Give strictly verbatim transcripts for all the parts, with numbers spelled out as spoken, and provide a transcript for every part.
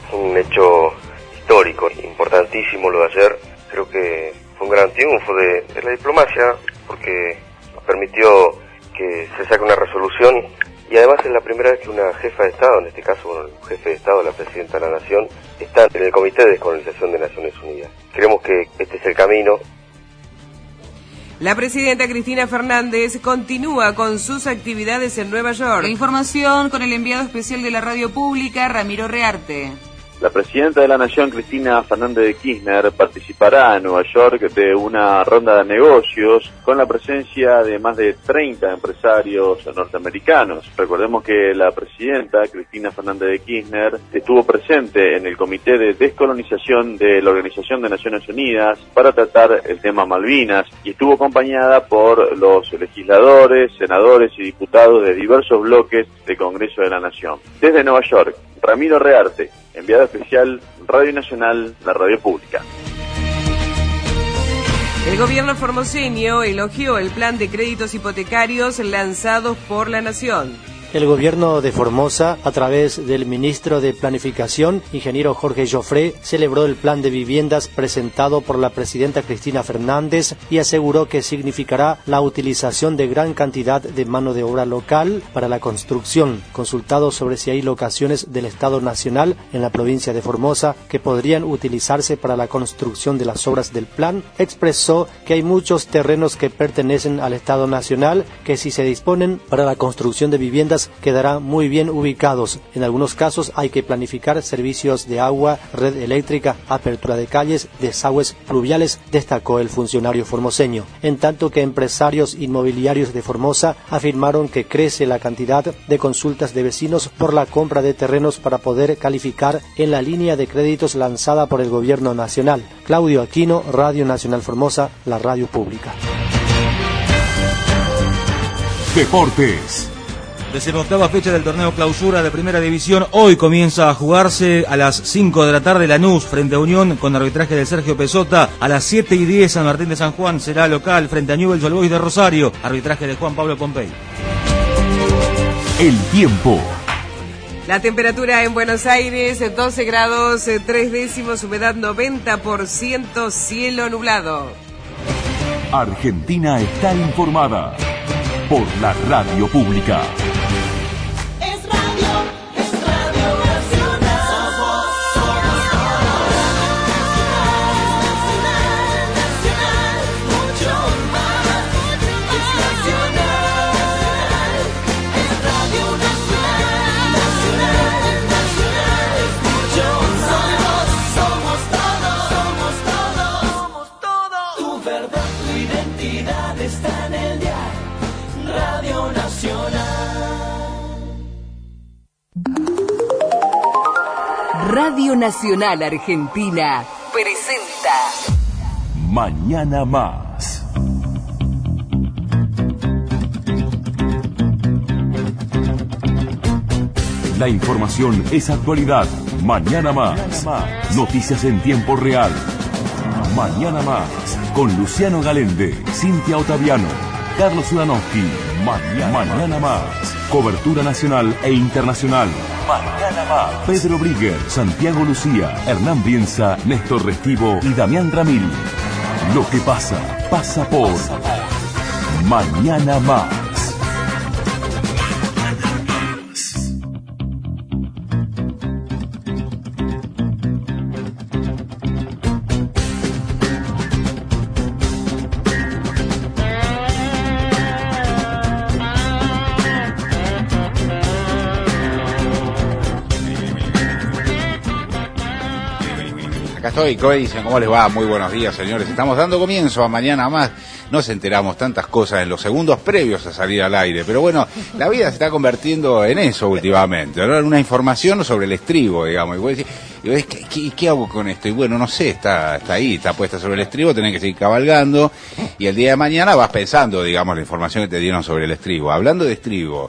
un hecho histórico, importantísimo lo de ayer. Creo que fue un gran triunfo de, de la diplomacia, porque nos permitió que se saque una resolución, y además es la primera vez que una jefa de Estado, en este caso bueno, el jefe de Estado, la presidenta de la Nación, está en el Comité de Descolonización de Naciones Unidas. Creemos que este es el camino. La presidenta Cristina Fernández continúa con sus actividades en Nueva York. La información con el enviado especial de la radio pública, Ramiro Rearte. La presidenta de la Nación, Cristina Fernández de Kirchner, participará en Nueva York de una ronda de negocios con la presencia de más de treinta empresarios norteamericanos. Recordemos que la presidenta, Cristina Fernández de Kirchner, estuvo presente en el Comité de Descolonización de la Organización de Naciones Unidas para tratar el tema Malvinas, y estuvo acompañada por los legisladores, senadores y diputados de diversos bloques del Congreso de la Nación. Desde Nueva York, Ramiro Rearte, enviado especial Radio Nacional, la radio pública. El gobierno formoseño elogió el plan de créditos hipotecarios lanzados por la Nación. El gobierno de Formosa, a través del ministro de Planificación, ingeniero Jorge Joffre, celebró el plan de viviendas presentado por la presidenta Cristina Fernández y aseguró que significará la utilización de gran cantidad de mano de obra local para la construcción. Consultado sobre si hay locaciones del Estado Nacional en la provincia de Formosa que podrían utilizarse para la construcción de las obras del plan, expresó que hay muchos terrenos que pertenecen al Estado Nacional que, si se disponen para la construcción de viviendas, quedarán muy bien ubicados. En algunos casos hay que planificar servicios de agua, red eléctrica, apertura de calles, desagües pluviales, destacó el funcionario formoseño. En tanto que empresarios inmobiliarios de Formosa afirmaron que crece la cantidad de consultas de vecinos por la compra de terrenos para poder calificar en la línea de créditos lanzada por el gobierno nacional. Claudio Aquino, Radio Nacional Formosa, la radio pública. Deportes. Decimoctava fecha del torneo clausura de Primera División. Hoy comienza a jugarse a las cinco de la tarde Lanús frente a Unión con arbitraje de Sergio Pesota. A las siete y diez San Martín de San Juan será local frente a Newell's Old Boys de Rosario. Arbitraje de Juan Pablo Pompey. El tiempo. La temperatura en Buenos Aires, doce grados, tres décimos, humedad noventa por ciento, cielo nublado. Argentina está informada por la radio pública. Radio Nacional Argentina presenta Mañana Más. La información es actualidad. Mañana Más. Noticias en tiempo real. Mañana Más. Con Luciano Galende, Cintia Ottaviano, Carlos Ulanowski. Mañana, Mañana Más. Cobertura nacional e internacional. Mañana Más. Pedro Brigger, Santiago Lucía, Hernán Bienza, Néstor Restivo y Damián Ramil. Lo que pasa, pasa por Mañana Más. Soy Coy, dicen, ¿cómo les va? Muy buenos días, señores. Estamos dando comienzo a Mañana Más. Nos enteramos tantas cosas en los segundos previos a salir al aire, pero bueno, la vida se está convirtiendo en eso últimamente, ¿no? En una información sobre el estribo, digamos. Y vos decís, y vos decís, ¿qué, qué, ¿qué hago con esto? Y bueno, no sé, está, está ahí, está puesta sobre el estribo, tenés que seguir cabalgando, y el día de mañana vas pensando, digamos, la información que te dieron sobre el estribo. Hablando de estribo,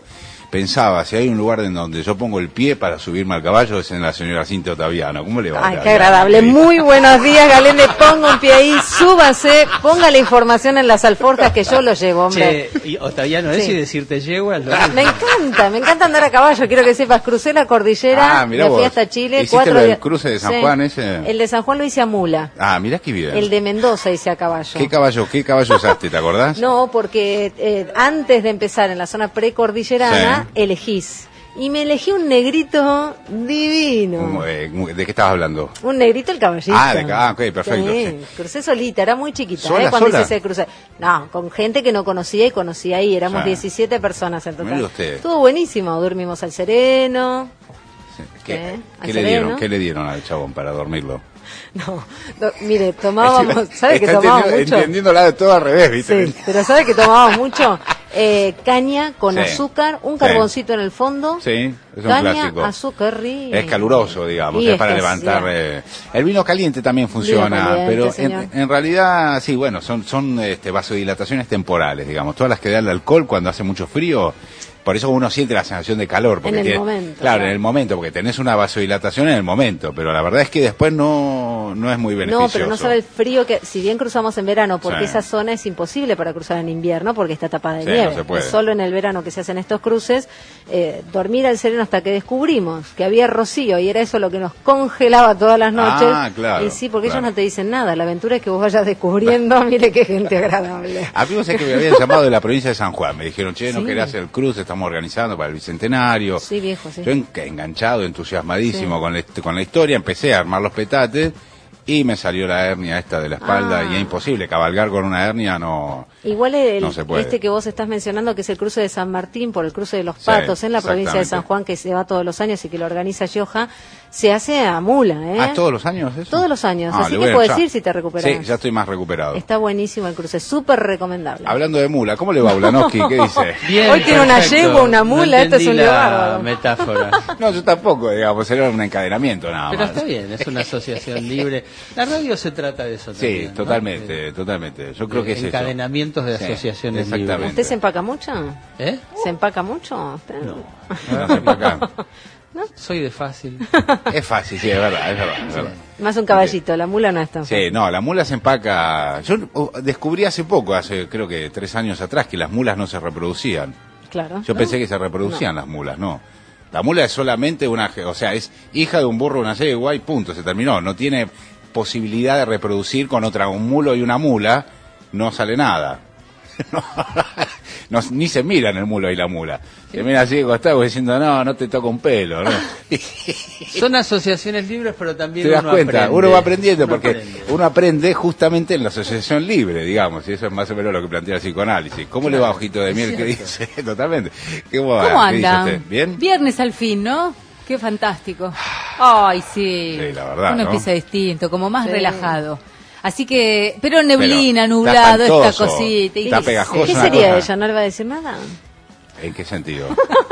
pensaba, si hay un lugar en donde yo pongo el pie para subirme al caballo es en la señora Cintia Otaviano. ¿Cómo le va? Ay, qué agradable. Muy buenos días, Galende. Ponga un pie ahí, súbase, ponga la información en las alforjas que yo lo llevo, hombre. Che, y Otaviano, ¿es Sí. y decirte yegua? Me encanta, me encanta andar a caballo. Quiero que sepas, crucé la cordillera, Ah, mirá me fui vos. hasta Chile. ¿Hiciste cuatro lo del días. cruce de San Sí. Juan ese? El de San Juan lo hice a mula. Ah, mirá qué bien. El de Mendoza hice a caballo. ¿Qué caballo, qué caballo usaste, te acordás? No, porque eh, antes de empezar en la zona precordillerana, Sí. elegís. Y me elegí un negrito divino. ¿Cómo, eh, ¿De qué estabas hablando? Un negrito el caballito. Ah, de ca- ah, ok, perfecto, Sí, sí. Crucé solita, era muy chiquita, ¿Sola, ¿eh? Cuando sola? hice ese cruce. No, con gente que no conocía y conocía ahí, éramos Sí. diecisiete personas en total. Mire usted. Estuvo buenísimo, dormimos al sereno. ¿Qué, ¿Eh? ¿qué ¿Al le sereno? dieron? ¿Qué le dieron al chabón para dormirlo? No, do- mire, tomábamos, ¿sabe que Está tomábamos entendiendo- mucho? entendiéndola de todo al revés, ¿viste? Sí, pero ¿sabe que tomábamos mucho? Eh, caña con Sí. azúcar, un Sí. carboncito en el fondo. Sí, es un Caña, clásico. azúcar, rico. Es caluroso, digamos, Y es para que levantar. sí. eh, El vino caliente también funciona, Vino caliente, pero señor. en, en realidad, sí, bueno, son, son este, vasodilataciones temporales, digamos. Todas las que da el alcohol cuando hace mucho frío. Por eso uno siente la sensación de calor. Porque En el tiene- momento, Claro, claro. en el momento, porque tenés una vasodilatación en el momento, pero la verdad es que después no, no es muy beneficioso. No, pero no sabe el frío que, si bien cruzamos en verano, porque Sí. esa zona es imposible para cruzar en invierno porque está tapada de Sí, nieve. no se puede. Es solo en el verano que se hacen estos cruces. Eh, dormir al sereno hasta que descubrimos que había rocío y era eso lo que nos congelaba todas las noches. Ah, claro, Y sí, porque claro. ellos no te dicen nada. La aventura es que vos vayas descubriendo. Mire qué gente agradable. A mí me sé que me habían llamado de la provincia de San Juan. Me dijeron, che, no Sí. querés hacer el cruce, estamos organizando para el Bicentenario. Sí, viejo, sí. Yo en- enganchado, entusiasmadísimo Sí. con, la, hist- con la historia, empecé a armar los petates y me salió la hernia esta de la espalda Ah. y es imposible, cabalgar con una hernia no... Igual el, No se puede. este que vos estás mencionando, que es el cruce de San Martín por el cruce de los Sí, Patos en la provincia de San exactamente. Juan, que se va todos los años y que lo organiza Yoja, se hace a mula, ¿eh? Ah, ¿todos los años eso? Todos los años, Ah, así le que voy a puedes echar. ir si te recuperas. Sí, ya estoy más recuperado. Está buenísimo el cruce, súper recomendable. Hablando de mula, ¿cómo le va Ulanowski? ¿Qué dice? Bien, Hoy tiene una perfecto. yegua, una mula, No esto es un entendí lío la bárbaro. metáfora. No, yo tampoco, digamos, era un encadenamiento nada Pero más. está bien, es una asociación libre. La radio se trata de eso Sí, también, ¿no? totalmente, De- totalmente. Yo creo de que es eso. encadenamientos de Sí, asociaciones exactamente. libres. ¿Usted se empaca mucho? ¿Eh? ¿Se empaca mucho? ¿Usted? No. No sé para acá. Soy de fácil. Es fácil, sí, es verdad, es verdad. Es verdad. Más un caballito, la mula no es tan fácil. Sí, no, la mula se empaca. Yo uh, descubrí hace poco, hace creo que tres años atrás, que las mulas no se reproducían. Claro. Yo ¿no? pensé que se reproducían las mulas, no. La mula es solamente una, o sea, es hija de un burro, una yegua y punto, se terminó. No tiene posibilidad de reproducir con otra, un mulo y una mula, no sale nada. No, no, ni se miran el mulo y la mula. Se mira así de costado diciendo, no, no te toca un pelo, ¿no? Son asociaciones libres, pero también Te das uno cuenta, aprende. uno va aprendiendo Uno porque aprende. uno aprende justamente en la asociación libre, digamos, y eso es más o menos lo que plantea el psicoanálisis. ¿Cómo le va, Ojito de Miel? ¿Qué dice? Totalmente. ¿Cómo, va? ¿Cómo ¿Qué dice andan? usted? ¿Bien? Viernes al fin, ¿no? Qué fantástico. Ay, sí. Sí, la verdad, Uno ¿no? empieza distinto, como más Sí. relajado. Así que, pero neblina, Pero nublado, está esta espantoso, cosita. y- está pegajoso. ¿Qué una sería cosa. ella? ¿No le va a decir nada? ¿En qué sentido?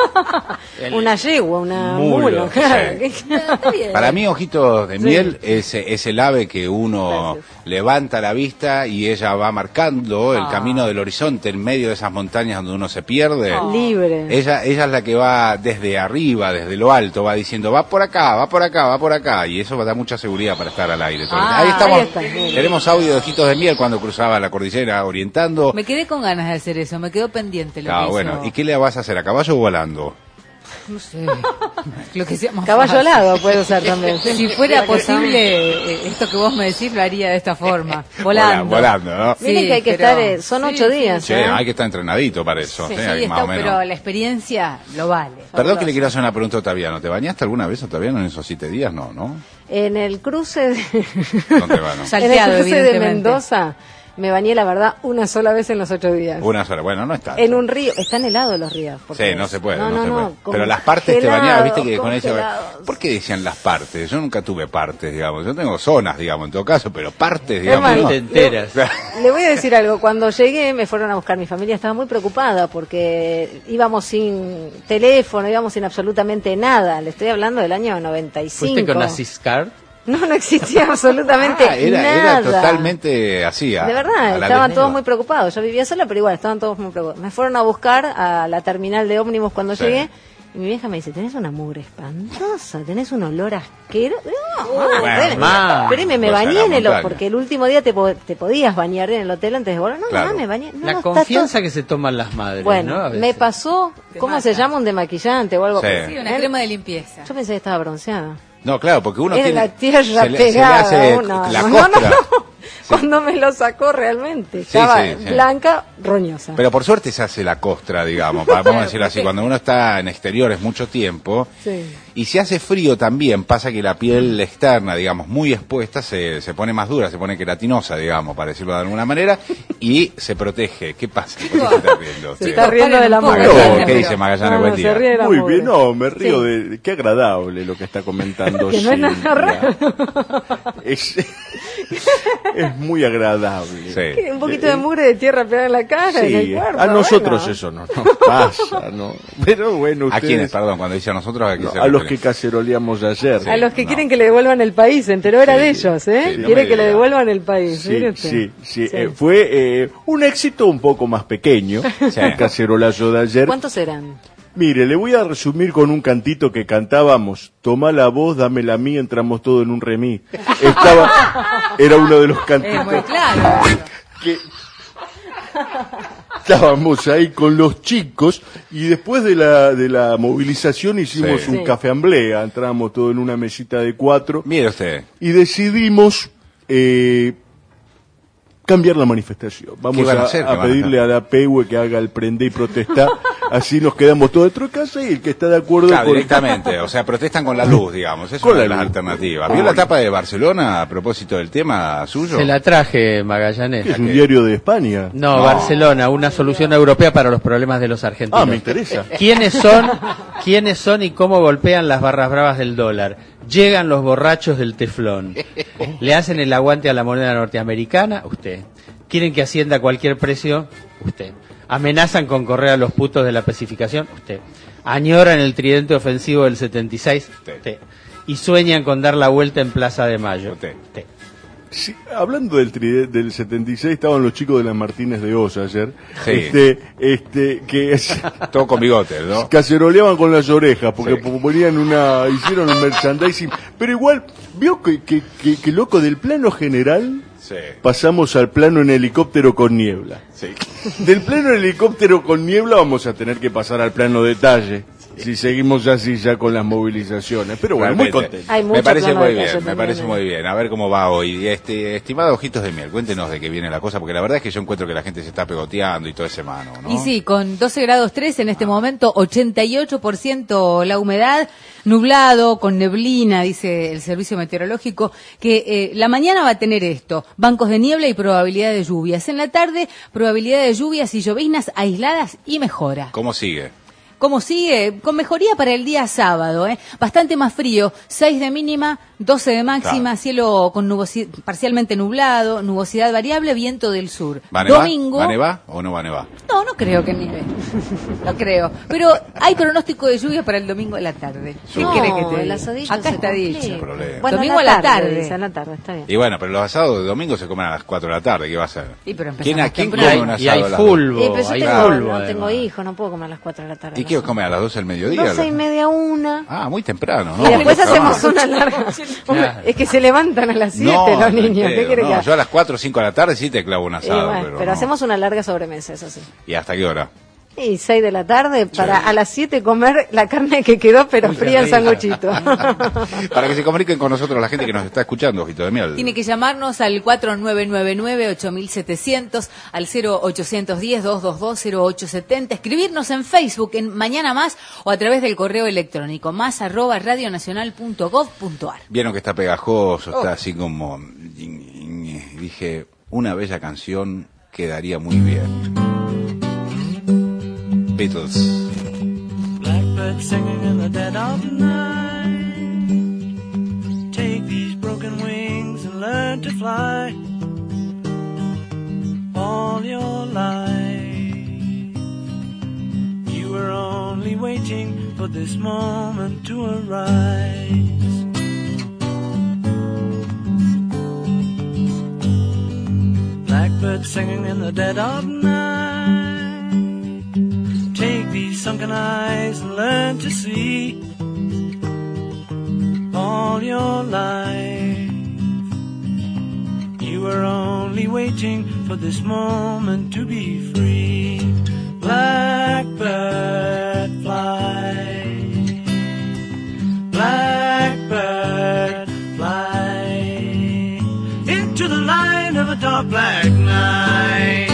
Una yegua, una Mulo, mula. Claro. sí. Está bien. Para mí, Ojitos de Sí. Miel es, es el ave que uno Gracias. levanta la vista y ella va marcando el Ah. camino del horizonte en medio de esas montañas donde uno se pierde. Libre. Ella, ella es la que va desde arriba, desde lo alto, va diciendo, va por acá, va por acá, va por acá, y eso va a dar mucha seguridad para estar al aire. todo el Ah, tiempo. ahí estamos, ahí está, bien. tenemos audio de Ojitos de Miel cuando cruzaba la cordillera orientando. Me quedé con ganas de hacer eso, me quedó pendiente lo Ah, que bueno, hizo. ¿y qué le vas a hacer, a caballo o volando? No sé, lo que sea más Caballo fácil. alado puede usar también. Si fuera posible, eh, esto que vos me decís lo haría de esta forma, volando. Vola- volando, ¿no? Miren Sí, que hay que pero- estar, eh, son sí, ocho sí, días. Sí, ¿eh? hay que estar entrenadito para eso, Sí, sí, sí, hay más está, o menos. pero la experiencia lo vale. Perdón que le quiero hacer una pregunta a Otaviano. ¿Te bañaste alguna vez, Otaviano, en esos siete días? No, ¿no? En el cruce de, ¿Dónde va, no? Sal- en el Salteado, cruce de evidentemente. Mendoza me bañé, la verdad, una sola vez en los ocho días. Una sola. Bueno, no está. En un río. Están helados los ríos. porque Sí, no se puede, no, no, se no, puede. como Pero las partes te congelados, bañabas, viste que con eso... congelados. ¿Por qué decían las partes? Yo nunca tuve partes, digamos. Yo tengo zonas, digamos, en todo caso, pero partes, digamos, Hermano, no. Te enteras. Le voy a decir algo. Cuando llegué me fueron a buscar. Mi familia estaba muy preocupada porque íbamos sin teléfono, íbamos sin absolutamente nada. Le estoy hablando del año noventa y cinco. ¿Fuiste con Asiscar? No, no existía absolutamente ah, era, nada. Era totalmente así. A, de verdad, a estaban todos muy preocupados. Yo vivía sola, pero igual, estaban todos muy preocupados. Me fueron a buscar a la terminal de ómnibus cuando sí. llegué. Y mi vieja me dice, tenés una mugre espantosa, tenés un olor asqueroso. No, uh, bueno, espéreme, me bañé en el hotel, porque el último día te, po te podías bañar en el hotel antes de volar. No, claro. no, me bañé. No, la no, confianza que se toman las madres, bueno, ¿no? me pasó, ¿cómo mata. se llama? Un demaquillante o algo sí. así. Sí, una crema de limpieza. Yo pensé que estaba bronceada. No, claro, porque uno Era tiene... la tierra se le, pegada. se le hace una, la no, costra. No, no. Sí. Cuando me lo sacó realmente, sí, estaba sí, sí. blanca, roñosa. Pero por suerte se hace la costra, digamos, vamos a decirlo así, cuando uno está en exteriores mucho tiempo, sí. y si hace frío también, pasa que la piel externa, digamos, muy expuesta, se, se pone más dura, se pone queratinosa, digamos, para decirlo de alguna manera, y se protege. ¿Qué pasa? ¿Por qué se está riendo? Se está riendo de la Magallanes. ¿Qué dice Magallanes? No, Buen día. Muy bien, no, me río sí. de... Qué agradable lo que está comentando. Que no es nada raro. Es, es muy agradable. Sí. Un poquito de mugre de tierra pegada en la cara, sí. en el cuerpo. A nosotros bueno. eso no nos pasa, ¿no? Pero bueno, ustedes... ¿A quiénes, perdón, cuando dice a nosotros? ¿A, no, a los que caceroleamos ayer? Sí, a los que no. quieren que le devuelvan el país, se enteró era sí, de ellos, ¿eh? Sí, no Quiere que le devuelvan el país. Sí, sí, sí. sí. Eh, fue eh, un éxito un poco más pequeño, sí. el cacerolazo de ayer. ¿Cuántos eran? Mire, le voy a resumir con un cantito que cantábamos. Toma la voz, dámela a mí, entramos todos en un remí. Estaba, era uno de los cantitos. Es muy claro. Que estábamos ahí con los chicos y después de la de la movilización hicimos sí. un sí. café amblea. Entramos todos en una mesita de cuatro. Mire usted. Y decidimos... Eh, cambiar la manifestación. Vamos a, a, hacer, a pedirle a, a la P E U E que haga el prende y protesta. Así nos quedamos todos dentro de casa y el que está de acuerdo claro, con... directamente, o sea, protestan con la luz, digamos. Es una de las alternativas. ¿Vio la tapa de Barcelona a propósito del tema suyo? Se la traje, Magallanes. ¿Es un diario de España? No, no, Barcelona, una solución europea para los problemas de los argentinos. Ah, me interesa. ¿Quiénes son, quiénes son y cómo golpean las barras bravas del dólar? Llegan los borrachos del teflón. ¿Le hacen el aguante a la moneda norteamericana? Usted. ¿Quieren que ascienda a cualquier precio? Usted. ¿Amenazan con correr a los putos de la pacificación? Usted. ¿Añoran el tridente ofensivo del setenta y seis? Usted. Usted. ¿Y sueñan con dar la vuelta en Plaza de Mayo? Usted. Usted. Sí, hablando del tridente del setenta y seis, estaban los chicos de las Martínez de Osa ayer. Sí. Este, este, que es... Todo con bigotes, ¿no? Caceroleaban con las orejas, porque sí. ponían una, hicieron un merchandising. Pero igual, vio que, que, que, que loco, del plano general, sí. pasamos al plano en helicóptero con niebla. Sí. Del plano en helicóptero con niebla vamos a tener que pasar al plano detalle. Si seguimos así ya con las movilizaciones. Pero bueno, realmente, muy contento. Me parece muy bien, me parece muy bien. A ver cómo va hoy. Este, estimado Ojitos de Miel, cuéntenos de qué viene la cosa, porque la verdad es que yo encuentro que la gente se está pegoteando y todo ese mano, ¿no? Y sí, con doce grados tres en este ah. momento, ochenta y ocho por ciento la humedad, nublado, con neblina, dice el servicio meteorológico, que eh, la mañana va a tener esto, bancos de niebla y probabilidad de lluvias. En la tarde, probabilidad de lluvias y lloviznas aisladas y mejora. ¿Cómo sigue? ¿Cómo sigue? Con mejoría para el día sábado, ¿eh? Bastante más frío, seis de mínima, doce de máxima, claro. Cielo con nubosidad, parcialmente nublado, nubosidad variable, viento del sur. ¿Va a nevar? Domingo... ¿Va a nevar o no va a nevar? No, no creo que nieve. No creo. Pero hay pronóstico de lluvia para el domingo a la tarde. ¿Qué no, quiere que te diga? Acá está dicho. Bueno, domingo a la tarde. tarde. A la tarde, está bien. Y bueno, pero los asados de domingo se comen a las cuatro de la tarde, ¿qué va a hacer? Y pero ¿Quién, ¿a quién come un asado? Y hay fulbo. Y pero hay tengo, fulbo, no tengo hijos, no puedo comer a las cuatro de la tarde. ¿Y qué come a las doce del mediodía? doce y media, una. Ah, muy temprano, ¿no? Y después hacemos una larga. Claro. Es que se levantan a las siete no, los niños. ¿Qué quiere no, que yo a las cuatro o cinco de la tarde sí te clavo un asado. Bueno, pero pero no. hacemos una larga sobremesa, eso sí. ¿Y hasta qué hora? Y seis de la tarde para sí. a las siete comer la carne que quedó, pero muy fría en sanguchito. Para que se comuniquen con nosotros la gente que nos está escuchando, Ojito de Miel. Tiene que llamarnos al cuatro nueve nueve nueve, ocho siete cero cero, al cero ochocientos diez, doscientos veintidós, cero ocho setenta, escribirnos en Facebook en Mañana Más o a través del correo electrónico más arroba radionacional punto gov punto ar. Vieron que está pegajoso, oh. está así como... Dije, una bella canción quedaría muy bien. Beatles. Blackbird singing in the dead of night. Take these broken wings and learn to fly. All your life you were only waiting for this moment to arise. Blackbird singing in the dead of night. Take these sunken eyes and learn to see. All your life you were only waiting for this moment to be free. Blackbird fly, blackbird fly into the light of a dark black night.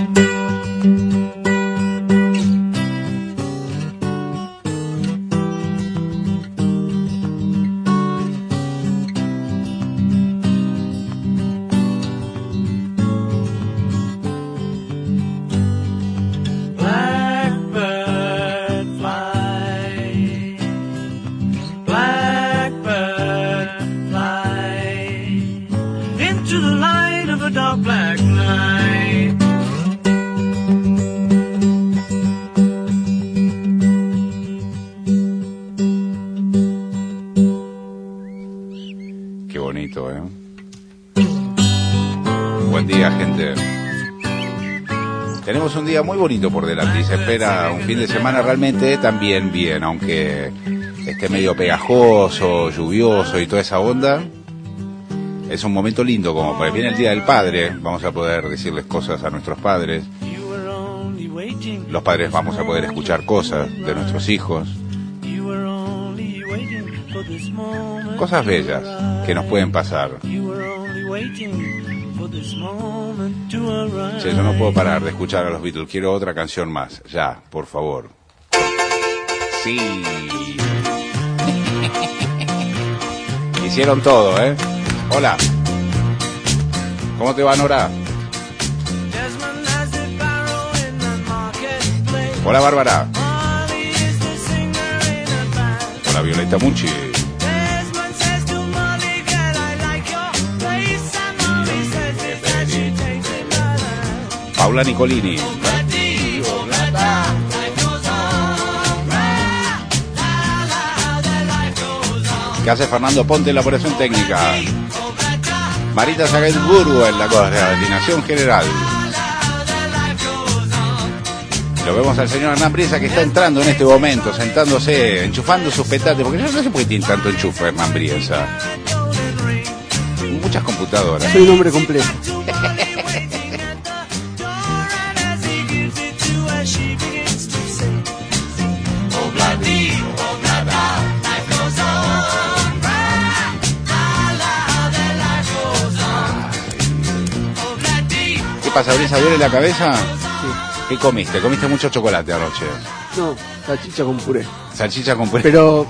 Tenemos un día muy bonito por delante y se espera un fin de semana realmente también bien, aunque esté medio pegajoso, lluvioso y toda esa onda. Es un momento lindo, como porque viene el Día del Padre, vamos a poder decirles cosas a nuestros padres. Los padres vamos a poder escuchar cosas de nuestros hijos. Cosas bellas que nos pueden pasar. Che, yo no puedo parar de escuchar a los Beatles. Quiero otra canción más. Ya, por favor. Sí. Hicieron todo, ¿eh? Hola. ¿Cómo te va, Nora? Hola, Bárbara. Hola, Violeta Mucci. Paula Nicolini. ¿Qué hace Fernando Ponte en la operación técnica? Marita Zaguetburgo en la coordinación general. Lo vemos al señor Hernán Briesa, que está entrando en este momento, sentándose, enchufando sus petates, porque yo no sé por qué tiene tanto enchufe Hernán Briesa. Muchas computadoras. Soy un hombre completo. ¿Qué pasa, Brisa? ¿Duele la cabeza? Sí. ¿Qué comiste? ¿Comiste mucho chocolate anoche? No, salchicha con puré. Salchicha con puré. Pero...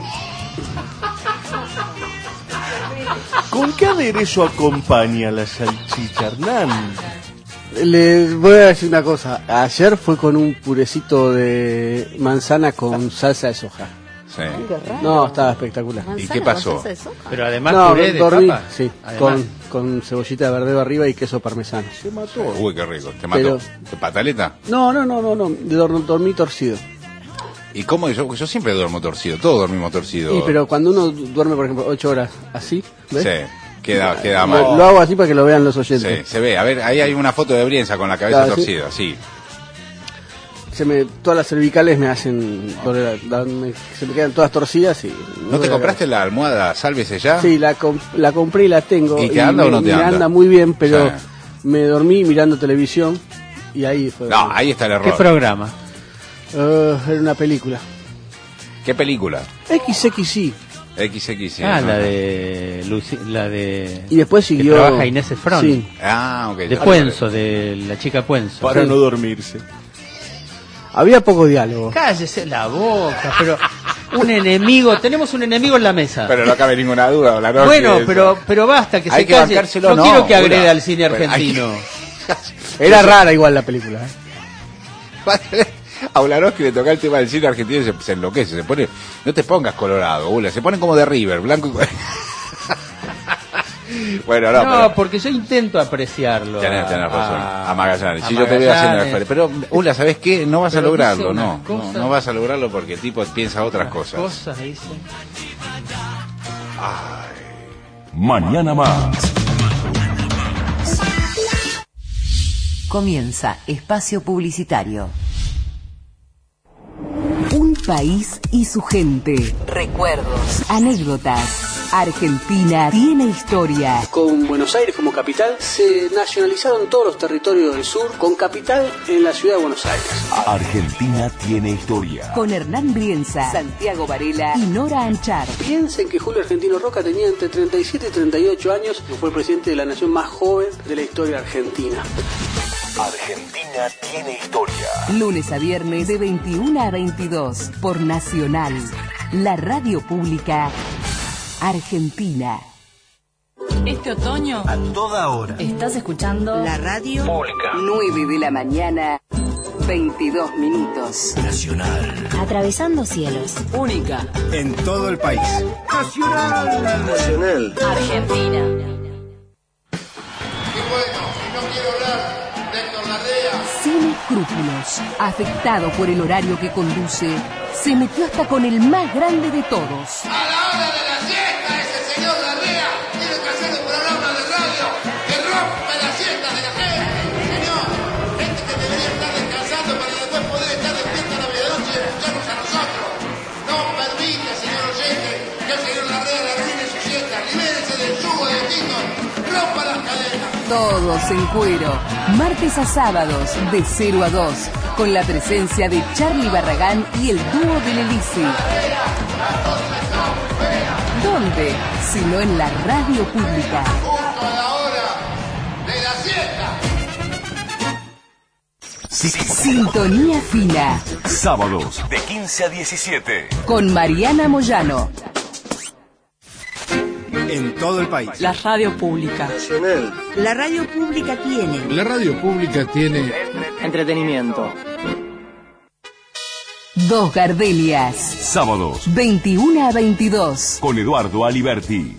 ¿Con qué aderezo acompaña la salchicha, Hernán? Les voy a decir una cosa. Ayer fue con un purecito de manzana con salsa de soja. Sí. No, estaba espectacular. ¿Y qué pasó? Pero además no, puré de dormí, papa. Sí, con, con cebollita de verdeo arriba y queso parmesano. Se mató. Uy, qué rico. ¿Te mató? Pero... ¿Te pataleta? No, no, no, no, no. Dor- dormí torcido. ¿Y cómo? Yo, yo siempre duermo torcido. Todos dormimos torcido. Sí, pero cuando uno duerme, por ejemplo, ocho horas así, ¿ves? Sí, queda, queda mal. Lo, lo hago así para que lo vean los oyentes. Sí, se ve. A ver, ahí hay una foto de Brienza con la cabeza claro, torcida, sí. sí. Se me, todas las cervicales me hacen, okay. me, se me quedan todas torcidas y... ¿No, ¿No te compraste la almohada Sálvese Ya? Sí, la, comp, la compré y la tengo. ¿Y te anda y o no me, te me anda? anda muy bien, pero sí. me dormí mirando televisión y ahí fue... No, ahí está el error. ¿Qué programa? Uh, era una película. ¿Qué película? X X I. X X I. Ah, ¿no? la de Lucy, la de... Y después siguió... Que trabaja Inés Efron. Sí. Ah, ok. De Puenzo, de la chica Puenzo. Para sí. no dormirse. Había poco diálogo. Cállese la boca, pero un enemigo, tenemos un enemigo en la mesa. Pero no cabe ninguna duda, la noche bueno, pero pero basta que hay se que calle. Bancárselo, no, no quiero que una. agrede al cine argentino. Que... Era rara igual la película, ¿eh? A Ularos que le toca el tema del cine argentino y se, se enloquece, se pone, no te pongas colorado, Ula, se ponen como de River, blanco y bueno, no, no pero... porque yo intento apreciarlo. Tenés, tenés razón. A, a Magallanes. a Si Magallanes. yo te veo haciendo el... Pero, Ula, ¿sabés qué? No vas pero a lograrlo, no. Cosas... no. No vas a lograrlo porque el tipo piensa otras cosas. Cosas dice. Ay. Mañana más. Comienza Espacio Publicitario. Un país y su gente. Recuerdos, anécdotas. Argentina tiene historia. Con Buenos Aires como capital, se nacionalizaron todos los territorios del sur, con capital en la ciudad de Buenos Aires. Argentina tiene historia. Con Hernán Brienza, Santiago Varela y Nora Anchar. Piensen que Julio Argentino Roca tenía entre treinta y siete y treinta y ocho años y fue el presidente de la nación más joven de la historia argentina. Argentina tiene historia. Lunes a viernes de veintiuna a veintidós por Nacional, la radio pública argentina. Este otoño, A toda hora. estás escuchando La radio Pública. nueve de la mañana, veintidós minutos. Nacional. Atravesando cielos. Única. En todo el país. Nacional. Nacional. Argentina. Y bueno, y no quiero hablar de Héctor Larrea. Sin escrúpulos, afectado por el horario que conduce, se metió hasta con el más grande de todos. A la hora de la siesta, ese señor Larrea tiene que hacer un programa de radio que rompe la siesta de la gente. Señor, gente que debería estar descansando para después poder estar despierta a la medianoche y escucharnos a nosotros. No permite, señor oyente, que el señor Larrea le arruine su siesta. Libérese del yugo de Tito, rompa las cadenas. Todos en cuero, martes a sábados de cero a dos, con la presencia de Charly Barragán y el dúo del Elise. ¿Dónde? Sino en la radio pública. Justo a la hora de la siesta. Sintonía fina, Sábados de quince a diecisiete. con Mariana Moyano. En todo el país. La radio pública. Nacional. La radio pública tiene La radio pública tiene Entretenimiento. dos gardenias, Sábados veintiuna a veintidós. con Eduardo Aliberti.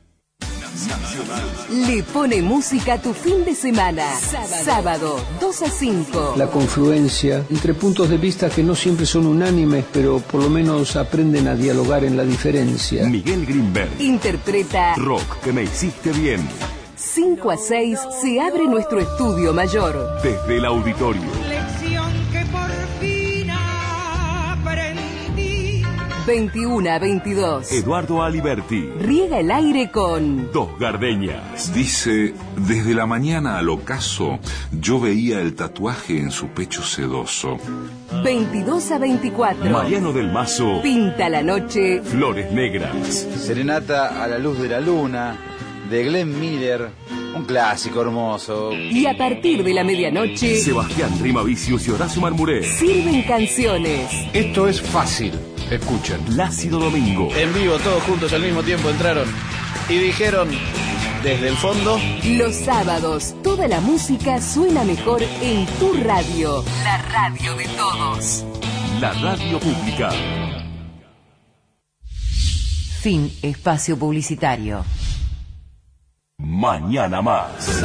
Le pone música a tu fin de semana. Sábado, dos a cinco. La confluencia entre puntos de vista que no siempre son unánimes, pero por lo menos aprenden a dialogar en la diferencia. Miguel Grimberg. Interpreta Rock que me hiciste bien. cinco a seis. Se abre nuestro estudio mayor. Desde el auditorio. Lección que por fin aprendí. veintiuna a veintidós. Eduardo Aliberti. Riega el aire con Dos Gardenias. Dice, desde la mañana al ocaso, yo veía el tatuaje en su pecho sedoso. veintidós a veinticuatro. Mariano del Mazo. Pinta la noche. Flores Negras. Serenata a la luz de la luna, de Glenn Miller, un clásico hermoso. Y a partir de la medianoche Sebastián Rimavicius y Horacio Marmuré. sirven canciones. Esto es fácil. Escuchen. Plácido Domingo. En vivo, todos juntos al mismo tiempo entraron y dijeron desde el fondo: Los sábados, toda la música suena mejor en tu radio. La radio de todos. La radio pública. Fin espacio publicitario. Mañana más.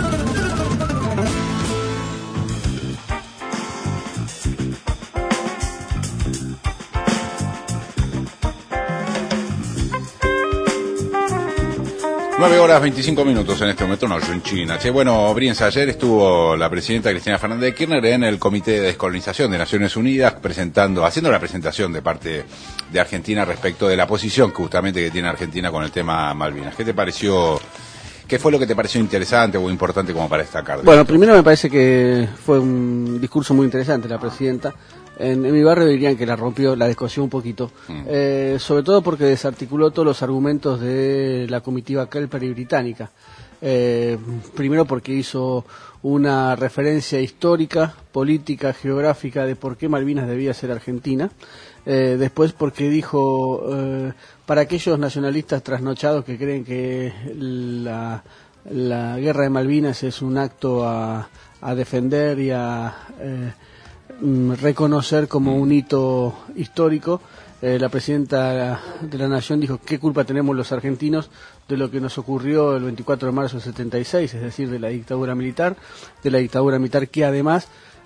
nueve horas veinticinco minutos en este momento, no, yo en China. Che, bueno, Brienza, ayer estuvo la presidenta Cristina Fernández de Kirchner en el Comité de Descolonización de Naciones Unidas presentando, haciendo la presentación de parte de Argentina respecto de la posición justamente que tiene Argentina con el tema Malvinas. ¿Qué te pareció? ¿Qué fue lo que te pareció interesante o importante como para destacar? Bueno, primero me parece que fue un discurso muy interesante la presidenta. En, en mi barrio dirían que la rompió, la descosió un poquito, mm. eh, sobre todo porque desarticuló todos los argumentos de la comitiva Kelper y británica. Eh, primero porque hizo una referencia histórica, política, geográfica de por qué Malvinas debía ser Argentina. Eh, después porque dijo, eh, para aquellos nacionalistas trasnochados que creen que la, la guerra de Malvinas es un acto a, a defender y a eh, reconocer como un hito histórico, eh, la presidenta de la Nación dijo: ¿qué culpa tenemos los argentinos de lo que nos ocurrió el veinticuatro de marzo del setenta y seis, es decir, de la dictadura militar, de la dictadura militar que además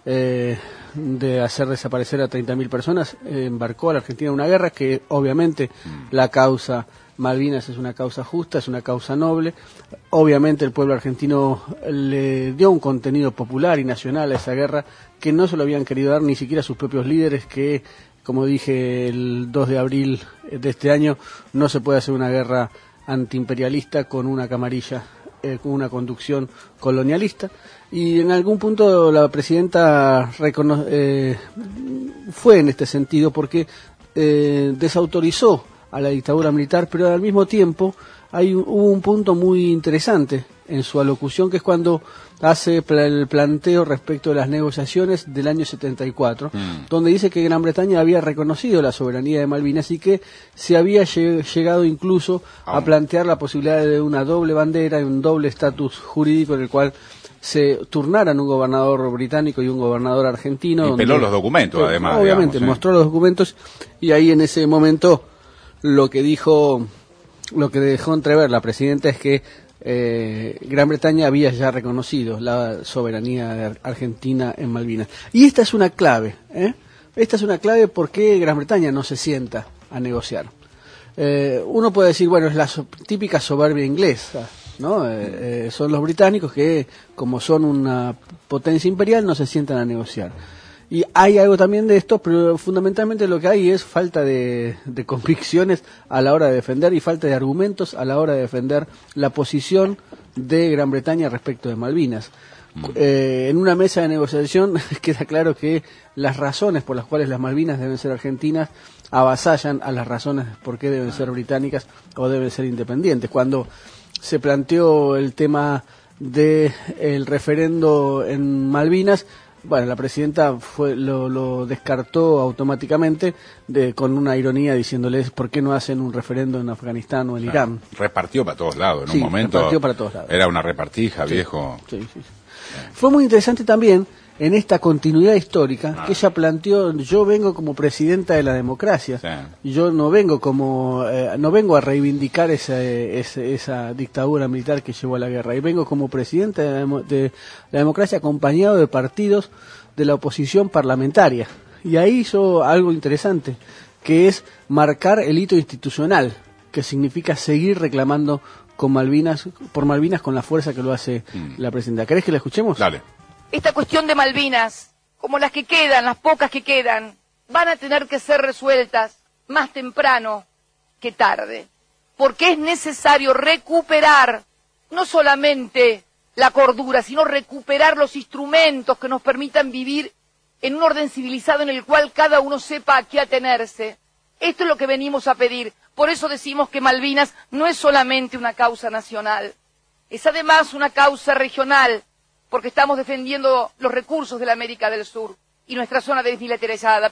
eh, de hacer desaparecer a treinta mil personas, eh, embarcó a la Argentina en una guerra que obviamente mm. la causa Malvinas es una causa justa, es una causa noble. Obviamente el pueblo argentino le dio un contenido popular y nacional a esa guerra que no se lo habían querido dar ni siquiera sus propios líderes, que, como dije el dos de abril de este año, no se puede hacer una guerra antiimperialista con una camarilla, eh, con una conducción colonialista. Y en algún punto la presidenta recono- eh, fue en este sentido porque eh, desautorizó a la dictadura militar, pero al mismo tiempo hay un, hubo un punto muy interesante en su alocución, que es cuando hace el planteo respecto de las negociaciones del año setenta y cuatro, mm. donde dice que Gran Bretaña había reconocido la soberanía de Malvinas y que se había lleg- llegado incluso oh. a plantear la posibilidad de una doble bandera y un doble estatus jurídico en el cual se turnaran un gobernador británico y un gobernador argentino. Y donde, peló los documentos, eh, además. Obviamente, digamos, mostró ¿sí? los documentos, y ahí en ese momento lo que dijo, lo que dejó entrever la presidenta es que eh, Gran Bretaña había ya reconocido la soberanía argentina en Malvinas. Y esta es una clave, ¿eh? Esta es una clave porque Gran Bretaña no se sienta a negociar. Eh, uno puede decir, bueno, es la so- típica soberbia inglesa, ¿no? Eh, eh, son los británicos que, como son una potencia imperial, no se sientan a negociar. Y hay algo también de esto, pero fundamentalmente lo que hay es falta de, de convicciones a la hora de defender y falta de argumentos a la hora de defender la posición de Gran Bretaña respecto de Malvinas. Mm. Eh, en una mesa de negociación queda claro que las razones por las cuales las Malvinas deben ser argentinas avasallan a las razones por qué deben ser británicas o deben ser independientes. Cuando se planteó el tema del referendo en Malvinas, bueno, la presidenta fue, lo, lo descartó automáticamente de, con una ironía diciéndoles por qué no hacen un referendo en Afganistán o en claro, Irán. Repartió para todos lados, en sí, un momento. Repartió para todos lados. Era una repartija, sí, viejo. Sí, sí, sí. Fue muy interesante también en esta continuidad histórica ah. que ella planteó, yo vengo como presidenta de la democracia, sí. yo no vengo como eh, no vengo a reivindicar esa, esa, esa dictadura militar que llevó a la guerra, y vengo como presidenta de la, de la democracia acompañado de partidos de la oposición parlamentaria. Y ahí hizo algo interesante, que es marcar el hito institucional, que significa seguir reclamando con Malvinas, por Malvinas con la fuerza que lo hace mm. la presidenta. ¿Querés que la escuchemos? Dale. Esta cuestión de Malvinas, como las que quedan, las pocas que quedan, van a tener que ser resueltas más temprano que tarde, porque es necesario recuperar no solamente la cordura, sino recuperar los instrumentos que nos permitan vivir en un orden civilizado en el cual cada uno sepa a qué atenerse. Esto es lo que venimos a pedir. Por eso decimos que Malvinas no es solamente una causa nacional, es además una causa regional, porque estamos defendiendo los recursos de la América del Sur y nuestra zona desmilitarizada.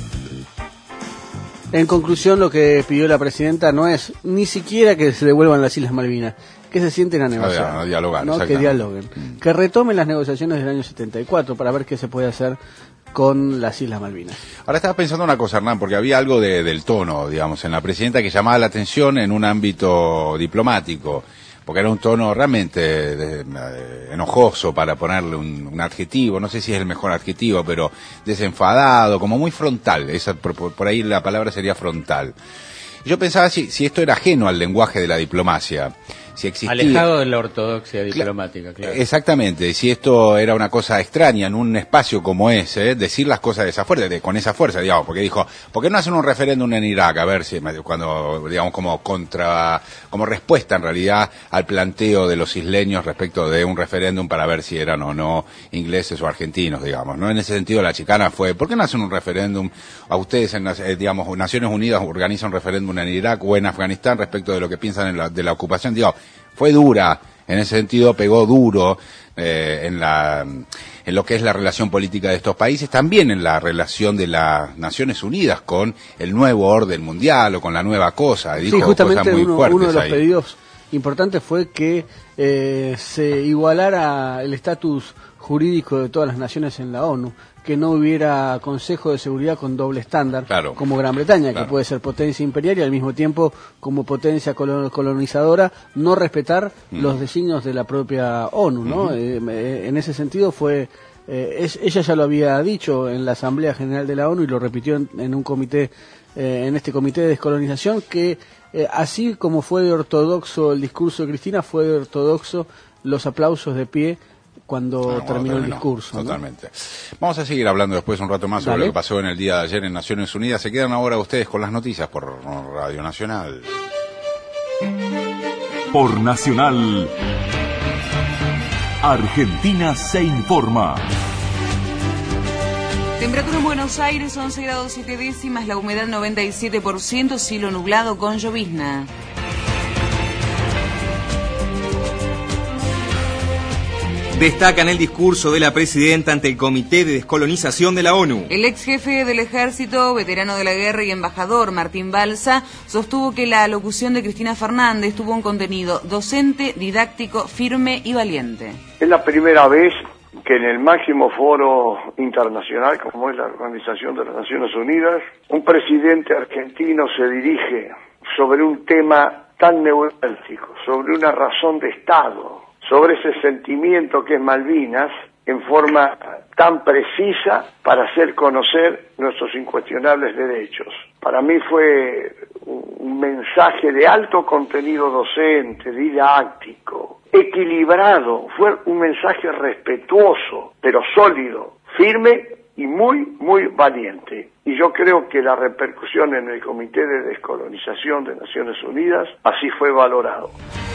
En conclusión, lo que pidió la presidenta no es ni siquiera que se devuelvan las Islas Malvinas, que se sienten a negociar, a, a dialogar, ¿no? que dialoguen, mm. que retomen las negociaciones del año setenta y cuatro para ver qué se puede hacer con las Islas Malvinas. Ahora estaba pensando una cosa, Hernán, porque había algo de, del tono, digamos, en la presidenta que llamaba la atención en un ámbito diplomático, porque era un tono realmente de, de, enojoso, para ponerle un, un adjetivo, no sé si es el mejor adjetivo, pero desenfadado, como muy frontal, esa, por, por ahí la palabra sería frontal. Yo pensaba si, si esto era ajeno al lenguaje de la diplomacia, si existía... Alejado de la ortodoxia diplomática, claro. Exactamente, si esto era una cosa extraña en un espacio como ese, decir las cosas de esa fuerza, de, con esa fuerza, digamos, porque dijo, ¿por qué no hacen un referéndum en Irak? A ver si, cuando, digamos, como contra, como respuesta en realidad al planteo de los isleños respecto de un referéndum para ver si eran o no ingleses o argentinos, digamos, ¿no? En ese sentido la chicana fue, ¿por qué no hacen un referéndum? A ustedes, en, eh, digamos, Naciones Unidas organiza un referéndum en Irak o en Afganistán respecto de lo que piensan en la, de la ocupación, digo, fue dura, en ese sentido pegó duro eh, en la en lo que es la relación política de estos países, también en la relación de las Naciones Unidas con el nuevo orden mundial o con la nueva cosa. Dijo sí, justamente cosas muy uno, fuertes uno de los ahí. pedidos importantes fue que eh, se igualara el estatus jurídico de todas las naciones en la ONU, que no hubiera Consejo de Seguridad con doble estándar, claro, como Gran Bretaña, claro, que puede ser potencia imperial y al mismo tiempo como potencia colonizadora no respetar mm. los designios de la propia ONU, ¿no? Uh-huh. Eh, en ese sentido fue Eh, es, ella ya lo había dicho en la Asamblea General de la ONU y lo repitió en, en un comité, eh, en este comité de descolonización, que eh, así como fue de ortodoxo el discurso de Cristina, fue de ortodoxo los aplausos de pie cuando no, terminó el discurso. Totalmente. ¿No? Vamos a seguir hablando después un rato más sobre Dale. lo que pasó en el día de ayer en Naciones Unidas. Se quedan ahora ustedes con las noticias por Radio Nacional. Por Nacional, Argentina se informa. Temperatura en Buenos Aires, once grados siete décimas, la humedad noventa y siete por ciento, cielo nublado con llovizna. Destacan el discurso de la presidenta ante el Comité de Descolonización de la ONU. El ex jefe del ejército, veterano de la guerra y embajador Martín Balsa, sostuvo que la alocución de Cristina Fernández tuvo un contenido docente, didáctico, firme y valiente. Es la primera vez que en el máximo foro internacional, como es la Organización de las Naciones Unidas, un presidente argentino se dirige sobre un tema tan neurálgico, sobre una razón de Estado, sobre ese sentimiento que es Malvinas, en forma tan precisa para hacer conocer nuestros incuestionables derechos. Para mí fue un mensaje de alto contenido docente, didáctico, equilibrado, fue un mensaje respetuoso, pero sólido, firme y muy, muy valiente. Y yo creo que la repercusión en el Comité de Descolonización de Naciones Unidas así fue valorado.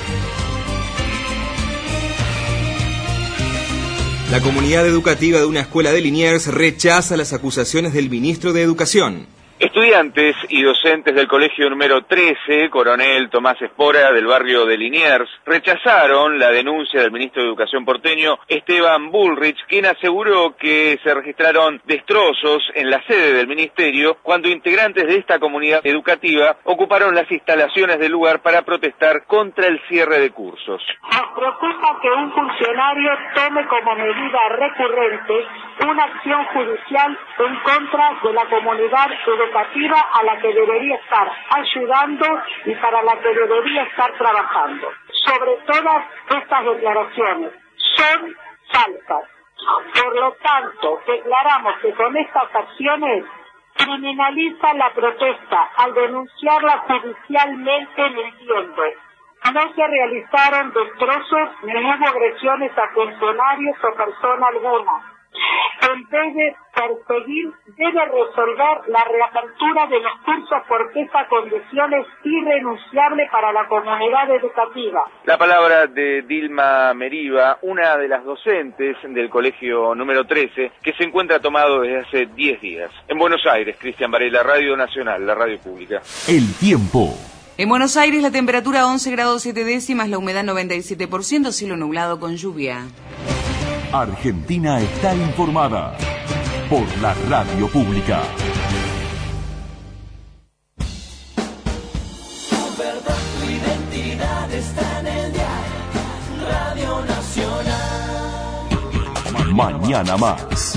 La comunidad educativa de una escuela de Liniers rechaza las acusaciones del ministro de Educación. Estudiantes y docentes del colegio número trece, Coronel Tomás Espora, del barrio de Liniers, rechazaron la denuncia del ministro de Educación porteño, Esteban Bullrich, quien aseguró que se registraron destrozos en la sede del ministerio cuando integrantes de esta comunidad educativa ocuparon las instalaciones del lugar para protestar contra el cierre de cursos. Nos preocupa que un funcionario tome como medida recurrente una acción judicial en contra de la comunidad educativa a la que debería estar ayudando y para la que debería estar trabajando. Sobre todas estas declaraciones son falsas. Por lo tanto, declaramos que con estas acciones criminaliza la protesta al denunciarla judicialmente mintiendo. No se realizaron destrozos ni hubo agresiones a funcionarios o persona alguna. En vez de perseguir, debe resolver la reapertura de los cursos porque esa condición es irrenunciable para la comunidad educativa. La palabra de Dilma Meriva, una de las docentes del colegio número trece, que se encuentra tomado desde hace diez días. En Buenos Aires, Cristian Varela, Radio Nacional, la radio pública. El tiempo. En Buenos Aires la temperatura once grados siete décimas, la humedad noventa y siete por ciento, cielo nublado con lluvia. Argentina está informada por la radio pública. Tu verdad, tu identidad está en el diario Radio Nacional. Mañana más.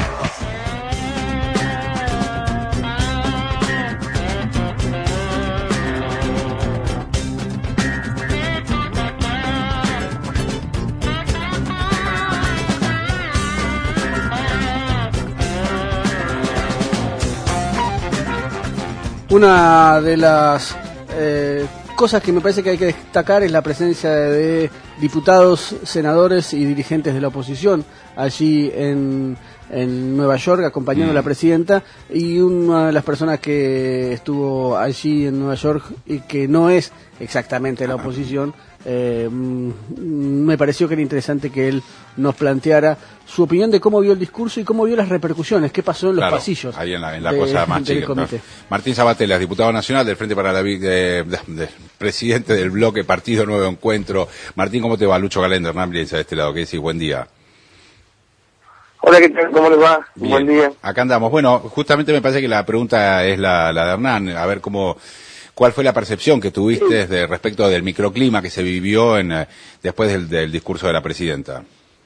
Una de las eh, cosas que me parece que hay que destacar es la presencia de diputados, senadores y dirigentes de la oposición allí en, en Nueva York acompañando mm. a la presidenta, y una de las personas que estuvo allí en Nueva York y que no es exactamente la oposición, eh, me pareció que era interesante que él nos planteara su opinión de cómo vio el discurso y cómo vio las repercusiones, qué pasó en los claro, pasillos. Ahí en la, en la de, cosa más chica. ¿No? Martín Sabatelas, diputado nacional del Frente para la Vida, de, de, de, presidente del bloque Partido Nuevo Encuentro. Martín, ¿cómo te va? Lucho Galende, Hernán Brienza de este lado, ¿qué decís? Buen día. Hola, ¿qué tal? ¿Cómo les va? Bien. Buen día. Acá andamos. Bueno, justamente me parece que la pregunta es la, la de Hernán, a ver cómo... ¿Cuál fue la percepción que tuviste de, respecto del microclima que se vivió en, después del, del discurso de la presidenta?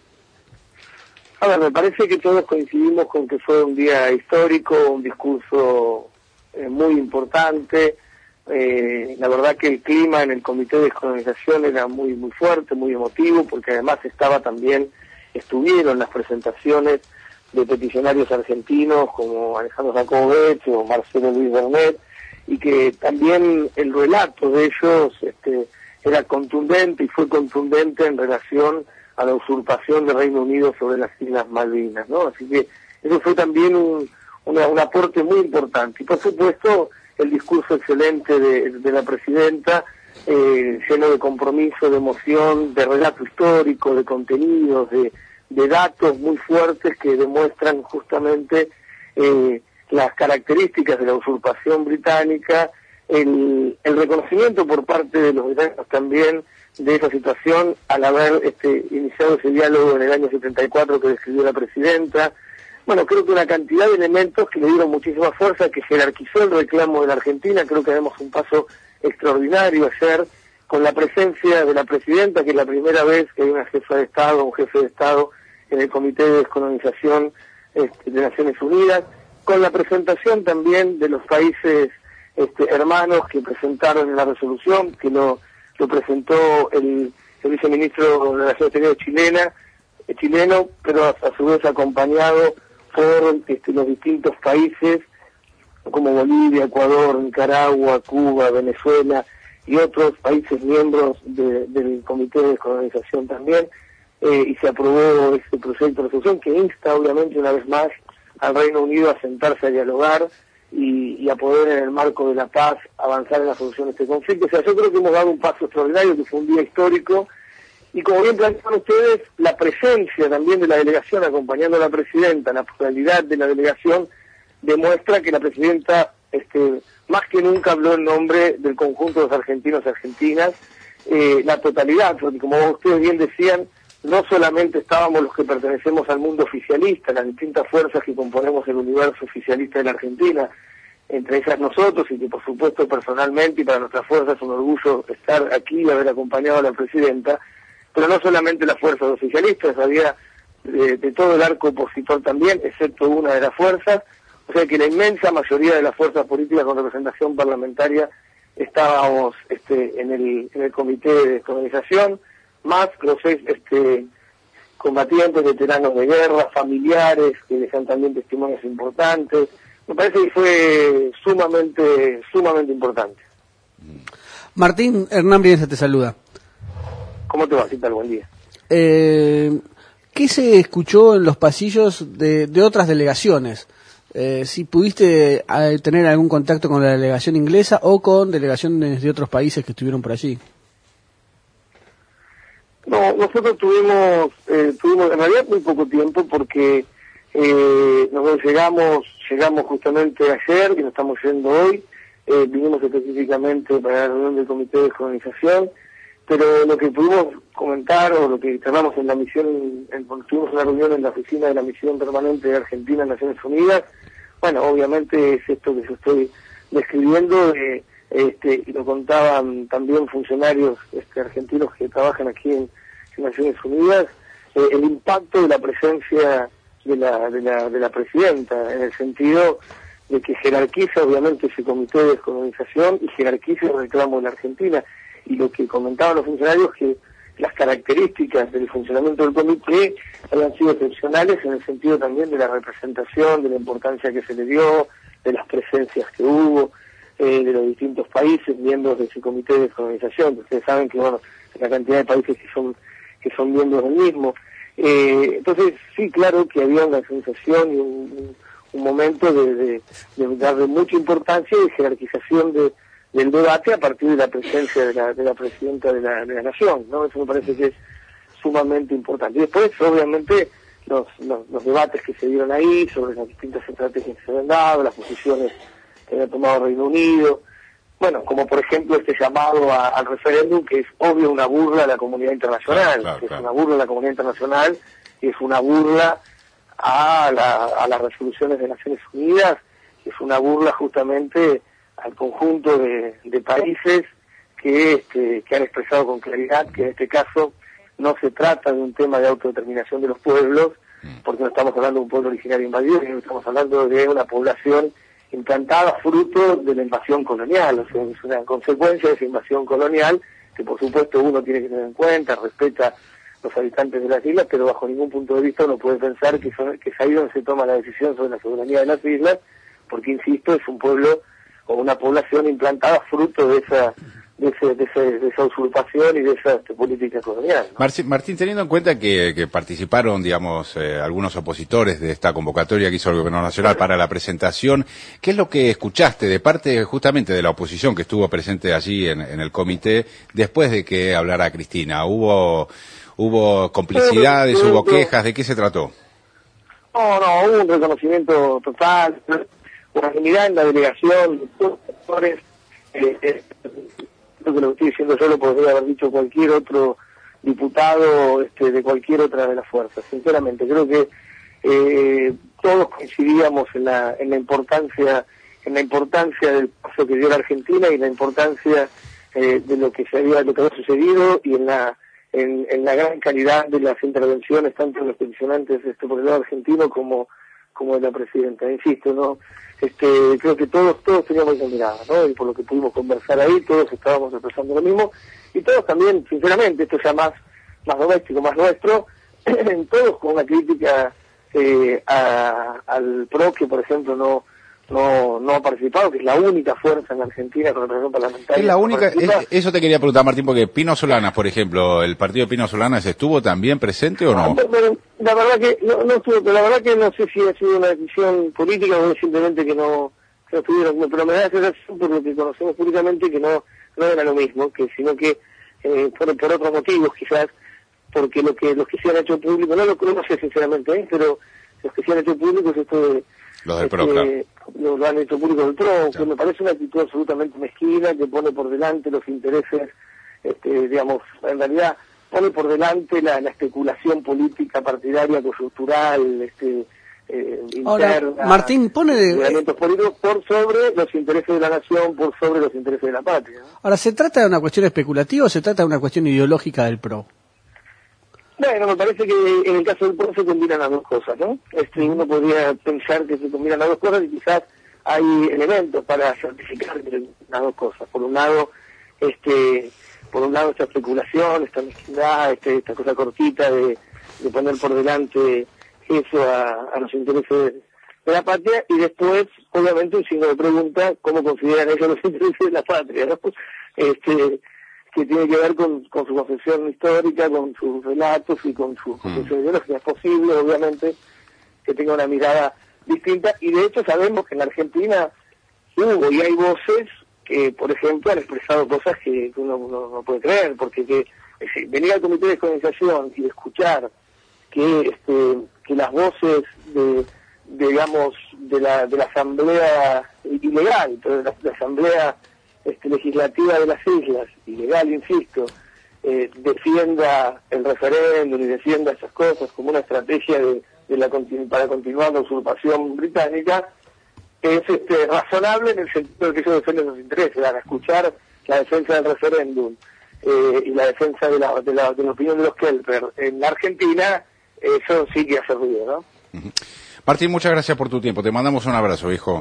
A ver, me parece que todos coincidimos con que fue un día histórico, un discurso eh, muy importante. Eh, la verdad que el clima en el Comité de Descolonización era muy muy fuerte, muy emotivo, porque además estaba también estuvieron las presentaciones de peticionarios argentinos como Alejandro Jacobet o Marcelo Luis Bernet, y que también el relato de ellos este, era contundente y fue contundente en relación a la usurpación del Reino Unido sobre las Islas Malvinas, ¿no? Así que eso fue también un, una, un aporte muy importante. Y por supuesto, el discurso excelente de, de la presidenta, eh, lleno de compromiso, de emoción, de relato histórico, de contenidos, de, de datos muy fuertes que demuestran justamente eh, las características de la usurpación británica, el, el reconocimiento por parte de los británicos también de esa situación al haber este, iniciado ese diálogo en el año setenta y cuatro que describió la presidenta. Bueno, creo que una cantidad de elementos que le dieron muchísima fuerza, que jerarquizó el reclamo de la Argentina. Creo que damos un paso extraordinario ayer con la presencia de la presidenta, que es la primera vez que hay una jefa de Estado, un jefe de Estado en el Comité de Descolonización este, de Naciones Unidas, con la presentación también de los países este, hermanos que presentaron la resolución, que lo, lo presentó el, el viceministro de Relaciones Exteriores chilena, eh, chileno, pero a, a su vez acompañado por este, los distintos países como Bolivia, Ecuador, Nicaragua, Cuba, Venezuela y otros países miembros de, del Comité de Descolonización también, eh, y se aprobó este proyecto de resolución que insta obviamente una vez más al Reino Unido a sentarse a dialogar y, y a poder en el marco de la paz avanzar en la solución de este conflicto. O sea, yo creo que hemos dado un paso extraordinario, que fue un día histórico, y como bien plantean ustedes, la presencia también de la delegación acompañando a la presidenta, la pluralidad de la delegación, demuestra que la presidenta este, más que nunca habló en nombre del conjunto de los argentinos y argentinas, eh, la totalidad, porque como ustedes bien decían, no solamente estábamos los que pertenecemos al mundo oficialista, las distintas fuerzas que componemos el universo oficialista de la Argentina, entre ellas nosotros, y que por supuesto personalmente y para nuestras fuerzas es un orgullo estar aquí y haber acompañado a la presidenta, pero no solamente las fuerzas oficialistas, había de, de todo el arco opositor también, excepto una de las fuerzas, o sea que la inmensa mayoría de las fuerzas políticas con representación parlamentaria estábamos este, en, el, en el Comité de Descolonización, más los seis este, combatientes, veteranos de guerra, familiares, que dejan también testimonios importantes. Me parece que fue sumamente, sumamente importante. Martín, Hernán Brienza te saluda. ¿Cómo te va? ¿Qué tal? Buen día. Eh, ¿Qué se escuchó en los pasillos de, de otras delegaciones? Eh, si pudiste eh, tener algún contacto con la delegación inglesa o con delegaciones de otros países que estuvieron por allí. No, nosotros tuvimos, eh, tuvimos en realidad muy poco tiempo porque eh, nosotros llegamos, llegamos justamente ayer y nos estamos yendo hoy, eh, vinimos específicamente para la reunión del Comité de Descolonización, pero lo que pudimos comentar o lo que tratamos en la misión, en, cuando tuvimos una reunión en la oficina de la misión permanente de Argentina en Naciones Unidas, bueno, obviamente es esto que yo estoy describiendo, eh, este, y lo contaban también funcionarios este, argentinos que trabajan aquí en, en Naciones Unidas, eh, el impacto de la presencia de la, de la, de la presidenta, en el sentido de que jerarquiza obviamente ese comité de descolonización y jerarquiza el reclamo de la Argentina. Y lo que comentaban los funcionarios, que las características del funcionamiento del comité habían sido excepcionales en el sentido también de la representación, de la importancia que se le dio, de las presencias que hubo, eh, de los distintos países, miembros de ese comité de descolonización. Ustedes saben que, bueno, la cantidad de países que son que son miembros del mismo. Eh, entonces, sí, claro que había una sensación y un, un momento de, de, de darle mucha importancia y de jerarquización de del debate a partir de la presencia de la, de la presidenta de la, de la nación, ¿no? Eso me parece que es sumamente importante. Y después, obviamente, los, los, los debates que se dieron ahí sobre las distintas estrategias que se habían dado, las posiciones que había tomado Reino Unido, bueno, como por ejemplo este llamado a, al referéndum, que es obvio una burla a la comunidad internacional, claro, claro, que es claro. una burla a la comunidad internacional, y es una burla a, la, a las resoluciones de Naciones Unidas, es una burla justamente al conjunto de, de países que, este, que han expresado con claridad que en este caso no se trata de un tema de autodeterminación de los pueblos, porque no estamos hablando de un pueblo originario invadido, sino estamos hablando de una población implantada fruto de la invasión colonial, o sea, es una consecuencia de esa invasión colonial que por supuesto uno tiene que tener en cuenta, respeta los habitantes de las islas, pero bajo ningún punto de vista uno puede pensar que, son, que es ahí donde se toma la decisión sobre la soberanía de las islas, porque, insisto, es un pueblo o una población implantada fruto de esa de, ese, de, ese, de esa usurpación y de esa este, política colonial, ¿no? Martín, Martín, teniendo en cuenta que, que participaron, digamos, eh, algunos opositores de esta convocatoria que hizo el Gobierno Nacional para la presentación, ¿qué es lo que escuchaste de parte justamente de la oposición que estuvo presente allí en, en el comité después de que hablara Cristina? ¿Hubo hubo complicidades, hubo quejas? ¿De qué se trató? No, no, hubo un reconocimiento total, unanimidad en la delegación, todos los sectores. Eh, eh, creo que lo que estoy diciendo yo lo podría haber dicho cualquier otro diputado este, de cualquier otra de las fuerzas. Sinceramente, creo que eh, todos coincidíamos en la, en la importancia, en la importancia del paso que dio la Argentina y la importancia eh, de lo que se había, lo que había sucedido y en la, en, en la gran calidad de las intervenciones tanto de los peticionantes este, por el lado argentino como como de la presidenta. Insisto, no, este, creo que todos todos teníamos esa mirada, ¿no? Y por lo que pudimos conversar ahí, todos estábamos expresando lo mismo y todos también, sinceramente, esto ya más más doméstico, más nuestro, todos con una crítica eh, a, al P R O, que por ejemplo no no no ha participado, que es la única fuerza en Argentina con representación parlamentaria. Es la única, es, eso te quería preguntar, Martín, porque Pino Solanas, por ejemplo, el partido de Pino Solanas, ¿estuvo también presente o no? Pero, pero, la verdad que no, no estuvo, pero la verdad que no sé si ha sido una decisión política o es simplemente que no, que no estuvieron, pero me da esa sensación por lo que conocemos públicamente que no no era lo mismo, que sino que eh, por, por otros motivos quizás, porque lo que los que se han hecho público, no lo no sé sinceramente, ¿eh? Pero los que se han hecho públicos esto de los del P R O, claro. Lo, lo han hecho público del P R O, que me parece una actitud absolutamente mezquina, que pone por delante los intereses, este, digamos, en realidad pone por delante la, la especulación política partidaria, coyuntural, este, eh, Ahora, interna, Martín, pone de, de elementos políticos por sobre los intereses de la nación, por sobre los intereses de la patria, ¿no? Ahora, ¿se trata de una cuestión especulativa o se trata de una cuestión ideológica del P R O? Bueno, me parece que en el caso del P R O se combinan las dos cosas, ¿no? Este, uno podría pensar que se combinan las dos cosas y quizás hay elementos para certificar las dos cosas. Por un lado, este, por un lado esta especulación, esta mezquindad, este, esta cosa cortita de, de poner por delante eso a, a los intereses de la patria, y después, obviamente, un signo de pregunta, ¿cómo consideran ellos los intereses de la patria, ¿no? Este, que tiene que ver con, con su concepción histórica, con sus relatos y con su concepción ideológica. Es posible, obviamente, que tenga una mirada distinta, y de hecho sabemos que en la Argentina hubo y hay voces que, por ejemplo, han expresado cosas que uno, uno no puede creer, porque que es decir, venir al comité de descolonización y escuchar que este que las voces de, de digamos de la de la asamblea ilegal, pero de la, de la asamblea este, legislativa de las islas, ilegal, insisto, eh, defienda el referéndum y defienda esas cosas como una estrategia de, de la continu para continuar la usurpación británica, es este, razonable en el sentido de que ellos defienden sus intereses. Al escuchar la defensa del referéndum eh, y la defensa de la, de, la, de la opinión de los Kelper en la Argentina, eso sí que hace ruido, ¿no? Uh-huh. Martín, muchas gracias por tu tiempo. Te mandamos un abrazo, hijo.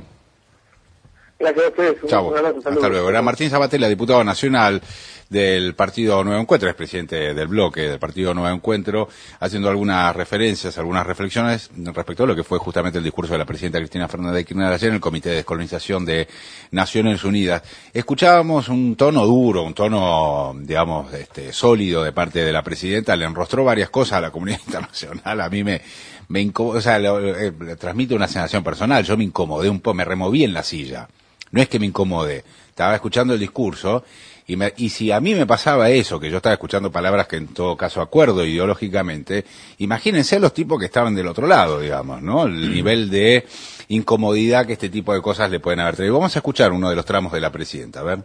Gracias a ustedes. Chau. Un abrazo, hasta luego. Era Martín Sabatella, diputado nacional del Partido Nuevo Encuentro, es presidente del bloque del Partido Nuevo Encuentro, haciendo algunas referencias, algunas reflexiones respecto a lo que fue justamente el discurso de la presidenta Cristina Fernández de Kirchner ayer en el Comité de Descolonización de Naciones Unidas. Escuchábamos un tono duro, un tono, digamos, este, sólido de parte de la presidenta, le enrostró varias cosas a la comunidad internacional. A mí me, me incomodó, o sea, le, le, le transmite una sensación personal. Yo me incomodé un poco, me removí en la silla. No es que me incomode, estaba escuchando el discurso y, me, y si a mí me pasaba eso, que yo estaba escuchando palabras que en todo caso acuerdo ideológicamente, imagínense los tipos que estaban del otro lado, digamos, ¿no? El nivel de incomodidad que este tipo de cosas le pueden haber traído. Vamos a escuchar uno de los tramos de la presidenta, a ver.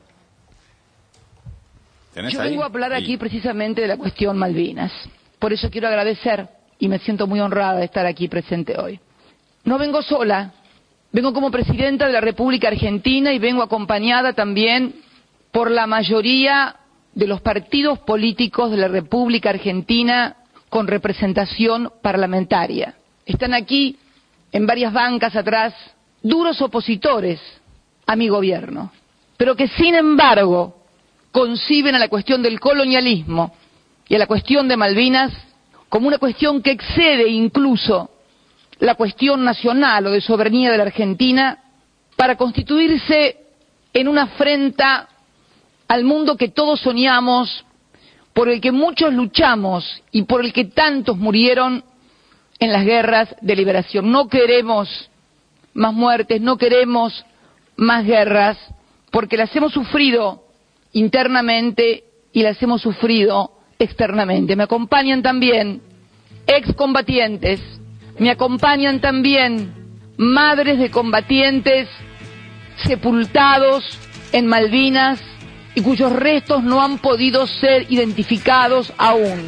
Yo ahí? vengo a hablar aquí precisamente de la cuestión Malvinas. Por eso quiero agradecer y me siento muy honrada de estar aquí presente hoy. No vengo sola. Vengo como presidenta de la República Argentina y vengo acompañada también por la mayoría de los partidos políticos de la República Argentina con representación parlamentaria. Están aquí, en varias bancas atrás, duros opositores a mi gobierno, pero que sin embargo conciben a la cuestión del colonialismo y a la cuestión de Malvinas como una cuestión que excede incluso la cuestión nacional o de soberanía de la Argentina para constituirse en una afrenta al mundo que todos soñamos, por el que muchos luchamos y por el que tantos murieron en las guerras de liberación. No queremos más muertes, no queremos más guerras, porque las hemos sufrido internamente y las hemos sufrido externamente. Me acompañan también excombatientes, me acompañan también madres de combatientes sepultados en Malvinas y cuyos restos no han podido ser identificados aún.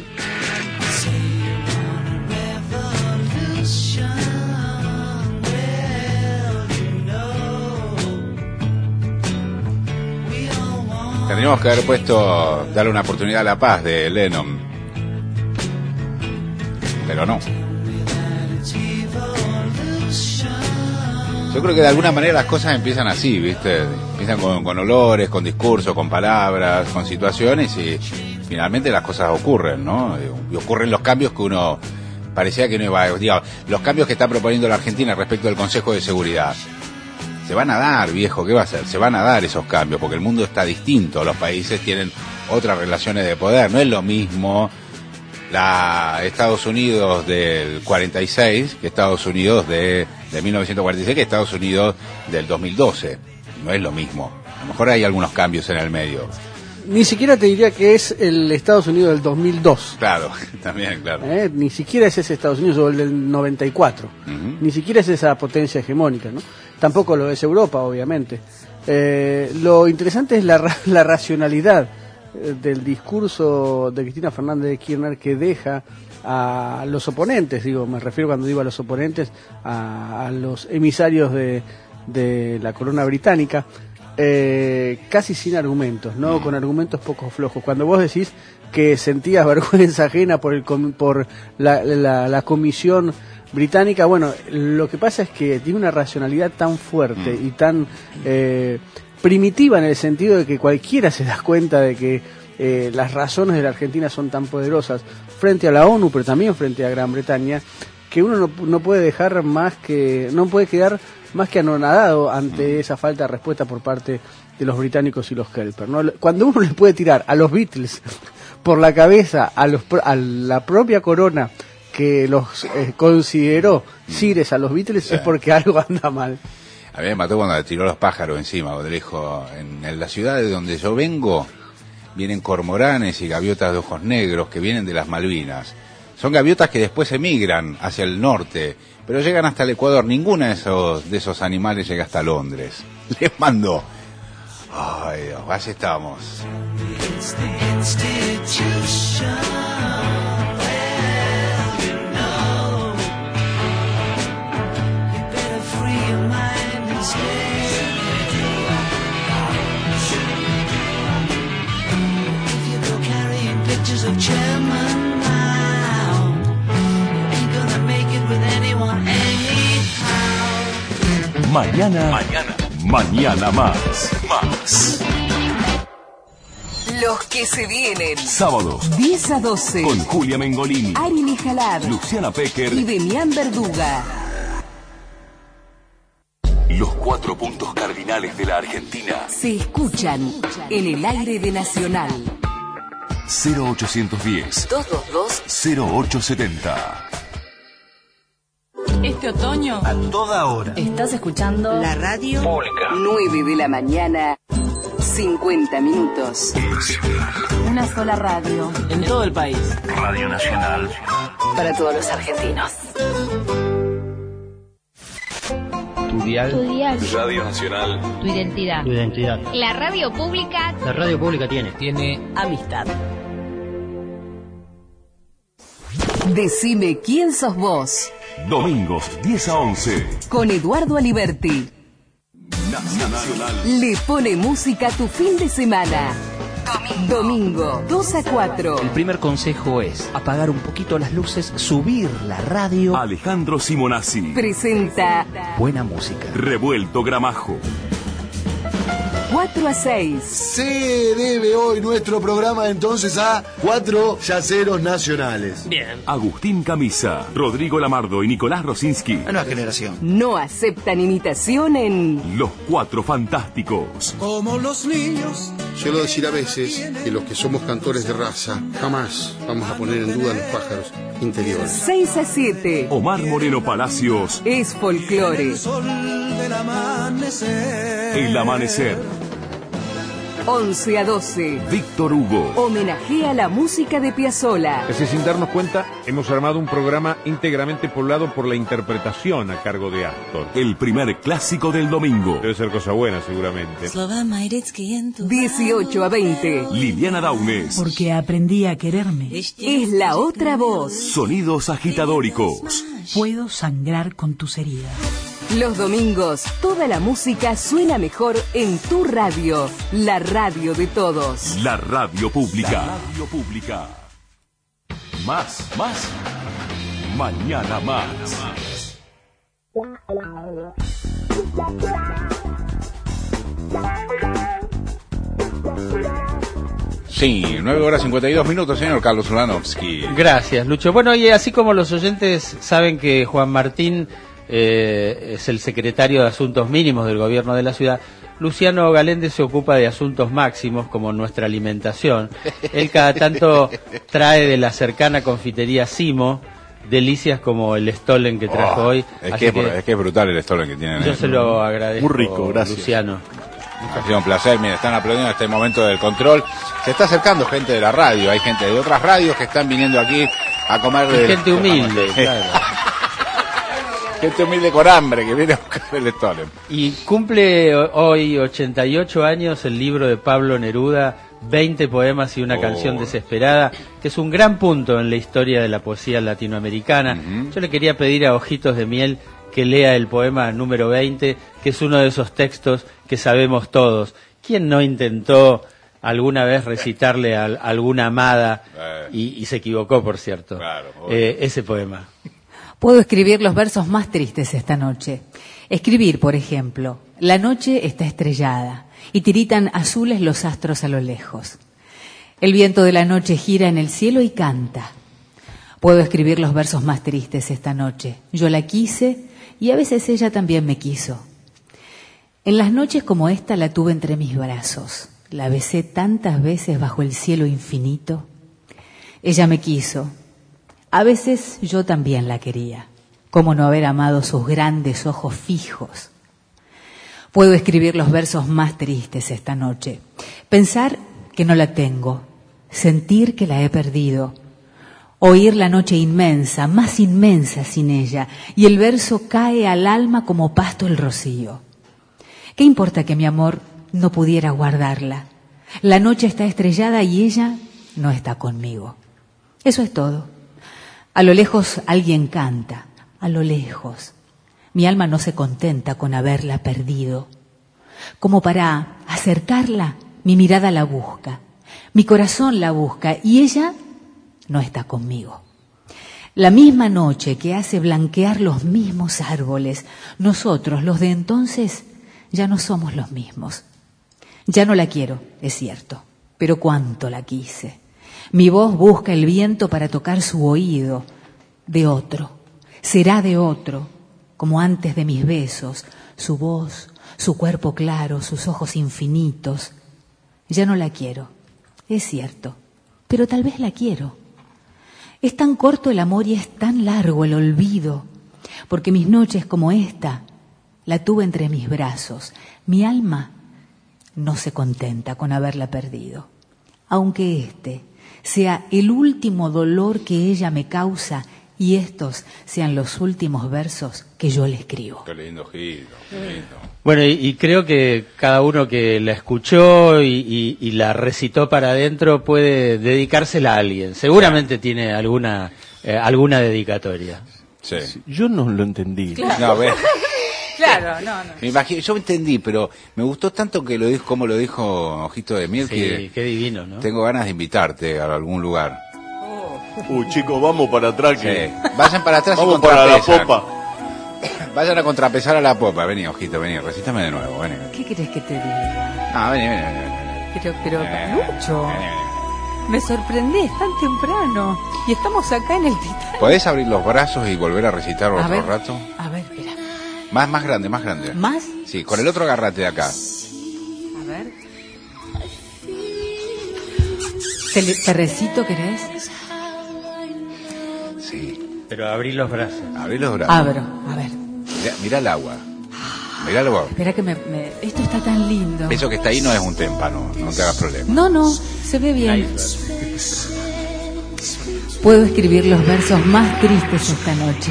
Tendríamos que haber puesto Darle una oportunidad a la paz de Lennon, pero no. Yo creo que de alguna manera las cosas empiezan así, ¿viste? Empiezan con, con olores, con discursos, con palabras, con situaciones y finalmente las cosas ocurren, ¿no? Y ocurren los cambios que uno parecía que no iba a... Digamos, los cambios que está proponiendo la Argentina respecto al Consejo de Seguridad. Se van a dar, viejo, ¿qué va a hacer? Se van a dar esos cambios, porque el mundo está distinto, los países tienen otras relaciones de poder, no es lo mismo la Estados Unidos del cuarenta y seis que Estados Unidos de, de mil novecientos cuarenta y seis que Estados Unidos del dos mil doce, no es lo mismo, a lo mejor hay algunos cambios en el medio. Ni siquiera te diría que es el Estados Unidos del dos mil dos. Claro, también, claro. ¿Eh? Ni siquiera es ese Estados Unidos o el del noventa y cuatro. Uh-huh. Ni siquiera es esa potencia hegemónica, ¿no? Tampoco lo es Europa, obviamente. Eh, lo interesante es la, la racionalidad del discurso de Cristina Fernández de Kirchner, que deja a los oponentes, digo, me refiero cuando digo a los oponentes, a, a los emisarios de, de la corona británica, eh, casi sin argumentos, ¿no? Con argumentos poco flojos. Cuando vos decís que sentías vergüenza ajena por, el, por la, la, la comisión británica, bueno, lo que pasa es que tiene una racionalidad tan fuerte y tan eh, primitiva, en el sentido de que cualquiera se da cuenta de que eh, las razones de la Argentina son tan poderosas frente a la ONU, pero también frente a Gran Bretaña, que uno no, no puede dejar más que, no puede quedar más que anonadado ante esa falta de respuesta por parte de los británicos y los Helper, ¿no? Cuando uno le puede tirar a los Beatles por la cabeza a, los, a la propia corona que los eh, consideró sires a los Beatles, sí, es porque algo anda mal. A mí me mató cuando le tiró los pájaros encima, cuando le dijo, en, en la ciudad de donde yo vengo, vienen cormoranes y gaviotas de ojos negros que vienen de las Malvinas. Son gaviotas que después emigran hacia el norte, pero llegan hasta el Ecuador. Ninguna de esos, de esos animales llega hasta Londres. Les mandó. Ay, Dios, así estamos. Mañana, mañana, mañana más, más. Los que se vienen. Sábados, diez a doce. Con Julia Mengolini, Ari Mijalar, Luciana Pecker y Demián Verduga. Los cuatro puntos cardinales de la Argentina se escuchan en el aire de Nacional. cero ochocientos diez, dos dos dos, cero ocho setenta. Este otoño, a toda hora, estás escuchando la radio pública. nueve de la mañana, cincuenta minutos. Una sola radio. En todo el país. Radio Nacional. Para todos los argentinos. Tu dial. Tu dial. Radio Nacional. Tu identidad. Tu identidad. La radio pública. La radio pública tiene. Tiene amistad. Decime quién sos vos. Domingos, diez a once. Con Eduardo Aliberti. Nacional. Le pone música a tu fin de semana. Domingo. Domingo, dos a cuatro. El primer consejo es apagar un poquito las luces, subir la radio. Alejandro Simonazzi presenta buena música. Revuelto Gramajo. cuatro a seis. Se debe hoy nuestro programa entonces a cuatro yaceros nacionales. Bien. Agustín Camisa, Rodrigo Lamardo y Nicolás Rosinski. Nueva generación. No aceptan imitación en Los Cuatro Fantásticos. Como los niños. Suelo decir a veces que los que somos cantores de raza jamás vamos a poner en duda los pájaros interiores. seis a siete. Omar Moreno Palacios. Es folclore. El sol del amanecer. El Amanecer. once a doce. Víctor Hugo. Homenajea la música de Piazzolla. Casi sin darnos cuenta, hemos armado un programa íntegramente poblado por la interpretación a cargo de Astor. El primer clásico del domingo. Debe ser cosa buena, seguramente. dieciocho a veinte. Liliana Daunes. Porque aprendí a quererme. Es la otra voz. Sonidos agitadóricos. Puedo sangrar con tus heridas. Los domingos, toda la música suena mejor en tu radio, la radio de todos. La radio pública. La radio pública. Más, más. Mañana más. Sí, nueve horas cincuenta y dos minutos, señor Carlos Ulanovsky. Gracias, Lucho. Bueno, y así como los oyentes saben que Juan Martín Eh, es el secretario de Asuntos Mínimos del gobierno de la ciudad, Luciano Galende se ocupa de asuntos máximos como nuestra alimentación. Él cada tanto trae de la cercana confitería Simo delicias como el Stollen que trajo oh, hoy. Es que, que, es que es brutal el Stollen que tienen. Yo eh. se lo agradezco. Muy rico, gracias. Luciano. Ha sido un placer, mira, están aplaudiendo en este momento del control. Se está acercando gente de la radio, hay gente de otras radios que están viniendo aquí a comer. Y gente humilde, claro. Gente humilde con hambre que viene a buscar el Stollen. Y cumple hoy ochenta y ocho años el libro de Pablo Neruda, veinte poemas y una oh. canción desesperada, que es un gran punto en la historia de la poesía latinoamericana. Uh-huh. Yo le quería pedir a Ojitos de Miel que lea el poema número veinte, que es uno de esos textos que sabemos todos. ¿Quién no intentó alguna vez recitarle a alguna amada y, y se equivocó, por cierto? Claro, eh, ese poema. Puedo escribir los versos más tristes esta noche. Escribir, por ejemplo, la noche está estrellada y tiritan azules los astros a lo lejos. El viento de la noche gira en el cielo y canta. Puedo escribir los versos más tristes esta noche. Yo la quise y a veces ella también me quiso. En las noches como esta la tuve entre mis brazos. La besé tantas veces bajo el cielo infinito. Ella me quiso. A veces yo también la quería. ¿Cómo no haber amado sus grandes ojos fijos? Puedo escribir los versos más tristes esta noche. Pensar que no la tengo. Sentir que la he perdido. Oír la noche inmensa, más inmensa sin ella. Y el verso cae al alma como pasto el rocío. ¿Qué importa que mi amor no pudiera guardarla? La noche está estrellada y ella no está conmigo. Eso es todo. A lo lejos alguien canta, a lo lejos. Mi alma no se contenta con haberla perdido. Como para acercarla, mi mirada la busca, mi corazón la busca y ella no está conmigo. La misma noche que hace blanquear los mismos árboles, nosotros, los de entonces, ya no somos los mismos. Ya no la quiero, es cierto, pero cuánto la quise. Mi voz busca el viento para tocar su oído. De otro, será de otro, como antes de mis besos, su voz, su cuerpo claro, sus ojos infinitos. Ya no la quiero, es cierto, pero tal vez la quiero. Es tan corto el amor y es tan largo el olvido, porque mis noches como esta la tuve entre mis brazos. Mi alma no se contenta con haberla perdido, aunque este sea el último dolor que ella me causa y estos sean los últimos versos que yo le escribo. Qué lindo, Gil, qué lindo. Bueno, y, y creo que cada uno que la escuchó y, y, y la recitó para adentro puede dedicársela a alguien. Seguramente tiene alguna eh, alguna dedicatoria. Sí. Yo no lo entendí. Claro. No, a ver. Claro, no, no. Me imagino, yo entendí, pero me gustó tanto que lo dijo, como lo dijo Ojito de Miel, sí, que qué divino, ¿no? Tengo ganas de invitarte a algún lugar. Uy, chicos, vamos para atrás. Que... Sí. Vayan para atrás vamos y para la contrapesan. popa. Vayan a contrapesar a la popa. Vení, ojito, vení, recítame de nuevo, vení. ¿Qué querés que te diga? Ah, vení, vení, vení. vení. Pero, pero, Eh, Lucho, vení, vení. me sorprendés tan temprano. Y estamos acá en el Titanic. ¿Podés abrir los brazos y volver a recitar A otro ver. rato? A ver, espera. Más, más grande, más grande. ¿Más? Sí, con el otro agarrate de acá. A ver. ¿Te, le- te recito, querés? Sí. Pero abrí los brazos. Abrí los brazos. Abro, a ver. Mirá, mirá el agua. Mirá el agua. Espera que me, me- Esto está tan lindo. Eso que está ahí no es un témpano, no te hagas problema. No, no, se ve bien. Puedo escribir los versos más tristes esta noche.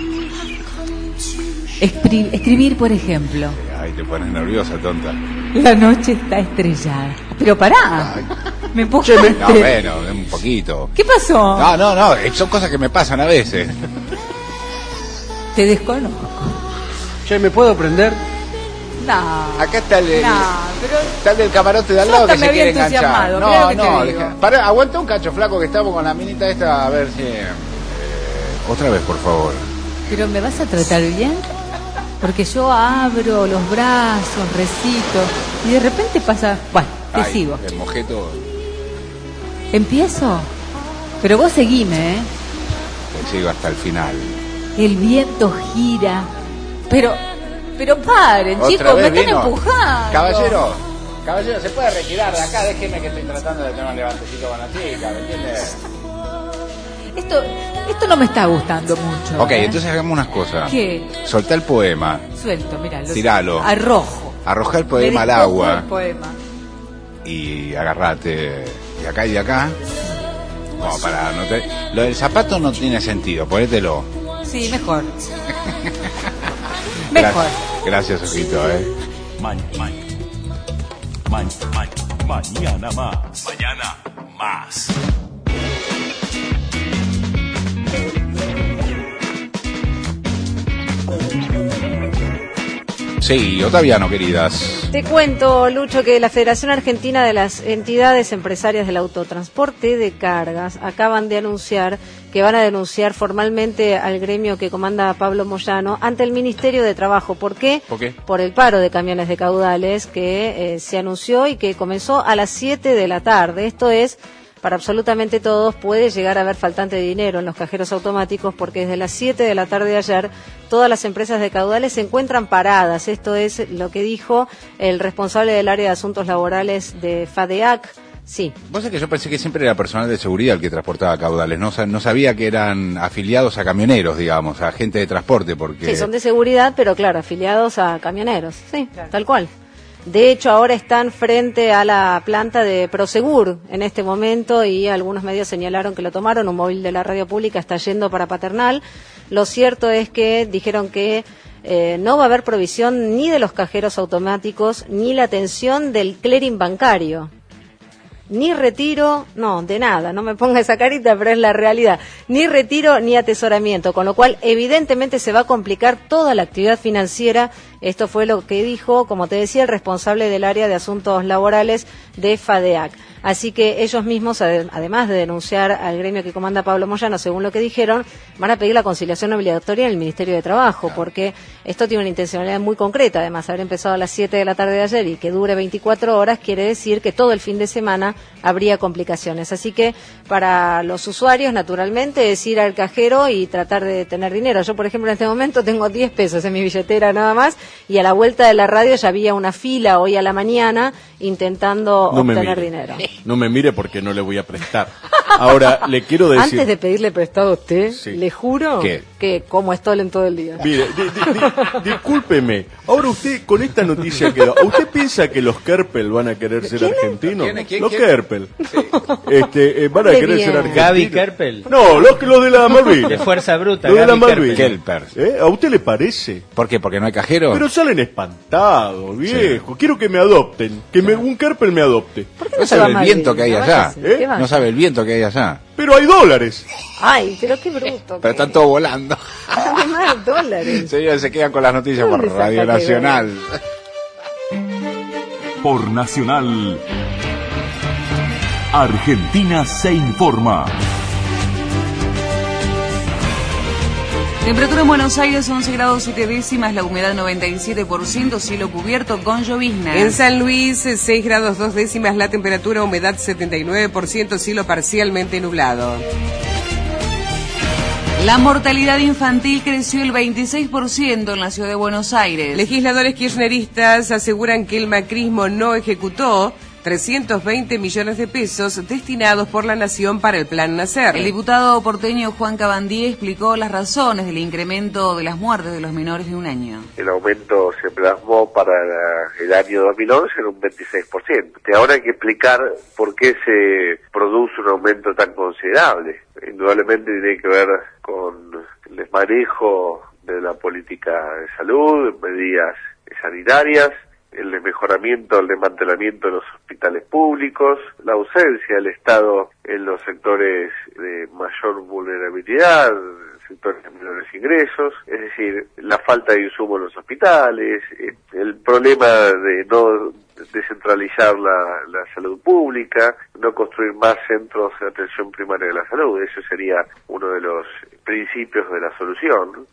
Espri- escribir, por ejemplo, Ay, te pones nerviosa, tonta. la noche está estrellada. Pero pará, me empujaste. No, bueno, un poquito. ¿Qué pasó? No, no, no, eh, son cosas que me pasan a veces. Te desconozco. Che, ¿me puedo prender? No. Acá está el, el- No, pero está el del camarote de al Yo lado hasta que me se había quiere enganchar. entusiasmado, No, mirá lo que no, te digo. deja- pará, aguanta un cacho, flaco, que estamos con la minita esta, a ver si... eh, otra vez, por favor. Pero ¿me vas a tratar bien? Porque yo abro los brazos, recito, y de repente pasa... Bueno, te Ay, sigo. el mojeto ¿Empiezo? Pero vos seguime, ¿eh? te sigo hasta el final. El viento gira. Pero, pero paren, Otra chicos, me vez están vino. empujando. Caballero, caballero, ¿se puede retirar de acá? Déjeme que estoy tratando de tener un levantecito con la chica, ¿me entiende? Esto, esto no me está gustando mucho. Ok, ¿eh? entonces hagamos unas cosas. ¿Qué? Soltá el poema, Suelto, mira. tiralo. Arrojo. Arrojá el Le poema al despojo agua el poema. y agarrate de acá y de acá. Como para no te... Lo del zapato no tiene sentido, ponételo. Sí, mejor. Mejor. Gracias, Gracias, ojito, eh. Ma- ma- ma- ma- mañana más. Mañana más. Sí, Otaviano, queridas. Te cuento, Lucho, que la Federación Argentina de las Entidades Empresarias del Autotransporte de Cargas acaban de anunciar que van a denunciar formalmente al gremio que comanda Pablo Moyano ante el Ministerio de Trabajo. ¿Por qué? ¿Por qué? Por el paro de camiones de caudales que eh, se anunció y que comenzó a las siete de la tarde. Esto es, para absolutamente todos, puede llegar a haber faltante de dinero en los cajeros automáticos porque desde las siete de la tarde de ayer todas las empresas de caudales se encuentran paradas. Esto es lo que dijo el responsable del área de asuntos laborales de FADEAC. Sí. Vos sabés que yo pensé que siempre era personal de seguridad el que transportaba caudales. No, sa- no sabía que eran afiliados a camioneros, digamos, a gente de transporte, porque... Sí, son de seguridad, pero claro, afiliados a camioneros. Sí, tal cual. De hecho, ahora están frente a la planta de Prosegur en este momento y algunos medios señalaron que lo tomaron. Un móvil de la radio pública está yendo para Paternal. Lo cierto es que dijeron que eh, no va a haber provisión ni de los cajeros automáticos ni la atención del clearing bancario. Ni retiro, no, de nada, no me ponga esa carita, pero es la realidad. Ni retiro ni atesoramiento, con lo cual evidentemente se va a complicar toda la actividad financiera. Esto fue lo que dijo, como te decía, el responsable del área de asuntos laborales de FADEAC. Así que ellos mismos, además de denunciar al gremio que comanda Pablo Moyano, según lo que dijeron, van a pedir la conciliación obligatoria en el Ministerio de Trabajo, porque esto tiene una intencionalidad muy concreta. Además, haber empezado a las siete de la tarde de ayer y que dure veinticuatro horas quiere decir que todo el fin de semana habría complicaciones. Así que para los usuarios, naturalmente, es ir al cajero y tratar de tener dinero. Yo, por ejemplo, en este momento tengo diez pesos en mi billetera nada más y a la vuelta de la radio ya había una fila hoy a la mañana intentando No me obtener mire. dinero. No me mire porque no le voy a prestar. Ahora, le quiero decir... Antes de pedirle prestado a usted, Sí. le juro ¿Qué? que como estolen todo el día. Mire, di- di- di- discúlpeme. Ahora usted, con esta noticia que da, ¿usted piensa que los Kerpel van a querer ser ¿Quién es? argentinos? ¿Quién es? ¿Quién? Los ¿Quién? Kerpel. Este, eh, van a Qué querer bien. ser argentinos. Gaby Kerpel. No, los, los de la Malvinas. De Fuerza Bruta, Los de la Gaby Malvinas. Kerpel. ¿Eh? ¿A usted le parece? ¿Por qué? ¿Porque no hay cajero? Pero salen espantados, viejo. Quiero que me adopten. Que me, un Kerpel me adopte. No sabe el viento que hay allá. ¿Eh? No sabe el viento que hay allá. Pero hay dólares. Ay, pero qué bruto. Pero están todos volando. Además, dólares. Señores, se quedan con las noticias por ¿Dónde saca Radio que Nacional. Por Nacional, Argentina se informa. Temperatura en Buenos Aires once grados siete décimas, la humedad noventa y siete por ciento, cielo cubierto con llovizna. En San Luis seis grados dos décimas, la temperatura, humedad setenta y nueve por ciento, cielo parcialmente nublado. La mortalidad infantil creció el veintiséis por ciento en la ciudad de Buenos Aires. Legisladores kirchneristas aseguran que el macrismo no ejecutó trescientos veinte millones de pesos destinados por la Nación para el Plan Nacer. El diputado porteño Juan Cabandier explicó las razones del incremento de las muertes de los menores de un año. El aumento se plasmó para el año dos mil once en un veintiséis por ciento. Ahora hay que explicar por qué se produce un aumento tan considerable. Indudablemente tiene que ver con el desmanejo de la política de salud, medidas sanitarias, el desmejoramiento, el desmantelamiento de los hospitales públicos, la ausencia del Estado en los sectores de mayor vulnerabilidad, sectores de menores ingresos, es decir, la falta de insumos en los hospitales, el problema de no descentralizar la, la salud pública, no construir más centros de atención primaria de la salud. Eso sería uno de los principios de la solución, ¿no?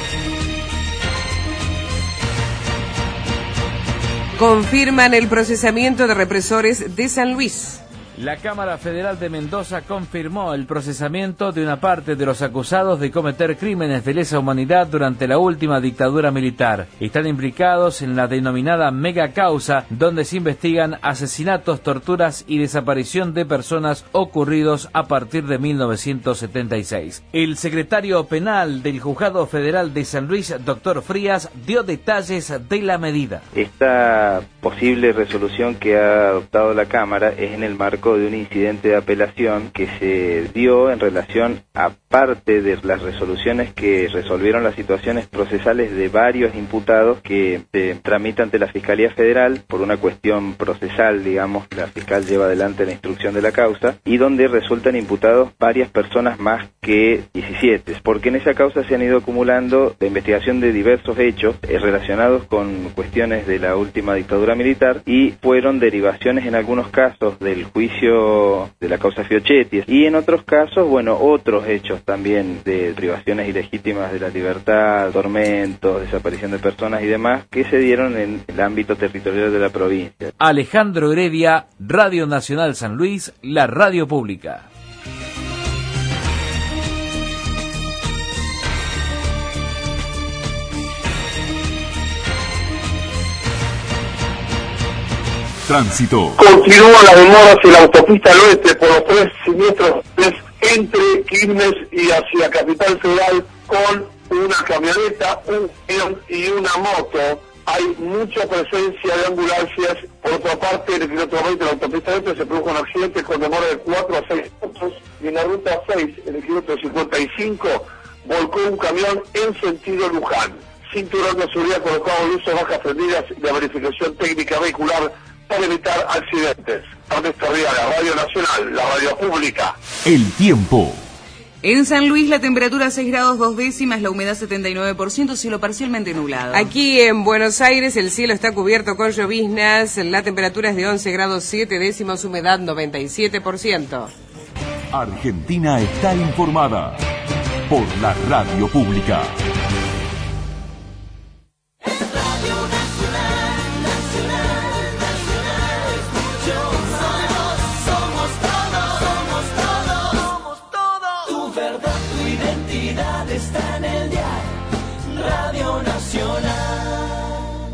Confirman el procesamiento de represores de San Luis. La Cámara Federal de Mendoza confirmó el procesamiento de una parte de los acusados de cometer crímenes de lesa humanidad durante la última dictadura militar. Están implicados en la denominada mega causa, donde se investigan asesinatos, torturas y desaparición de personas ocurridos a partir de mil novecientos setenta y seis. El secretario penal del Juzgado Federal de San Luis, doctor Frías, dio detalles de la medida. Esta posible resolución que ha adoptado la Cámara es en el marco de un incidente de apelación que se dio en relación a parte de las resoluciones que resolvieron las situaciones procesales de varios imputados que se tramitan ante la Fiscalía Federal por una cuestión procesal, digamos, la fiscal lleva adelante la instrucción de la causa, y donde resultan imputados varias personas más que diecisiete, porque en esa causa se han ido acumulando la investigación de diversos hechos eh, relacionados con cuestiones de la última dictadura militar, y fueron derivaciones en algunos casos del juicio de la causa Fiochetti, y en otros casos, bueno, otros hechos también de privaciones ilegítimas de la libertad, tormentos, desaparición de personas y demás, que se dieron en el ámbito territorial de la provincia. Alejandro Heredia, Radio Nacional San Luis, la radio pública. Tránsito. Continúan las demoras en la autopista al oeste por los tres siniestros entre Quilmes y hacia Capital Federal, con una camioneta, un camión y una moto. Hay mucha presencia de ambulancias. Por otra parte, en el kilómetro veinte de la autopista oeste se produjo un accidente con demora de cuatro a seis minutos, y en la ruta seis, en el kilómetro cincuenta y cinco, volcó un camión en sentido Luján. Cinturón de seguridad colocado, luces bajas prendidas y la verificación técnica vehicular para evitar accidentes. Ernesto Arriaga, Radio Nacional, la radio pública. El tiempo. En San Luis la temperatura seis grados dos décimas, la humedad setenta y nueve por ciento, cielo parcialmente nublado. Aquí en Buenos Aires el cielo está cubierto con lloviznas, la temperatura es de once grados siete décimas, humedad noventa y siete por ciento. Argentina está informada por la radio pública. Está en el dial, Radio Nacional.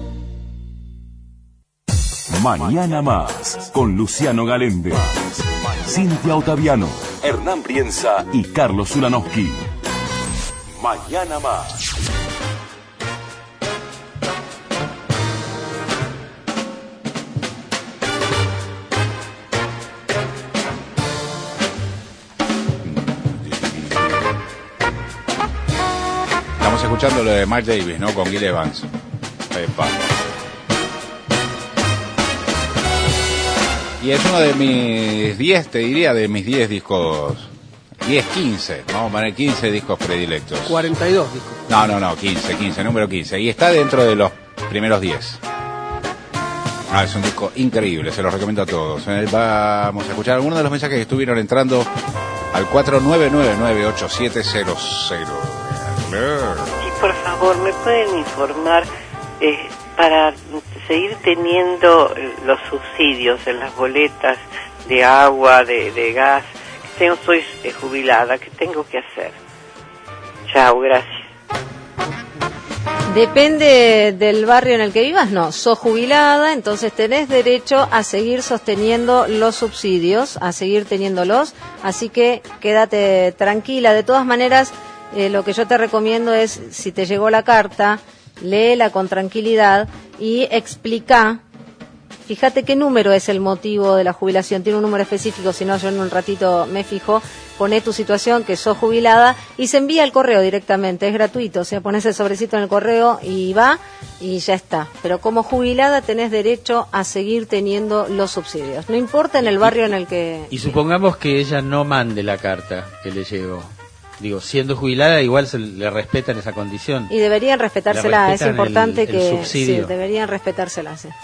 Mañana más, con Luciano Galende, Cintia Ottaviano, Hernán Brienza y Carlos Ulanowski. Mañana más. Escuchando lo de Mike Davis, ¿no? Con Gil Evans. Epa. Y es uno de mis diez, te diría, de mis diez discos. diez, quince, vamos a poner quince discos predilectos. cuarenta y dos discos. No, no, no, quince, quince, número quince. Y está dentro de los primeros diez. Ah, es un disco increíble, se los recomiendo a todos. Vamos a escuchar algunos de los mensajes que estuvieron entrando al cuatro nueve nueve nueve ocho siete cero cero. Sí, por favor, ¿me pueden informar eh, para seguir teniendo los subsidios en las boletas de agua, de, de gas? Tengo, soy eh, jubilada, ¿qué tengo que hacer? Chao, gracias. Depende del barrio en el que vivas, no, sos jubilada, entonces tenés derecho a seguir sosteniendo los subsidios, a seguir teniéndolos, así que quédate tranquila. De todas maneras, eh, lo que yo te recomiendo es, si te llegó la carta, léela con tranquilidad y explica, fíjate qué número es el motivo de la jubilación, tiene un número específico, si no yo en un ratito me fijo. Poné tu situación, que sos jubilada, y se envía al correo directamente, es gratuito, o sea, pones el sobrecito en el correo y va, y ya está. Pero como jubilada tenés derecho a seguir teniendo los subsidios, no importa en el barrio en el que... Y supongamos que ella no mande la carta que le llegó. Digo, siendo jubilada igual se le respetan esa condición. Y deberían respetársela, es importante el, el que... subsidio. Sí, deberían respetársela, sí.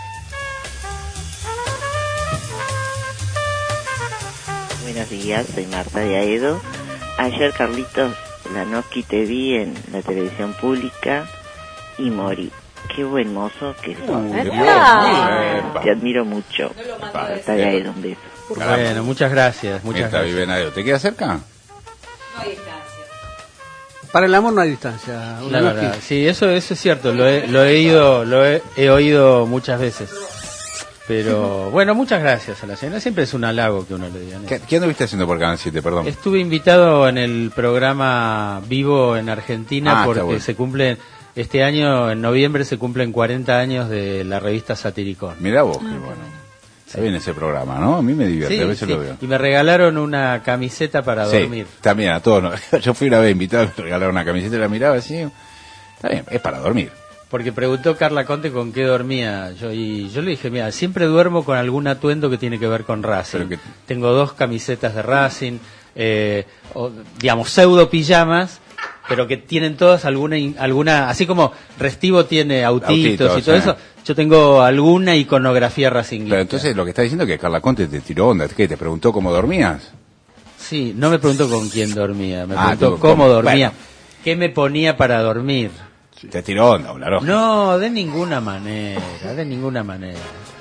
Buenos días, soy Marta de Aedo. Ayer, Carlitos Lanoski, te vi en la televisión pública y morí. Qué buen mozo que sos. Uh, te, te admiro mucho. Marta de Aedo, un beso. Bueno, muchas gracias. Muchas Esta gracias. vive en Aedo. ¿Te queda cerca? No hay distancia. Para el amor no hay distancia. La verdad, sí, eso, eso es cierto. Lo he, lo he ido, lo he, he oído muchas veces. Pero bueno, muchas gracias a la señora. Siempre es un halago que uno le diga. ¿Qué, ¿Qué anduviste haciendo por Canal siete, perdón? Estuve invitado en el programa Vivo en Argentina Ah, porque bueno. se cumplen, este año, en noviembre, se cumplen cuarenta años de la revista Satiricón. Mirá vos, qué bueno. Está bien ese programa, ¿no? A mí me divierte, Sí, a veces sí. lo veo. Y me regalaron una camiseta para Sí, dormir. también a todos. ¿no? Yo fui una vez invitado, me regalaron una camiseta y la miraba así. Está bien, es para dormir. Porque preguntó Carla Conte con qué dormía yo y yo le dije, mira, siempre duermo con algún atuendo que tiene que ver con Racing. Que... Tengo dos camisetas de Racing, eh, o, digamos, pseudo pijamas, pero que tienen todas alguna, alguna así como Restivo tiene autitos, Autitos, y todo eh. eso, yo tengo alguna iconografía racinguista. Pero entonces lo que está diciendo es que Carla Conte te tiró onda. ¿Qué? ¿Te preguntó cómo dormías? Sí, no me preguntó con quién dormía, me Ah, preguntó tú, cómo ¿cómo? dormía, Bueno. qué me ponía para dormir. Te tiró onda, una loja. No, de ninguna manera, de ninguna manera.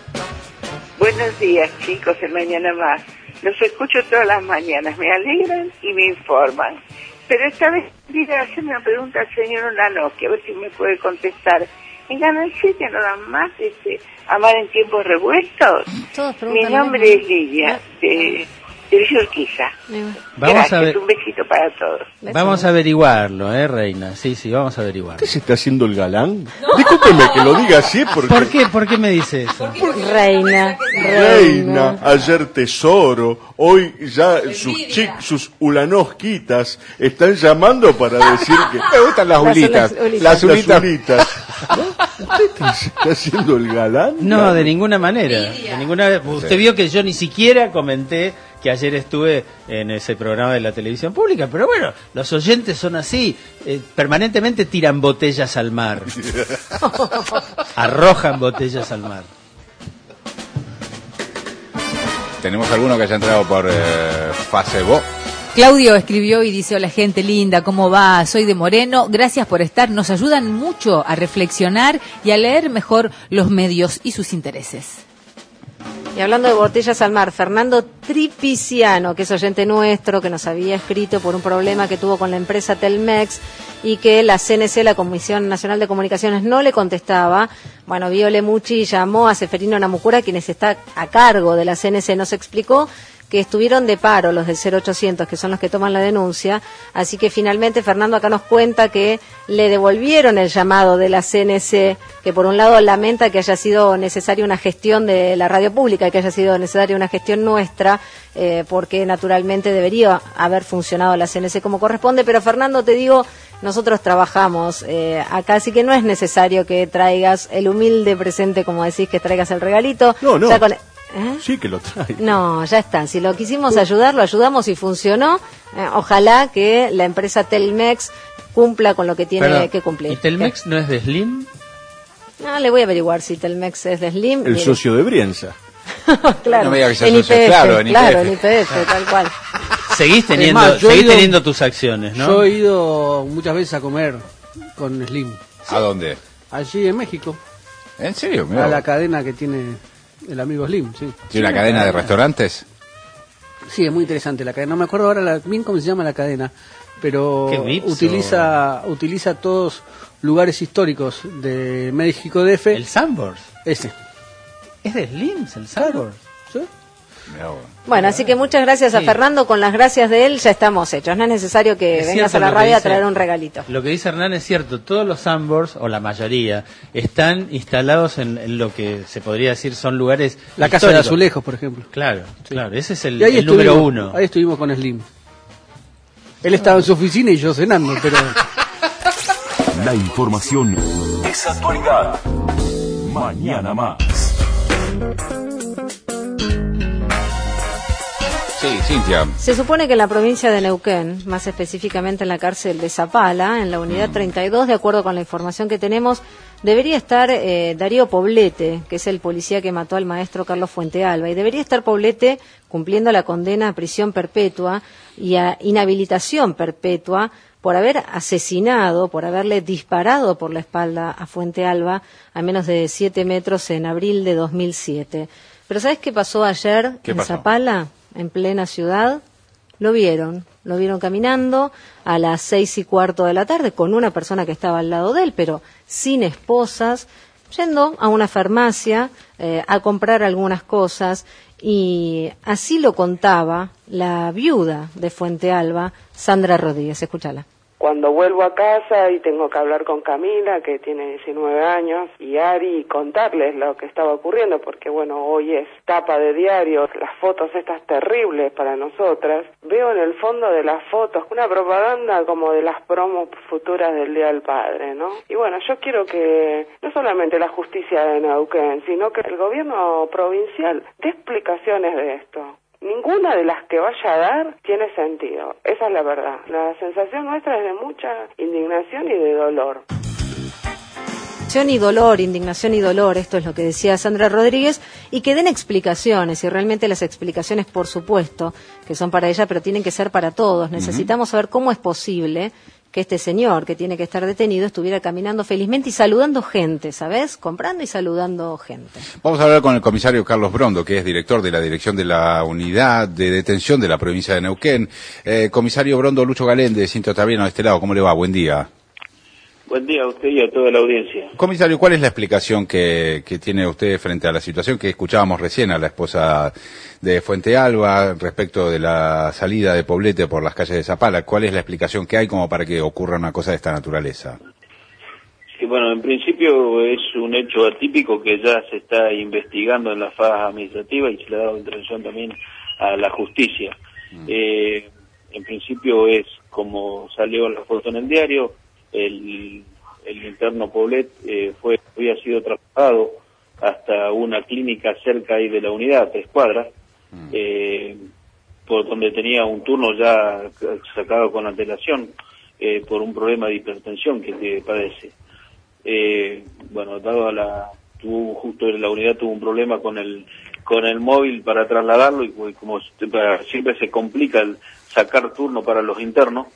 Buenos días, chicos, en Mañana Más. Los escucho todas las mañanas, me alegran y me informan. Pero esta vez quería hacer una pregunta al señor Lanoski, a ver si me puede contestar. En Canal siete no dan más este, Amar en tiempos revueltos. Mi nombre es Lidia, de, de Villa Urquiza. Vamos Gracias, a ver. un besito para todos. Vamos a averiguarlo, ¿eh, Reina? Sí, sí, vamos a averiguarlo. ¿Usted se está haciendo el galán? Discúlpeme que lo diga así porque... ¿Por qué? ¿Por qué me dice eso? Reina, Reina, ayer tesoro, hoy ya sus chic, sus ulanosquitas están llamando para decir que... Me gustan las ulitas. Las Las ulitas. ulitas. ¿No? ¿Usted se está haciendo el galán? No, de ninguna manera. De ninguna... Usted Sí. vio que yo ni siquiera comenté que ayer estuve en ese programa de la televisión pública, pero bueno, los oyentes son así, eh, permanentemente tiran botellas al mar, arrojan botellas al mar. ¿Tenemos alguno que haya entrado por eh, Facebook? Claudio escribió y dice, hola gente linda, ¿cómo va? Soy de Moreno, gracias por estar, nos ayudan mucho a reflexionar y a leer mejor los medios y sus intereses. Y hablando de botellas al mar, Fernando Tripiciano, que es oyente nuestro, que nos había escrito por un problema que tuvo con la empresa Telmex y que la C N C, la Comisión Nacional de Comunicaciones, no le contestaba. Bueno, Viole Mucci llamó a Seferino Namucura, quien está a cargo de la C N C, nos explicó que estuvieron de paro los del cero ochocientos, que son los que toman la denuncia, así que finalmente Fernando acá nos cuenta que le devolvieron el llamado de la C N C, que por un lado lamenta que haya sido necesaria una gestión de la radio pública, que haya sido necesaria una gestión nuestra, eh, porque naturalmente debería haber funcionado la C N C como corresponde, pero Fernando, te digo, nosotros trabajamos eh, acá, así que no es necesario que traigas el humilde presente, como decís, que traigas el regalito. No, no. Ya con- ¿Eh? Sí que lo trae. No, ya está. Si lo quisimos ayudar, lo ayudamos y funcionó. Eh, ojalá que la empresa Telmex cumpla con lo que tiene Perdón, que cumplir. ¿y Telmex no es de Slim? No, le voy a averiguar si Telmex es de Slim. El Mire. socio de Brienza. Claro, No me diga que sea en socio, I P F, claro, en I P F. claro, en I P F, tal cual. Seguís teniendo, más, seguís ido, teniendo tus acciones, ¿no? Yo he ido muchas veces a comer con Slim. ¿A dónde? Allí en México. ¿En serio? Mirá. A la cadena que tiene el amigo Slim, sí. ¿Tiene una cadena de restaurantes? Sí, es muy interesante la cadena. No me acuerdo ahora la, bien cómo se llama la cadena, pero utiliza utiliza todos lugares históricos de México D F. ¿El Sambors? Ese. ¿Es de Slim el Sambors? ¿Sí? Bueno, así que muchas gracias a sí. Fernando. Con las gracias de él ya estamos hechos. No es necesario que es vengas a la radio dice, a traer un regalito. Lo que dice Hernán es cierto. Todos los Sambors, o la mayoría, están instalados en, en lo que se podría decir son lugares La históricos. Casa de Azulejos, por ejemplo. Claro, sí. claro. Ese es el, el número uno. Ahí estuvimos con Slim. Él estaba en su oficina y yo cenando, pero... La información es actualidad. Mañana más. Sí, Cintia. Se supone que en la provincia de Neuquén, más específicamente en la cárcel de Zapala, en la unidad treinta y dos, de acuerdo con la información que tenemos, debería estar eh, Darío Poblete, que es el policía que mató al maestro Carlos Fuentealba, y debería estar Poblete cumpliendo la condena a prisión perpetua y a inhabilitación perpetua por haber asesinado, por haberle disparado por la espalda a Fuentealba a menos de siete metros en abril de dos mil siete. Pero ¿sabes qué pasó ayer ¿Qué en pasó? Zapala? En plena ciudad, lo vieron, lo vieron caminando a las seis y cuarto de la tarde con una persona que estaba al lado de él, pero sin esposas, yendo a una farmacia eh, a comprar algunas cosas, y así lo contaba la viuda de Fuentealba, Sandra Rodríguez. Escúchala. Cuando vuelvo a casa y tengo que hablar con Camila, que tiene diecinueve años, y Ari, y contarles lo que estaba ocurriendo, porque bueno, hoy es tapa de diario, las fotos estas terribles para nosotras, veo en el fondo de las fotos una propaganda como de las promos futuras del Día del Padre, ¿no? Y bueno, yo quiero que no solamente la justicia de Neuquén, sino que el gobierno provincial dé explicaciones de esto. Ninguna de las que vaya a dar tiene sentido, esa es la verdad. La sensación nuestra es de mucha indignación y de dolor. Y dolor, indignación y dolor, esto es lo que decía Sandra Rodríguez, y que den explicaciones, y realmente las explicaciones, por supuesto, que son para ella, pero tienen que ser para todos. Necesitamos saber cómo es posible que este señor, que tiene que estar detenido, estuviera caminando felizmente y saludando gente, ¿sabes? Comprando y saludando gente. Vamos a hablar con el comisario Carlos Brondo, que es director de la Dirección de la Unidad de Detención de la provincia de Neuquén. Eh, comisario Brondo, Lucho Galende, Cintia Otaviano de este lado, ¿cómo le va? Buen día. Buen día a usted y a toda la audiencia. Comisario, ¿cuál es la explicación que, que tiene usted frente a la situación que escuchábamos recién a la esposa de Fuentealba respecto de la salida de Poblete por las calles de Zapala? ¿Cuál es la explicación que hay como para que ocurra una cosa de esta naturaleza? Sí, bueno, en principio es un hecho atípico que ya se está investigando en la fase administrativa y se le ha dado intervención también a la justicia. Mm. Eh, en principio es como salió la foto en el diario. El, el interno Poblet eh, fue había sido trasladado hasta una clínica cerca ahí de la unidad, tres cuadras, mm. eh, por donde tenía un turno ya sacado con antelación eh, por un problema de hipertensión que, que padece. Eh, bueno, dado a la tuvo justo en la unidad tuvo un problema con el con el móvil para trasladarlo y, y como siempre se complica el sacar turno para los internos.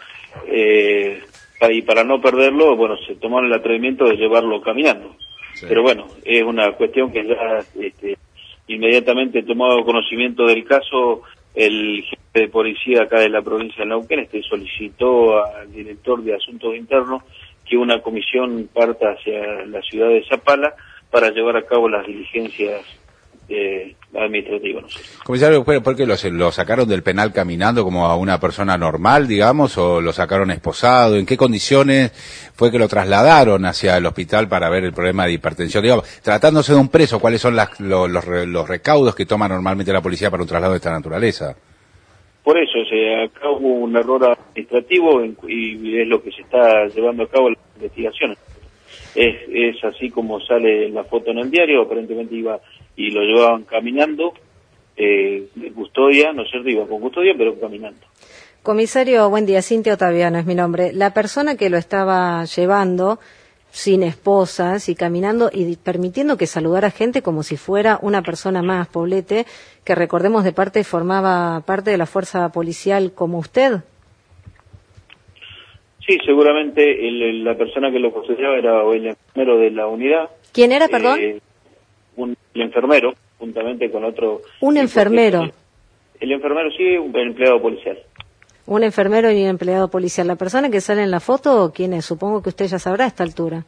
Eh, y para no perderlo, bueno, se tomaron el atrevimiento de llevarlo caminando. Sí. Pero bueno, es una cuestión que ya este, inmediatamente tomado conocimiento del caso, el jefe de policía acá de la provincia de Neuquén este, solicitó al director de Asuntos Internos que una comisión parta hacia la ciudad de Zapala para llevar a cabo las diligencias Eh, administrativo, no sé. Comisario, ¿por qué lo, lo sacaron del penal caminando como a una persona normal, digamos, o lo sacaron esposado? ¿En qué condiciones fue que lo trasladaron hacia el hospital para ver el problema de hipertensión? Digamos, tratándose de un preso, ¿cuáles son las, los, los, los recaudos que toma normalmente la policía para un traslado de esta naturaleza? Por eso, o sea, acá hubo un error administrativo y es lo que se está llevando a cabo en las investigaciones. Es, es así como sale la foto en el diario, aparentemente iba y lo llevaban caminando, eh, de custodia, no sé, iba con custodia, pero caminando. Comisario, buen día, Cintia Otaviano es mi nombre. La persona que lo estaba llevando sin esposas y caminando y permitiendo que saludara gente como si fuera una persona más, Poblete, que recordemos de parte formaba parte de la fuerza policial como usted? Sí, seguramente el, la persona que lo poseía era el enfermero de la unidad. ¿Quién era, perdón? Eh, un, el enfermero, juntamente con otro... Un enfermero. El, el enfermero sí, un empleado policial. Un enfermero y un empleado policial. ¿La persona que sale en la foto, quién es? Supongo que usted ya sabrá a esta altura.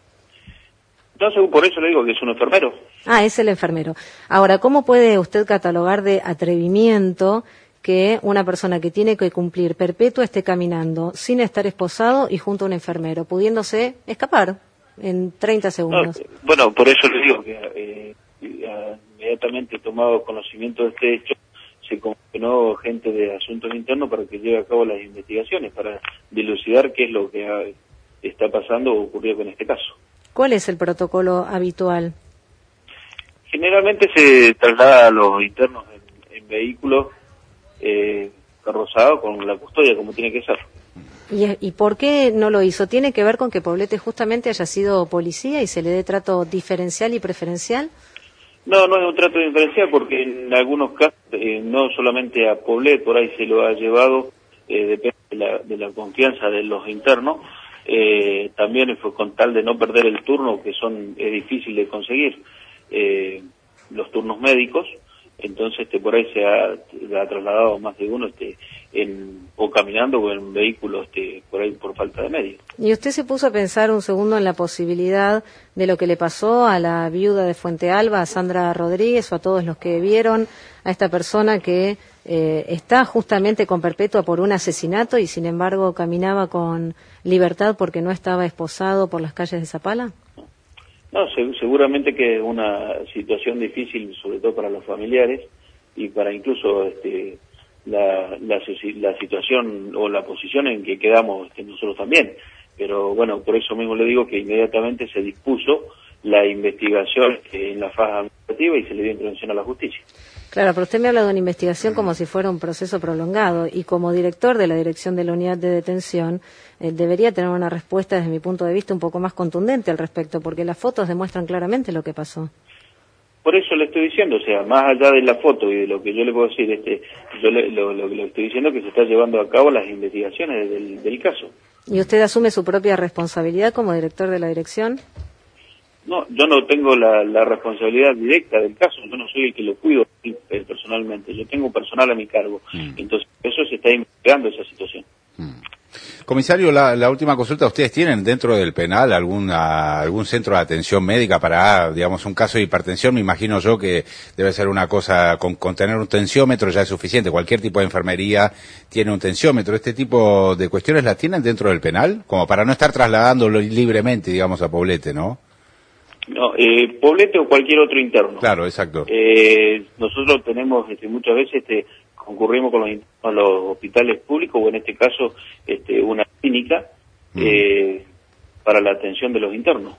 No, según por eso le digo que es un enfermero. Ah, es el enfermero. Ahora, ¿cómo puede usted catalogar de atrevimiento que una persona que tiene que cumplir perpetua esté caminando sin estar esposado y junto a un enfermero, pudiéndose escapar en treinta segundos? No, bueno, por eso le digo que eh, inmediatamente tomado conocimiento de este hecho, se convocó gente de asuntos internos para que lleve a cabo las investigaciones, para dilucidar qué es lo que ha, está pasando o ocurrió con este caso. ¿Cuál es el protocolo habitual? Generalmente se traslada a los internos en, en vehículos eh, carrozados con la custodia, como tiene que ser. ¿Y, ¿Y por qué no lo hizo? ¿Tiene que ver con que Poblete justamente haya sido policía y se le dé trato diferencial y preferencial? No, no es un trato diferencial porque en algunos casos, eh, no solamente a Poblet, por ahí se lo ha llevado, eh, depende de la, de la confianza de los internos, eh, también fue con tal de no perder el turno, que son es difícil de conseguir, eh, los turnos médicos, entonces este, por ahí se ha, se ha trasladado más de uno este, en, o caminando o en vehículos este, por ahí por falta de medios. ¿Y usted se puso a pensar un segundo en la posibilidad de lo que le pasó a la viuda de Fuente Alba, a Sandra Rodríguez, o a todos los que vieron a esta persona que eh, está justamente con perpetua por un asesinato y sin embargo caminaba con libertad porque no estaba esposado por las calles de Zapala? No, seguramente que es una situación difícil, sobre todo para los familiares y para incluso este, la, la, la situación o la posición en que quedamos este, nosotros también. Pero bueno, por eso mismo le digo que inmediatamente se dispuso la investigación en la fase administrativa y se le dio intervención a la justicia. Claro, pero usted me habla de una investigación como si fuera un proceso prolongado y como director de la dirección de la unidad de detención eh, debería tener una respuesta desde mi punto de vista un poco más contundente al respecto, porque las fotos demuestran claramente lo que pasó. Por eso le estoy diciendo, o sea, más allá de la foto y de lo que yo le puedo decir, este, yo le, lo, lo, lo estoy diciendo que se está llevando a cabo las investigaciones del, del caso. ¿Y usted asume su propia responsabilidad como director de la dirección? No, yo no tengo la, la responsabilidad directa del caso, yo no soy el que lo cuido personalmente, yo tengo personal a mi cargo, mm. entonces eso se está investigando esa situación. Mm. Comisario, la, la última consulta, ¿ustedes tienen dentro del penal alguna, algún centro de atención médica para, digamos, un caso de hipertensión? Me imagino yo que debe ser una cosa, con, con tener un tensiómetro ya es suficiente, cualquier tipo de enfermería tiene un tensiómetro, ¿este tipo de cuestiones las tienen dentro del penal? Como para no estar trasladándolo libremente, digamos, a Poblete, ¿no? No, eh, Poblete o cualquier otro interno. Claro, exacto. Eh, nosotros tenemos este, muchas veces este, concurrimos con los, con los hospitales públicos o en este caso este, una clínica mm. eh, para la atención de los internos.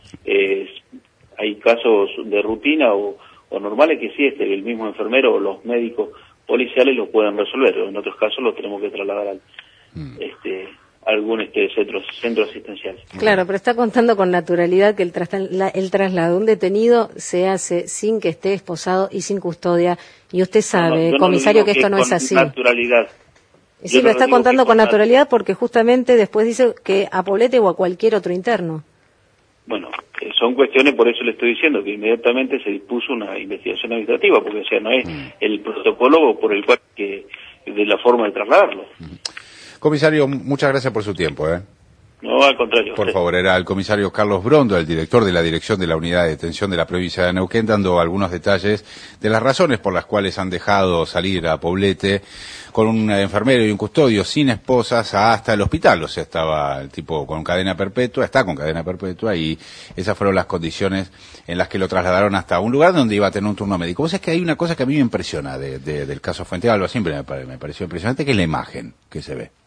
Eh, hay casos de rutina o, o normales que sí, este, el mismo enfermero o los médicos policiales los pueden resolver, pero en otros casos los tenemos que trasladar al mm. este algún este centro, centro asistencial. Claro, pero está contando con naturalidad que el, tras, la, el traslado de un detenido se hace sin que esté esposado y sin custodia, y usted sabe, no, no, comisario, no que esto que no es así. Naturalidad. Y sí, lo está contando con naturalidad porque justamente después dice que a Poblete o a cualquier otro interno. Bueno, eh, son cuestiones, por eso le estoy diciendo que inmediatamente se dispuso una investigación administrativa, porque o sea, no es mm. el protocolo por el cual que de la forma de trasladarlo. Mm. Comisario, muchas gracias por su tiempo, ¿eh? No, al contrario. Por favor, era el comisario Carlos Brondo, el director de la Dirección de la Unidad de Detención de la provincia de Neuquén, dando algunos detalles de las razones por las cuales han dejado salir a Poblete con un enfermero y un custodio sin esposas hasta el hospital. O sea, estaba el tipo con cadena perpetua, está con cadena perpetua, y esas fueron las condiciones en las que lo trasladaron hasta un lugar donde iba a tener un turno médico. Vos sabés que hay una cosa que a mí me impresiona de, de, del caso Fuente Alba, siempre me, pare, me pareció impresionante, que es la imagen que se ve.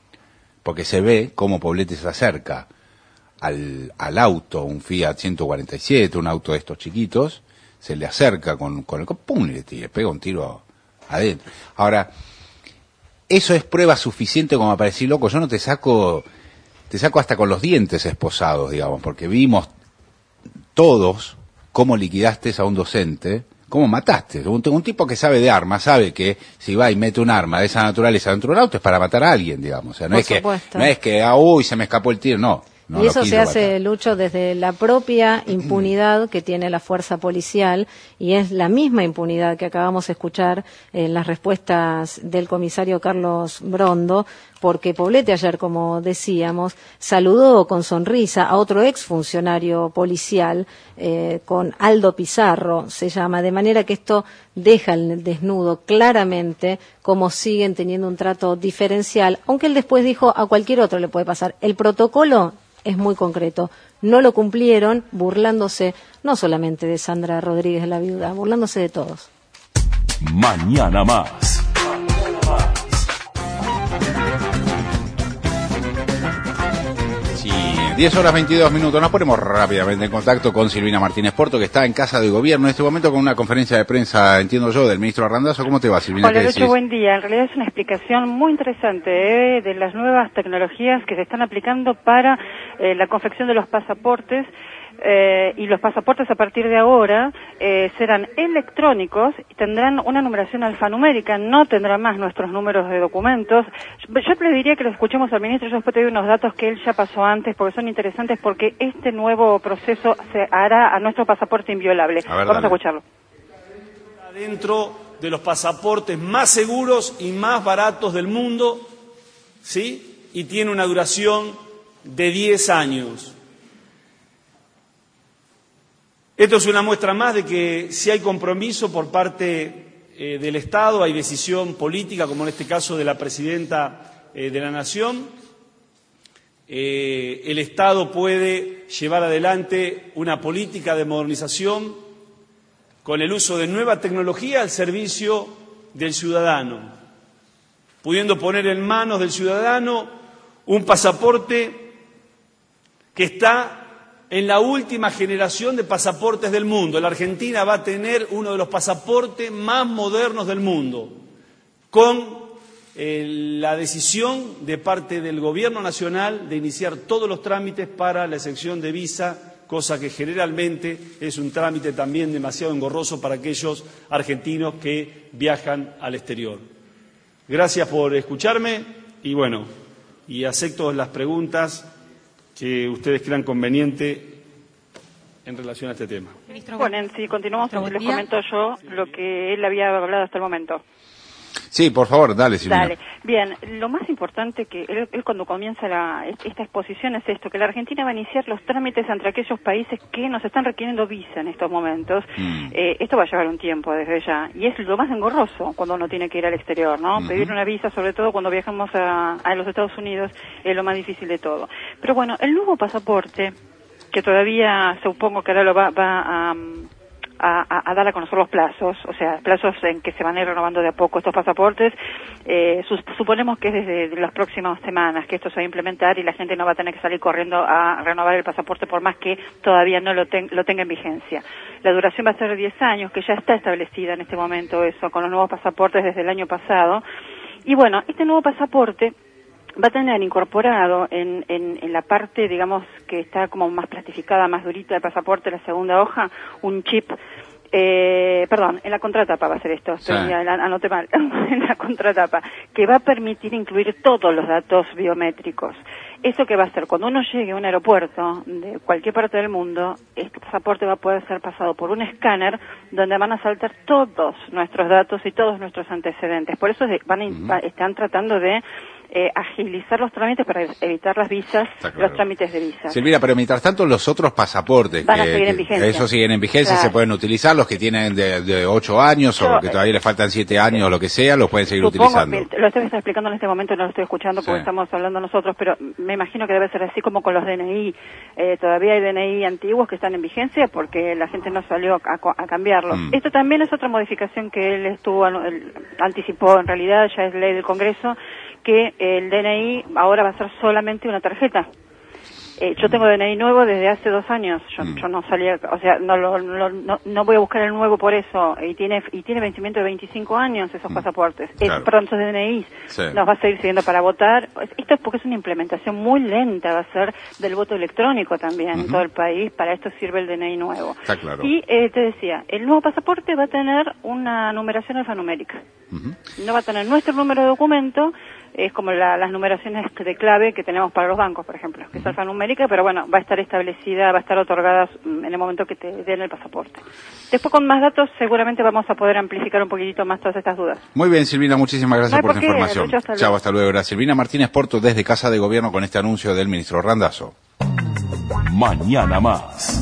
Porque se ve cómo Poblete se acerca al, al auto, un Fiat ciento cuarenta y siete, un auto de estos chiquitos, se le acerca con, con el pum, y le, le pega un tiro adentro. Ahora, eso es prueba suficiente como para decir, loco, yo no te saco, te saco hasta con los dientes esposados, digamos, porque vimos todos cómo liquidaste a un docente, cómo mataste. Un, un tipo que sabe de armas, sabe que si va y mete un arma de esa naturaleza dentro de un auto es para matar a alguien, digamos. O sea, no, es que, no es que, ah, uy, se me escapó el tiro, no. No, y eso se hace, matar. Lucho, desde la propia impunidad que tiene la fuerza policial, y es la misma impunidad que acabamos de escuchar en las respuestas del comisario Carlos Brondo, porque Poblete ayer, como decíamos, saludó con sonrisa a otro exfuncionario policial, eh, con Aldo Pizarro, se llama, de manera que esto deja al desnudo claramente cómo siguen teniendo un trato diferencial, aunque él después dijo a cualquier otro le puede pasar. El protocolo es muy concreto. No lo cumplieron, burlándose no solamente de Sandra Rodríguez, la viuda, burlándose de todos. Mañana más. Sí, diez horas veintidós minutos. Nos ponemos rápidamente en contacto con Silvina Martínez Porto, que está en Casa de Gobierno en este momento con una conferencia de prensa, entiendo yo, del ministro Randazzo. ¿Cómo te va, Silvina? Hola, Lucho, buen día. En realidad es una explicación muy interesante eh, de las nuevas tecnologías que se están aplicando para eh, la confección de los pasaportes. Eh, y los pasaportes a partir de ahora eh, serán electrónicos y tendrán una numeración alfanumérica, no tendrán más nuestros números de documentos. Yo, yo le diría que lo escuchemos al ministro, yo después te doy unos datos que él ya pasó antes porque son interesantes, porque este nuevo proceso se hará a nuestro pasaporte inviolable. A ver, Vamos dale. a escucharlo. Dentro de los pasaportes más seguros y más baratos del mundo, ¿sí? Y tiene una duración de diez años. Esto es una muestra más de que si hay compromiso por parte eh, del Estado, hay decisión política, como en este caso de la Presidenta eh, de la Nación, eh, el Estado puede llevar adelante una política de modernización con el uso de nueva tecnología al servicio del ciudadano, pudiendo poner en manos del ciudadano un pasaporte que está en la última generación de pasaportes del mundo. La Argentina va a tener uno de los pasaportes más modernos del mundo, con eh, la decisión de parte del Gobierno Nacional de iniciar todos los trámites para la exención de visa, cosa que generalmente es un trámite también demasiado engorroso para aquellos argentinos que viajan al exterior. Gracias por escucharme y bueno, y acepto las preguntas que ustedes crean conveniente en relación a este tema. Bueno, si continuamos, les comento yo lo que él había hablado hasta el momento. Sí, por favor, dale, Silvina. Dale. Bien, lo más importante que él, él cuando comienza la, esta exposición es esto, que la Argentina va a iniciar los trámites entre aquellos países que nos están requiriendo visa en estos momentos. Mm. Eh, esto va a llevar un tiempo desde ya, y es lo más engorroso cuando uno tiene que ir al exterior, ¿no? Mm-hmm. Pedir una visa, sobre todo cuando viajamos a, a los Estados Unidos, es lo más difícil de todo. Pero bueno, el nuevo pasaporte, que todavía supongo que ahora lo va, va a... A, a, a dar a conocer los plazos, o sea, plazos en que se van a ir renovando de a poco estos pasaportes. Eh, sus, suponemos que es desde las próximas semanas que esto se va a implementar y la gente no va a tener que salir corriendo a renovar el pasaporte por más que todavía no lo, ten, lo tenga en vigencia. La duración va a ser de diez años, que ya está establecida en este momento eso, con los nuevos pasaportes desde el año pasado. Y bueno, este nuevo pasaporte va a tener incorporado en, en, en la parte, digamos, que está como más plastificada, más durita del pasaporte, la segunda hoja, un chip, eh, perdón, en la contratapa va a ser esto, estoy, sí. anoté mal, en la contratapa, que va a permitir incluir todos los datos biométricos. ¿Eso qué va a hacer? Cuando uno llegue a un aeropuerto de cualquier parte del mundo, este pasaporte va a poder ser pasado por un escáner donde van a saltar todos nuestros datos y todos nuestros antecedentes. Por eso van a, uh-huh. están tratando de Eh, agilizar los trámites para evitar las visas, claro. los trámites de visa. Silvina, pero mientras tanto los otros pasaportes, van que, a seguir en vigencia. Esos siguen en vigencia, claro. Se pueden utilizar, los que tienen de, de ocho años Yo, o que todavía eh, les faltan siete años o lo que sea, los pueden seguir supongo, utilizando. Me, lo estoy explicando en este momento, no lo estoy escuchando porque sí. estamos hablando nosotros, pero me imagino que debe ser así como con los D N I. Eh, todavía hay D N I antiguos que están en vigencia porque la gente no salió a, a cambiarlos. Mm. Esto también es otra modificación que él estuvo, él anticipó, en realidad ya es ley del Congreso, que el D N I ahora va a ser solamente una tarjeta. Eh, yo tengo D N I nuevo desde hace dos años. Yo, mm. yo no salía, o sea, no, lo, no, no, no voy a buscar el nuevo por eso. Y tiene y tiene vencimiento de veinticinco años esos mm. pasaportes. Claro. Es pronto de D N I. Sí. Nos va a seguir sirviendo para votar. Esto es porque es una implementación muy lenta, va a ser del voto electrónico también uh-huh. en todo el país. Para esto sirve el D N I nuevo. Está claro. Y eh, te decía, el nuevo pasaporte va a tener una numeración alfanumérica. Uh-huh. No va a tener nuestro número de documento. Es como la, las numeraciones de clave que tenemos para los bancos, por ejemplo, que es alfanumérica, pero bueno, va a estar establecida, va a estar otorgada en el momento que te den el pasaporte. Después, con más datos, seguramente vamos a poder amplificar un poquitito más todas estas dudas. Muy bien, Silvina, muchísimas gracias no por, por tu información. Chao, hasta luego. Gracias. Silvina Martínez Porto, desde Casa de Gobierno, con este anuncio del ministro Randazzo. Mañana más.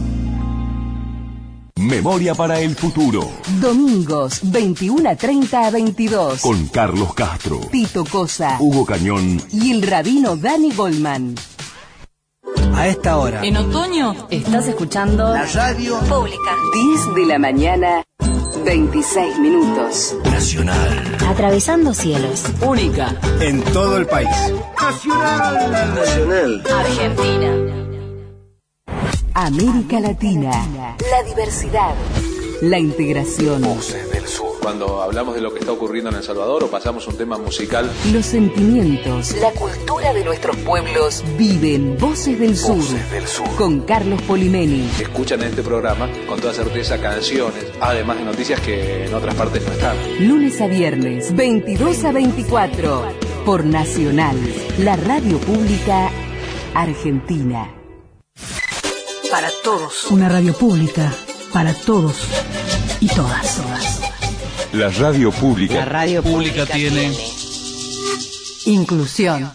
Memoria para el futuro. Domingos, veintiuno treinta a veintidós. Con Carlos Castro, Tito Cosa, Hugo Cañón y el rabino Dani Goldman. A esta hora. En otoño, estás escuchando la radio pública. diez de la mañana, veintiséis minutos. Nacional. Atravesando cielos. Única. En todo el país. Nacional. Nacional. Argentina. América Latina, la diversidad, la integración. Voces del Sur. Cuando hablamos de lo que está ocurriendo en El Salvador o pasamos un tema musical. Los sentimientos, la cultura de nuestros pueblos viven Voces del Sur. Voces del Sur. Con Carlos Polimeni. Escuchan en este programa con toda certeza canciones, además de noticias que en otras partes no están. Lunes a viernes, veintidós a veinticuatro, por Nacional, la radio pública argentina. Para todos. Una radio pública para todos y todas. todas. La radio pública. La radio pública tiene inclusión.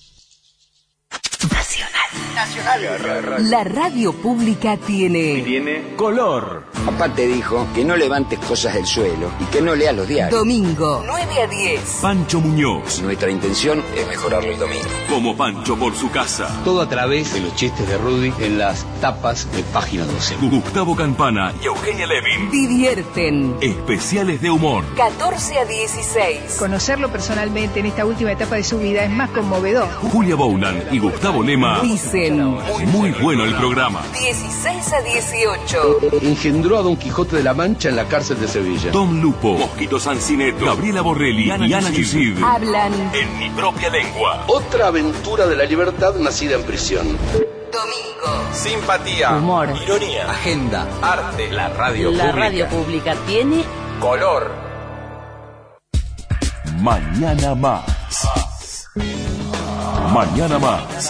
Nacional. La radio pública tiene... Tiene color. Papá te dijo que no levantes cosas del suelo y que no leas los diarios. Domingo, nueve a diez. Pancho Muñoz. Nuestra intención es mejorarlo el domingo. Como Pancho por su casa. Todo a través de los chistes de Rudy en las tapas de Página doce. Gustavo Campana y Eugenia Levin. Divierten. Especiales de humor. catorce a dieciséis. Conocerlo personalmente en esta última etapa de su vida es más conmovedor. Julia Boulan y Gustavo Lema. Dicen. Muy bueno el programa. dieciséis a dieciocho. Engendró a Don Quijote de la Mancha en la cárcel de Sevilla. Tom Lupo, Mosquito Sancineto, Gabriela Borrelli y Ana Yusid. Hablan en mi propia lengua. Otra aventura de la libertad nacida en prisión. Domingo. Simpatía. Humor. Ironía. Agenda. Arte. La radio la pública. La radio pública tiene color. Mañana más. Mañana más.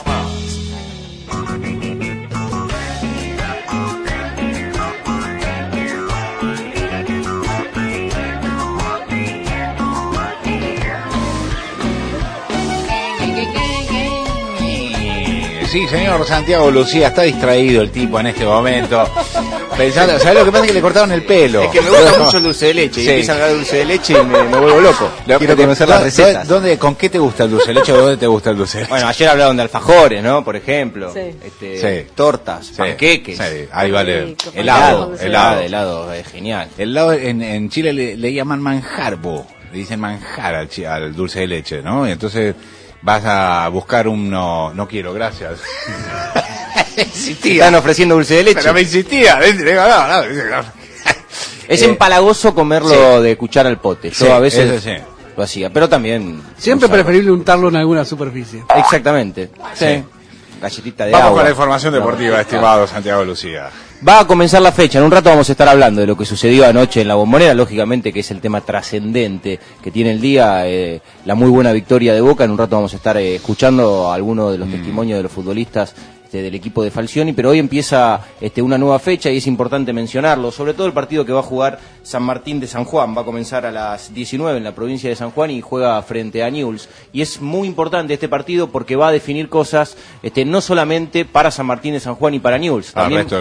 Sí, señor Santiago Lucía, está distraído el tipo en este momento. Pensando, ¿sabes lo que pasa? Es que le cortaron el pelo. Es que me gusta mucho el dulce de leche. Sí. Y empiezan a hablar de dulce de leche y me, me vuelvo loco. Lo, Quiero conocer las recetas. ¿Dónde, ¿Con qué te gusta el dulce de leche o dónde te gusta el dulce de leche? Bueno, ayer hablaron de alfajores, ¿no? Por ejemplo. Sí. Este, sí. Tortas, sí. Panqueques. Sí. Ahí vale. Rico, helado, helado, helado, helado, es genial. El helado en, en Chile le, le llaman manjarbo. Le dicen manjar al, al dulce de leche, ¿no? Y entonces vas a buscar uno... No quiero, gracias. Insistía. Están ofreciendo dulce de leche. Pero me insistía. No, no, no. Es eh, empalagoso comerlo sí. de cuchara al pote. Yo sí, a veces sí. lo hacía, pero también... Siempre preferible untarlo en alguna superficie. Exactamente. Sí. sí. Galletita de Vamos agua. con la información deportiva, no, estimado no. Santiago Lucía. Va a comenzar la fecha, en un rato vamos a estar hablando de lo que sucedió anoche en la Bombonera, lógicamente que es el tema trascendente que tiene el día, eh, la muy buena victoria de Boca. En un rato vamos a estar eh, escuchando algunos de los mm. testimonios de los futbolistas este, del equipo de Falcioni, pero hoy empieza este, una nueva fecha y es importante mencionarlo, sobre todo el partido que va a jugar San Martín de San Juan. Va a comenzar a las diecinueve en la provincia de San Juan y juega frente a Newell's, y es muy importante este partido porque va a definir cosas este, no solamente para San Martín de San Juan y para Newell's, también para los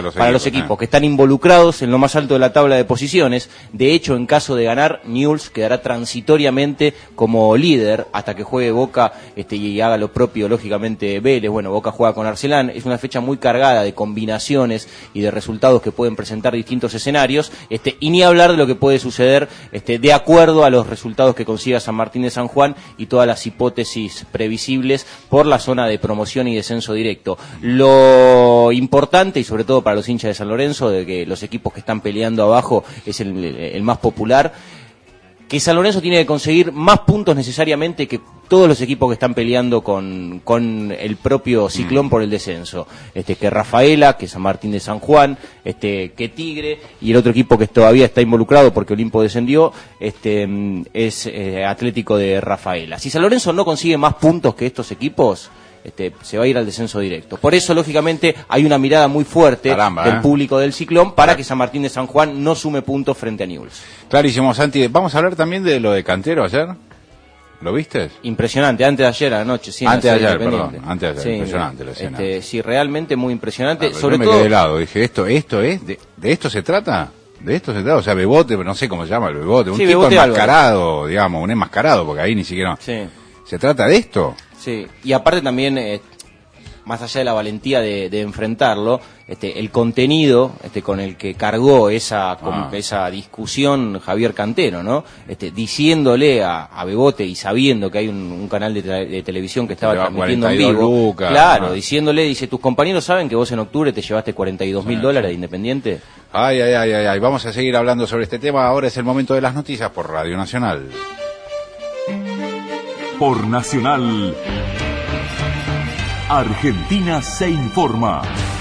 los equipos que están involucrados en lo más alto de la tabla de posiciones. De hecho, en caso de ganar, Newell's quedará transitoriamente como líder hasta que juegue Boca este, y haga lo propio, lógicamente, Vélez. Bueno, Boca juega con Arcelán. Es una fecha muy cargada de combinaciones y de resultados que pueden presentar distintos escenarios. Este, y ni hablar de lo que puede suceder este, de acuerdo a los resultados que consiga San Martín de San Juan y todas las hipótesis previsibles por la zona de promoción y descenso directo. Lo importante, y sobre todo para los hinchas de San Lorenzo, de que los equipos que están peleando abajo es el, el más popular, que San Lorenzo tiene que conseguir más puntos necesariamente que todos los equipos que están peleando con, con el propio Ciclón mm. por el descenso. Este, que Rafaela, que San Martín de San Juan, este, que Tigre, y el otro equipo que todavía está involucrado porque Olimpo descendió, este, es eh, Atlético de Rafaela. Si San Lorenzo no consigue más puntos que estos equipos, Este, se va a ir al descenso directo. Por eso, lógicamente, hay una mirada muy fuerte Caramba, del eh. público del Ciclón para claro. que San Martín de San Juan no sume puntos frente a Newell's. Clarísimo, Santi. Vamos a hablar también de lo de Cantero ayer. ¿Lo viste? Impresionante, antes de ayer anoche. Sí, antes de ayer, perdón. Antes de ayer, sí, impresionante la escena. Este, sí, realmente muy impresionante. Ah, sobre yo me todo... quedé de lado, dije, ¿esto, esto es? ¿De, ¿De esto se trata? ¿De esto se trata? O sea, Bebote, no sé cómo se llama el Bebote. Un sí, tipo Bebote enmascarado, Álvaro. digamos, un enmascarado, porque ahí ni siquiera... Sí. ¿Se trata de esto? Sí, y aparte también... Eh, más allá de la valentía de, de enfrentarlo, este, el contenido este, con el que cargó esa, con, ah. esa discusión Javier Cantero, ¿no? Este, diciéndole a, a Bebote y sabiendo que hay un, un canal de, de televisión que estaba transmitiendo en vivo, lucas, claro, ah. diciéndole, dice, ¿tus compañeros saben que vos en octubre te llevaste cuarenta y dos mil dólares de Independiente? Ay, ay, ay, ay, ay, vamos a seguir hablando sobre este tema. Ahora es el momento de las noticias por Radio Nacional. Por Nacional, Argentina se informa.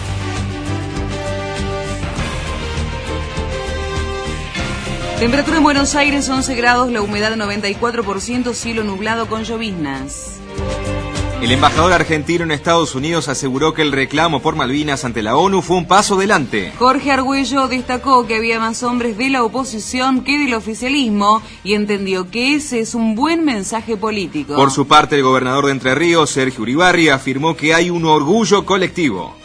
Temperatura en Buenos Aires once grados, la humedad noventa y cuatro por ciento, cielo nublado con lloviznas. El embajador argentino en Estados Unidos aseguró que el reclamo por Malvinas ante la ONU fue un paso adelante. Jorge Argüello destacó que había más hombres de la oposición que del oficialismo y entendió que ese es un buen mensaje político. Por su parte, el gobernador de Entre Ríos, Sergio Uribarri, afirmó que hay un orgullo colectivo.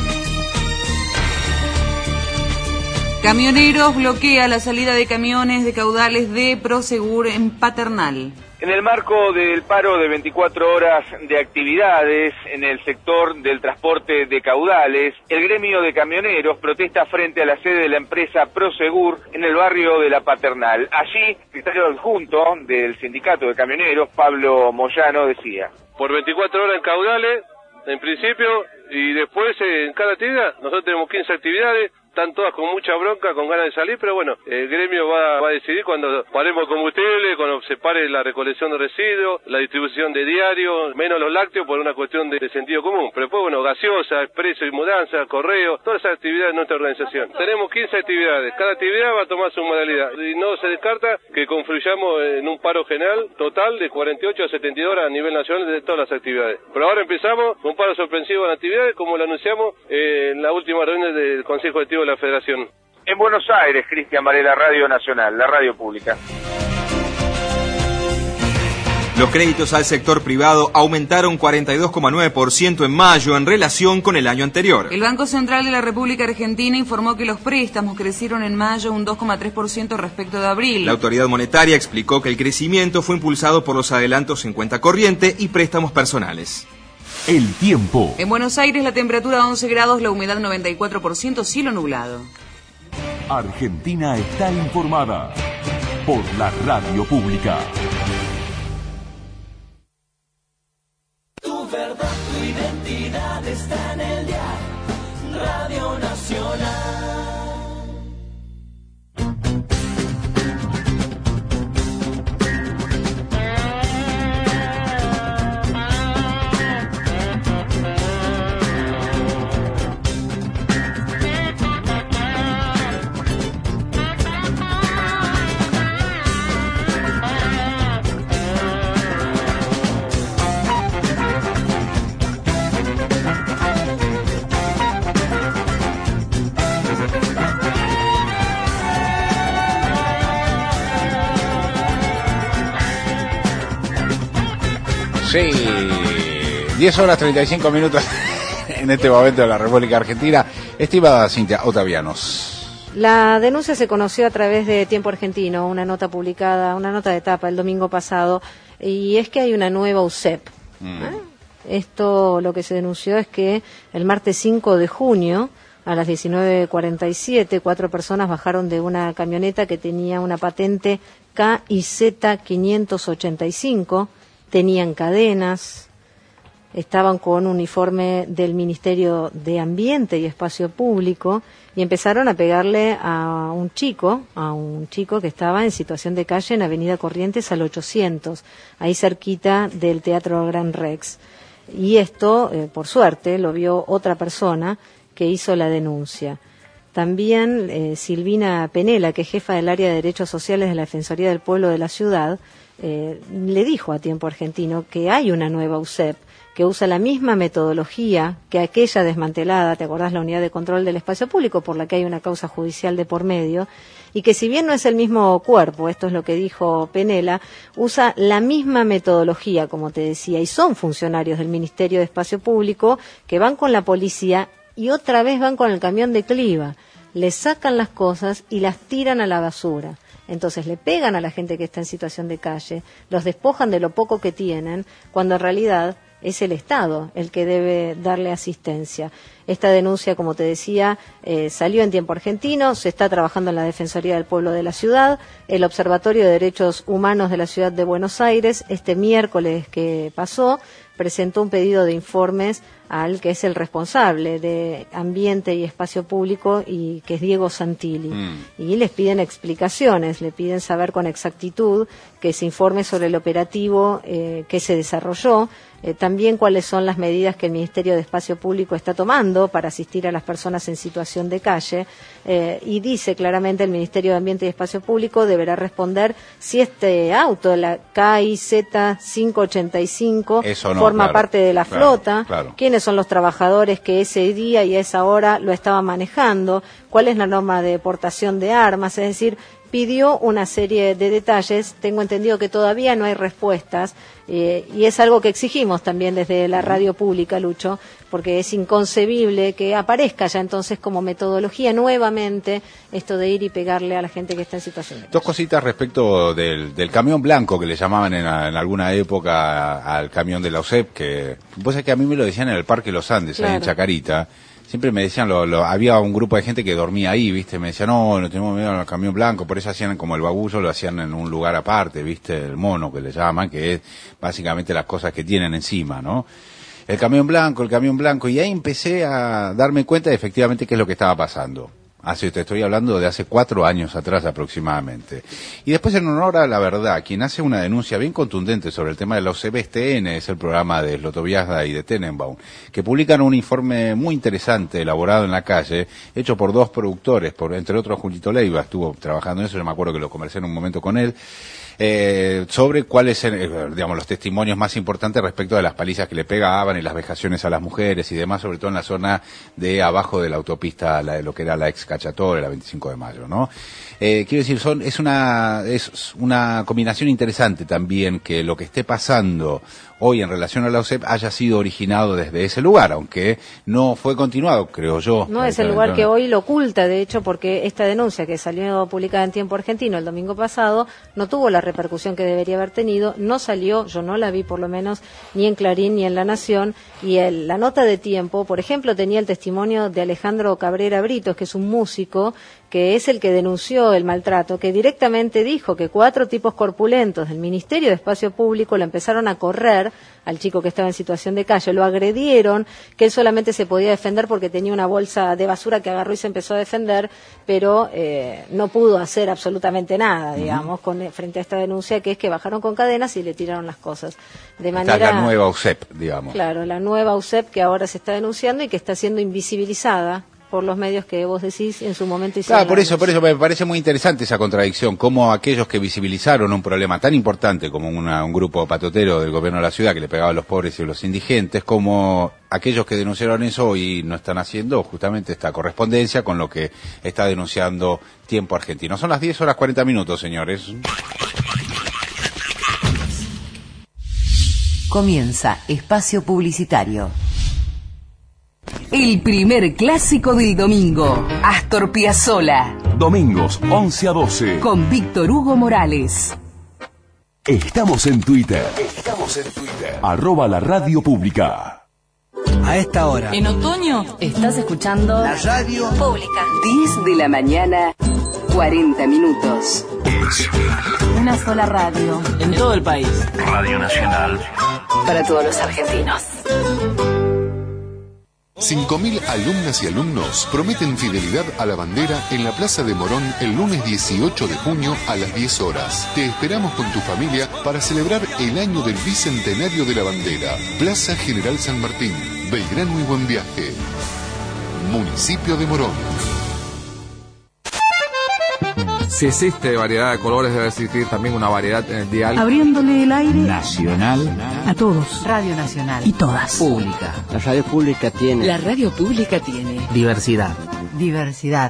Camioneros bloquea la salida de camiones de caudales de Prosegur en Paternal. En el marco del paro de veinticuatro horas de actividades en el sector del transporte de caudales, el gremio de camioneros protesta frente a la sede de la empresa Prosegur en el barrio de La Paternal. Allí, el secretario adjunto del sindicato de camioneros, Pablo Moyano, decía: por veinticuatro horas en caudales, en principio, y después en cada actividad. Nosotros tenemos quince actividades. Están todas con mucha bronca, con ganas de salir, pero bueno, el gremio va, va a decidir cuando paremos el combustible, cuando se pare la recolección de residuos, la distribución de diarios, menos los lácteos por una cuestión de, de sentido común. Pero después, bueno, gaseosa, expreso y mudanza, correo, todas esas actividades de nuestra organización. Tenemos quince actividades, cada actividad va a tomar su modalidad y no se descarta que confluyamos en un paro general total de cuarenta y ocho a setenta y dos horas a nivel nacional de todas las actividades. Pero ahora empezamos con un paro sorpresivo en actividades, como lo anunciamos en la última reunión del Consejo Directivo de la Federación. En Buenos Aires, Cristian Varela, Radio Nacional, la radio pública. Los créditos al sector privado aumentaron cuarenta y dos coma nueve por ciento en mayo en relación con el año anterior. El Banco Central de la República Argentina informó que los préstamos crecieron en mayo un dos coma tres por ciento respecto de abril. La autoridad monetaria explicó que el crecimiento fue impulsado por los adelantos en cuenta corriente y préstamos personales. El tiempo. En Buenos Aires la temperatura once grados, la humedad noventa y cuatro por ciento, cielo nublado. Argentina está informada por la radio pública. Tu verdad, tu identidad está en el dial. Radio Nacional. Sí, diez horas treinta y cinco minutos en este momento de la República Argentina. Estimada Cintia Otavianos. La denuncia se conoció a través de Tiempo Argentino, una nota publicada, una nota de tapa el domingo pasado, y es que hay una nueva U C E P. Mm. ¿Eh? Esto, lo que se denunció es que el martes cinco de junio, a las diecinueve cuarenta y siete, cuatro personas bajaron de una camioneta que tenía una patente K I Z quinientos ochenta y cinco, tenían cadenas, estaban con uniforme del Ministerio de Ambiente y Espacio Público y empezaron a pegarle a un chico, a un chico que estaba en situación de calle en Avenida Corrientes al ochocientos, ahí cerquita del Teatro Gran Rex. Y esto, eh, por suerte, lo vio otra persona que hizo la denuncia. También eh, Silvina Penela, que es jefa del área de Derechos Sociales de la Defensoría del Pueblo de la ciudad, eh, le dijo a Tiempo Argentino que hay una nueva U C E P que usa la misma metodología que aquella desmantelada, ¿te acordás? La Unidad de Control del Espacio Público, por la que hay una causa judicial de por medio, y que si bien no es el mismo cuerpo, esto es lo que dijo Penela, usa la misma metodología, como te decía, y son funcionarios del Ministerio de Espacio Público que van con la policía y otra vez van con el camión de Cliva, le sacan las cosas y las tiran a la basura. Entonces le pegan a la gente que está en situación de calle, los despojan de lo poco que tienen, cuando en realidad es el Estado el que debe darle asistencia. Esta denuncia, como te decía, eh, salió en Tiempo Argentino, se está trabajando en la Defensoría del Pueblo de la ciudad, el Observatorio de Derechos Humanos de la Ciudad de Buenos Aires, este miércoles que pasó, presentó un pedido de informes al que es el responsable de Ambiente y Espacio Público, y que es Diego Santilli. Mm. Y les piden explicaciones, le piden saber con exactitud, que se informe sobre el operativo eh, que se desarrolló, eh, también cuáles son las medidas que el Ministerio de Espacio Público está tomando para asistir a las personas en situación de calle, eh, y dice claramente el Ministerio de Ambiente y Espacio Público deberá responder si este auto, la K I Z quinientos ochenta y cinco, no, forma claro, parte de la claro, flota, claro. quiénes son los trabajadores que ese día y a esa hora lo estaban manejando, cuál es la norma de portación de armas, es decir, pidió una serie de detalles. Tengo entendido que todavía no hay respuestas, eh, y es algo que exigimos también desde la radio pública, Lucho, porque es inconcebible que aparezca ya entonces como metodología nuevamente esto de ir y pegarle a la gente que está en situación de calle. Dos cositas respecto del, del camión blanco que le llamaban en, en alguna época al camión de la U C E P, que vos sabés que a mí me lo decían en el Parque Los Andes, claro. ahí en Chacarita. Siempre me decían, lo, lo, había un grupo de gente que dormía ahí, ¿viste? Me decían, no, no tenemos miedo al camión blanco, por eso hacían como el bagullo, lo hacían en un lugar aparte, ¿viste? El mono que le llaman, que es básicamente las cosas que tienen encima, ¿no? El camión blanco, el camión blanco, y ahí empecé a darme cuenta de efectivamente qué es lo que estaba pasando. Hace, te estoy hablando de hace cuatro años atrás aproximadamente. Y después, en honor a la verdad, quien hace una denuncia bien contundente sobre el tema de la U C E P es T N, es el programa de Slotoviazda y de Tenenbaum, que publican un informe muy interesante elaborado en la calle, hecho por dos productores, por entre otros Julito Leiva, estuvo trabajando en eso, yo me acuerdo que lo conversé en un momento con él, Eh, sobre cuáles, eh, digamos, los testimonios más importantes respecto de las palizas que le pegaban y las vejaciones a las mujeres y demás, sobre todo en la zona de abajo de la autopista, la de lo que era la ex Cachatore, la veinticinco de mayo, ¿no? Eh, quiero decir, son, es una, es una combinación interesante también que lo que esté pasando hoy en relación a la U C E P haya sido originado desde ese lugar, aunque no fue continuado, creo yo. No es el lugar que hoy lo oculta, de hecho, porque esta denuncia que salió publicada en Tiempo Argentino el domingo pasado no tuvo la repercusión que debería haber tenido, no salió, yo no la vi por lo menos, ni en Clarín ni en La Nación, y el, la nota de Tiempo, por ejemplo, tenía el testimonio de Alejandro Cabrera Britos, que es un músico, que es el que denunció el maltrato, que directamente dijo que cuatro tipos corpulentos del Ministerio de Espacio Público lo empezaron a correr al chico que estaba en situación de calle, lo agredieron, que él solamente se podía defender porque tenía una bolsa de basura que agarró y se empezó a defender, pero eh, no pudo hacer absolutamente nada, digamos, con, frente a esta denuncia, que es que bajaron con cadenas y le tiraron las cosas. De manera, Esta es la nueva U C E P, digamos. Claro, la nueva U C E P que ahora se está denunciando y que está siendo invisibilizada por los medios que vos decís en su momento hicieron. Claro, por eso, por eso me parece muy interesante esa contradicción, cómo aquellos que visibilizaron un problema tan importante como una, un grupo patotero del gobierno de la ciudad que le pegaba a los pobres y a los indigentes, como aquellos que denunciaron eso hoy no están haciendo justamente esta correspondencia con lo que está denunciando Tiempo Argentino. Son las diez horas cuarenta minutos, señores. Comienza Espacio Publicitario. El primer clásico del domingo. Astor Piazzolla. Domingos once a doce. Con Víctor Hugo Morales. Estamos en Twitter. Estamos en Twitter. Arroba la radio pública. A esta hora. En otoño estás escuchando la radio pública. diez de la mañana, cuarenta minutos. Una sola radio. En todo el país. Radio Nacional. Para todos los argentinos. cinco mil alumnas y alumnos prometen fidelidad a la bandera en la Plaza de Morón el lunes dieciocho de junio a las diez horas. Te esperamos con tu familia para celebrar el año del Bicentenario de la Bandera. Plaza General San Martín, Belgrano y Buen Viaje. Municipio de Morón. Si existe variedad de colores, debe existir también una variedad en el dial. Abriéndole el aire Nacional. a todos. Radio Nacional. Y todas. Pública. La radio pública tiene. La radio pública tiene Diversidad. diversidad.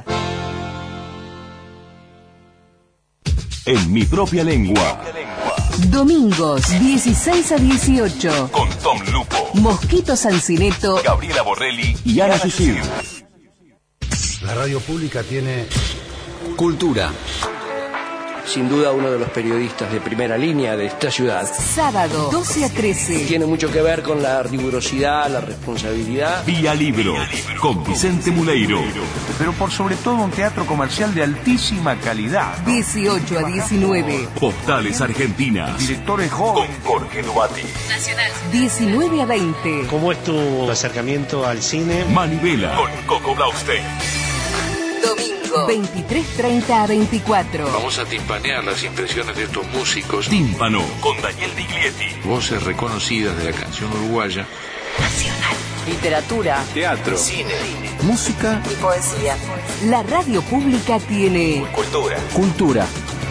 En mi propia lengua. Domingos, dieciséis a dieciocho. Con Tom Lupo, Mosquito Sancineto, Gabriela Borrelli y Ana Yusil. La radio pública tiene Cultura. Sin duda uno de los periodistas de primera línea de esta ciudad. Sábado, doce a trece. Tiene mucho que ver con la rigurosidad, la responsabilidad. Vía Libro, con Vicente Muleiro. Pero por sobre todo un teatro comercial de altísima calidad. dieciocho a diecinueve. Postales Argentinas. Directores jóvenes. Con Jorge Duati. Nacional. diecinueve a veinte. ¿Cómo es tu acercamiento al cine? Manivela. Con Coco Blaustein. Domingo, veintitrés treinta a veinticuatro. Vamos a timpanear las impresiones de estos músicos. Tímpano, con Daniel Diglietti. Voces reconocidas de la canción uruguaya. Nacional. Literatura. Teatro. Cine. Música Y poesía. La radio pública tiene Cultura. Cultura.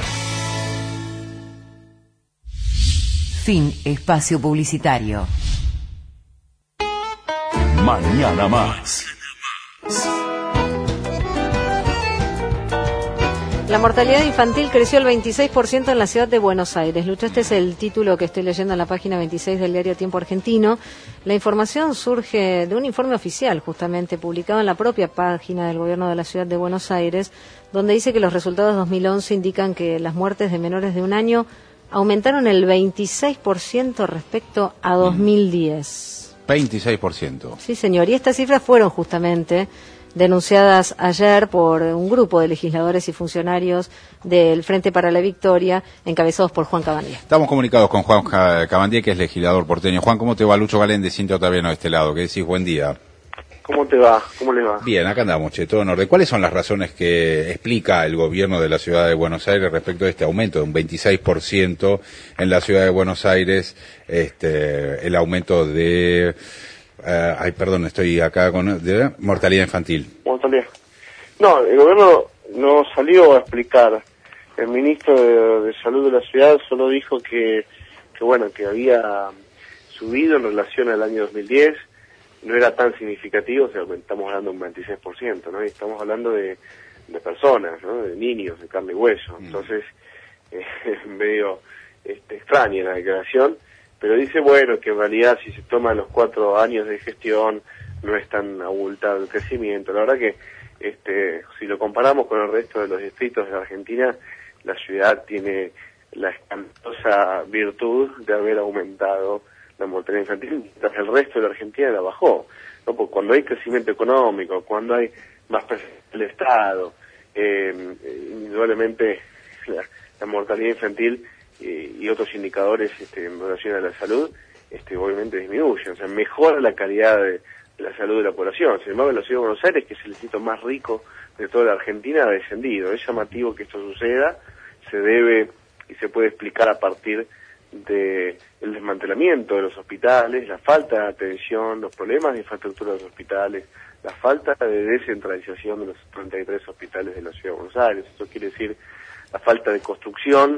Fin espacio publicitario. Mañana más. La mortalidad infantil creció el veintiséis por ciento en la ciudad de Buenos Aires. Lucho, este es el título que estoy leyendo en la página veintiséis del diario Tiempo Argentino. La información surge de un informe oficial, justamente, publicado en la propia página del gobierno de la ciudad de Buenos Aires, donde dice que los resultados de dos mil once indican que las muertes de menores de un año aumentaron el veintiséis por ciento respecto a dos mil diez. veintiséis por ciento. Sí, señor. Y estas cifras fueron justamente denunciadas ayer por un grupo de legisladores y funcionarios del Frente para la Victoria, encabezados por Juan Cabandier. Estamos comunicados con Juan Cabandier, que es legislador porteño. Juan, ¿cómo te va? Lucho Galén, Cintia Otaviano de este lado. ¿Qué decís? Buen día. ¿Cómo te va? ¿Cómo les va? Bien, acá andamos, che, todo en orden. ¿Cuáles son las razones que explica el gobierno de la ciudad de Buenos Aires respecto a este aumento de un veintiséis por ciento en la ciudad de Buenos Aires, este, el aumento de... Uh, ay, perdón, estoy acá con de mortalidad infantil. Mortalidad. No, el gobierno no salió a explicar. El ministro de, de Salud de la ciudad solo dijo que, que, bueno, que había subido en relación al año dos mil diez. No era tan significativo, o sea, estamos hablando de un veintiséis por ciento, ¿no? Y estamos hablando de, de personas, ¿no? De niños, de carne y hueso. Entonces, eh, es medio este, extraña la declaración. Pero dice, bueno, que en realidad si se toman los cuatro años de gestión no es tan abultado el crecimiento. La verdad que este, si lo comparamos con el resto de los distritos de la Argentina, la ciudad tiene la espantosa virtud de haber aumentado la mortalidad infantil, mientras el resto de la Argentina la bajó, ¿no? Porque cuando hay crecimiento económico, cuando hay más presencia del Estado, eh, indudablemente la, la mortalidad infantil y, y otros indicadores este, en relación a la salud, este, obviamente disminuyen, o sea, mejora la calidad de, de la salud de la población. Sin embargo, en la ciudad de Buenos Aires, que es el distrito más rico de toda la Argentina, ha descendido. Es llamativo que esto suceda, se debe y se puede explicar a partir de el desmantelamiento de los hospitales, la falta de atención, los problemas de infraestructura de los hospitales, la falta de descentralización de los treinta y tres hospitales de la ciudad de Buenos Aires. Esto quiere decir la falta de construcción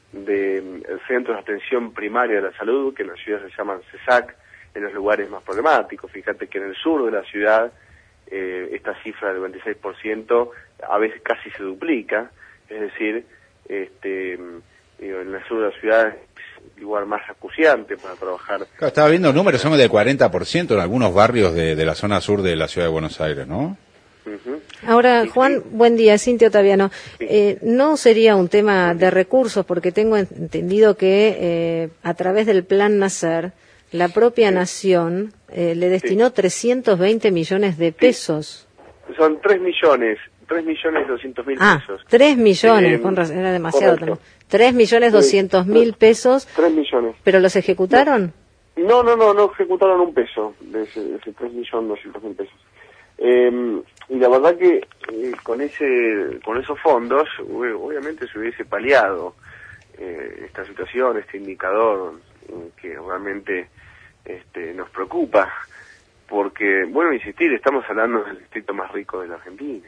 de eh, centros de atención primaria de la salud, que en la ciudad se llaman C E S A C, en los lugares más problemáticos. Fíjate que en el sur de la ciudad eh, esta cifra del veintiséis por ciento a veces casi se duplica, es decir, este digo, en el sur de la ciudad lugar más acuciante para trabajar. Claro, estaba viendo números, son del cuarenta por ciento en algunos barrios de, de la zona sur de la ciudad de Buenos Aires, ¿no? Uh-huh. Ahora, sí, Juan, sí. Buen día, Cintia Otaviano. Sí. Eh, ¿No sería un tema de recursos? Porque tengo entendido que eh, a través del Plan Nacer, la propia sí. Nación eh, le destinó sí. trescientos veinte millones de pesos. Sí. Son tres millones, tres millones doscientos mil ah, pesos. tres millones, eh, con razón, era demasiado también. tres millones doscientos mil pesos. Tres millones. ¿Pero los ejecutaron? No, no, no, no ejecutaron un peso de ese, de ese tres millones doscientos mil pesos. Eh, y la verdad que eh, con ese con esos fondos obviamente se hubiese paliado eh, esta situación, este indicador eh, que realmente este, nos preocupa, porque, bueno, insistir, estamos hablando del distrito más rico de la Argentina.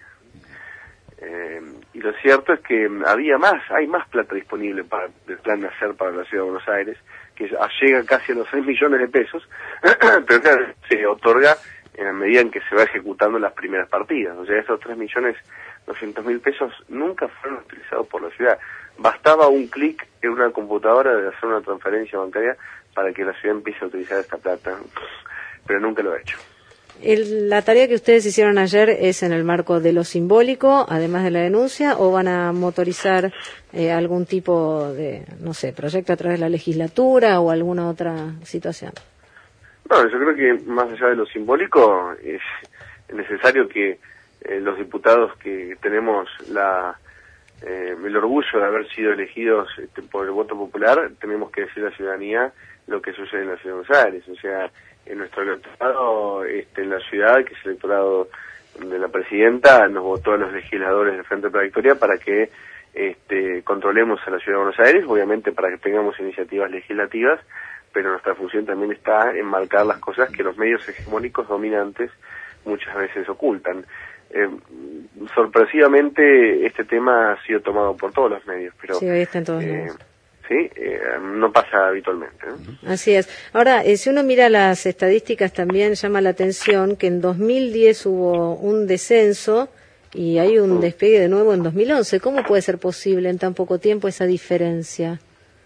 Eh, y lo cierto es que había más, hay más plata disponible para el Plan Nacer para la Ciudad de Buenos Aires, que llega casi a los seis millones de pesos, pero claro, se otorga en la medida en que se va ejecutando las primeras partidas. O sea, esos tres millones doscientos mil pesos nunca fueron utilizados por la ciudad. Bastaba un clic en una computadora de hacer una transferencia bancaria para que la ciudad empiece a utilizar esta plata, pero nunca lo ha hecho. El, ¿La tarea que ustedes hicieron ayer es en el marco de lo simbólico, además de la denuncia, o van a motorizar eh, algún tipo de, no sé, proyecto a través de la legislatura o alguna otra situación? No, yo creo que más allá de lo simbólico es necesario que eh, los diputados que tenemos la eh, el orgullo de haber sido elegidos este, por el voto popular, tenemos que decir a la ciudadanía lo que sucede en la ciudad de Buenos Aires. O sea, en nuestro electorado este, en la ciudad, que es el electorado de la presidenta, nos votó a los legisladores del Frente para la Victoria para que este, controlemos a la ciudad de Buenos Aires, obviamente para que tengamos iniciativas legislativas, pero nuestra función también está en marcar las cosas que los medios hegemónicos dominantes muchas veces ocultan. Eh, sorpresivamente este tema ha sido tomado por todos los medios, pero sí, hoy está en todos eh, lados. sí, eh, no pasa habitualmente, ¿no? Así es. Ahora, eh, si uno mira las estadísticas, también llama la atención que en dos mil diez hubo un descenso y hay un despegue de nuevo en dos mil once. ¿Cómo puede ser posible en tan poco tiempo esa diferencia?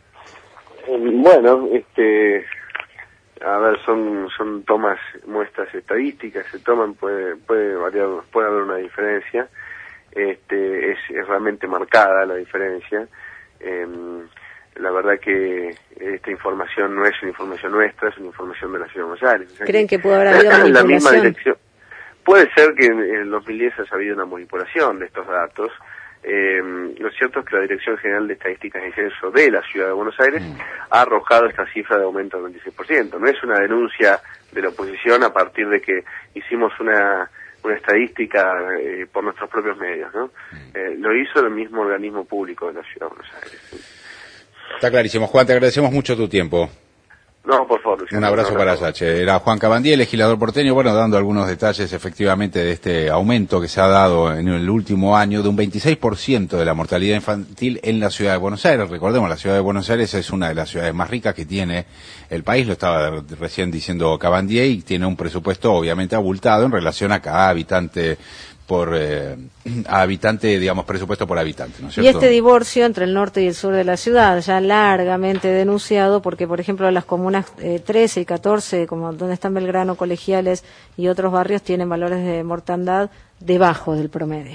Bueno, este, a ver, son son tomas, muestras estadísticas, se toman, puede puede variar, puede haber una diferencia, este, es, es realmente marcada la diferencia. Eh, la verdad que esta información no es una información nuestra, es una información de la Ciudad de Buenos Aires. O sea, ¿creen que, que puede haber habido manipulación? La misma dirección. Puede ser que en el dos mil diez haya habido una manipulación de estos datos. Eh, lo cierto es que la Dirección General de Estadísticas y Censo de la Ciudad de Buenos Aires mm. ha arrojado esta cifra de aumento del veintiséis por ciento. No es una denuncia de la oposición a partir de que hicimos una, una estadística eh, por nuestros propios medios, ¿no? Mm. Eh, lo hizo el mismo organismo público de la Ciudad de Buenos Aires. Está clarísimo. Juan, te agradecemos mucho tu tiempo. No, por favor, Luciano. Un abrazo para Sache. Era Juan Cabandier, legislador porteño, bueno, dando algunos detalles efectivamente de este aumento que se ha dado en el último año de un veintiséis por ciento de la mortalidad infantil en la ciudad de Buenos Aires. Recordemos, la ciudad de Buenos Aires es una de las ciudades más ricas que tiene el país, lo estaba recién diciendo Cabandier, y tiene un presupuesto obviamente abultado en relación a cada habitante por eh, a habitante, digamos, presupuesto por habitante, ¿no es cierto? Y este divorcio entre el norte y el sur de la ciudad, ya largamente denunciado, porque, por ejemplo, las comunas eh, trece y catorce, como donde están Belgrano, Colegiales y otros barrios, tienen valores de mortandad debajo del promedio.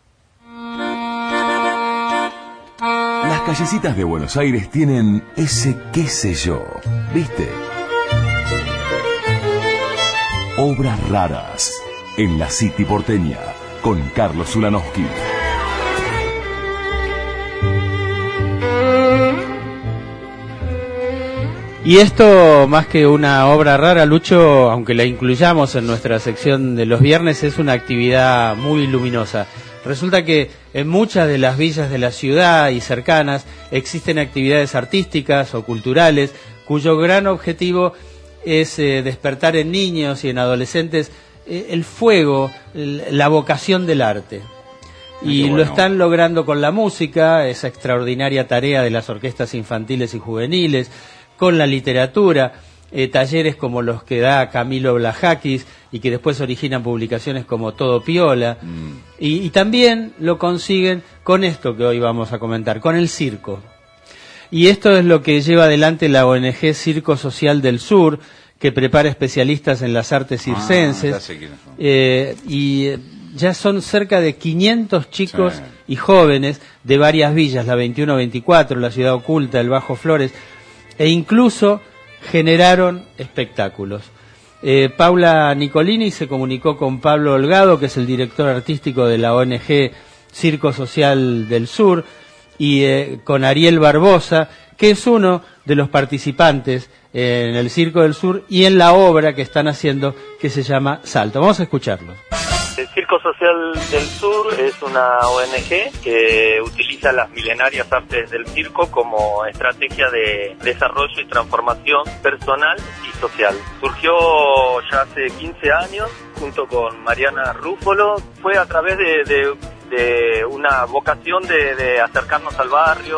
Las callecitas de Buenos Aires tienen ese qué sé yo, ¿viste? Obras raras en la City porteña, con Carlos Zulanowski. Y esto, más que una obra rara, Lucho, aunque la incluyamos en nuestra sección de los viernes, es una actividad muy luminosa. Resulta que en muchas de las villas de la ciudad y cercanas existen actividades artísticas o culturales cuyo gran objetivo es eh, despertar en niños y en adolescentes eh, el fuego, el, la vocación del arte. Y bueno, lo están logrando con la música, esa extraordinaria tarea de las orquestas infantiles y juveniles, con la literatura, eh, talleres como los que da Camilo Blajakis y que después originan publicaciones como Todo Piola, mm. y, y también lo consiguen con esto que hoy vamos a comentar, con el circo. Y esto es lo que lleva adelante la O N G Circo Social del Sur, que prepara especialistas en las artes circenses. Ah, ya sé quiénes son. Eh, y ya son cerca de quinientos chicos sí. y jóvenes de varias villas, la veintiuno veinticuatro, la Ciudad Oculta, el Bajo Flores, e incluso generaron espectáculos. Eh, Paula Nicolini se comunicó con Pablo Holgado, que es el director artístico de la O N G Circo Social del Sur, y eh, con Ariel Barbosa, que es uno de los participantes eh, en el Circo del Sur y en la obra que están haciendo, que se llama Salto. Vamos a escucharlos. El Circo Social del Sur es una O N G que utiliza las milenarias artes del circo como estrategia de desarrollo y transformación personal y social. Surgió ya hace quince años junto con Mariana Rúfolo. Fue a través de, de, de una vocación de, de acercarnos al barrio,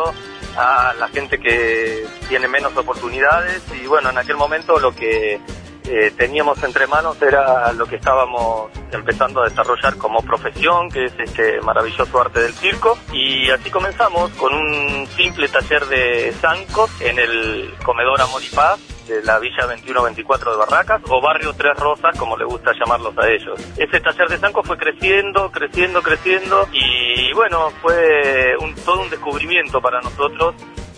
a la gente que tiene menos oportunidades, y bueno, en aquel momento lo que Eh, teníamos entre manos era lo que estábamos empezando a desarrollar como profesión, que es este maravilloso arte del circo, y así comenzamos con un simple taller de zancos en el comedor Amor y Paz de la Villa veintiuno veinticuatro de Barracas, o Barrio Tres Rosas, como le gusta llamarlos a ellos. Ese taller de zancos fue creciendo, creciendo, creciendo, y bueno, fue un, todo un descubrimiento para nosotros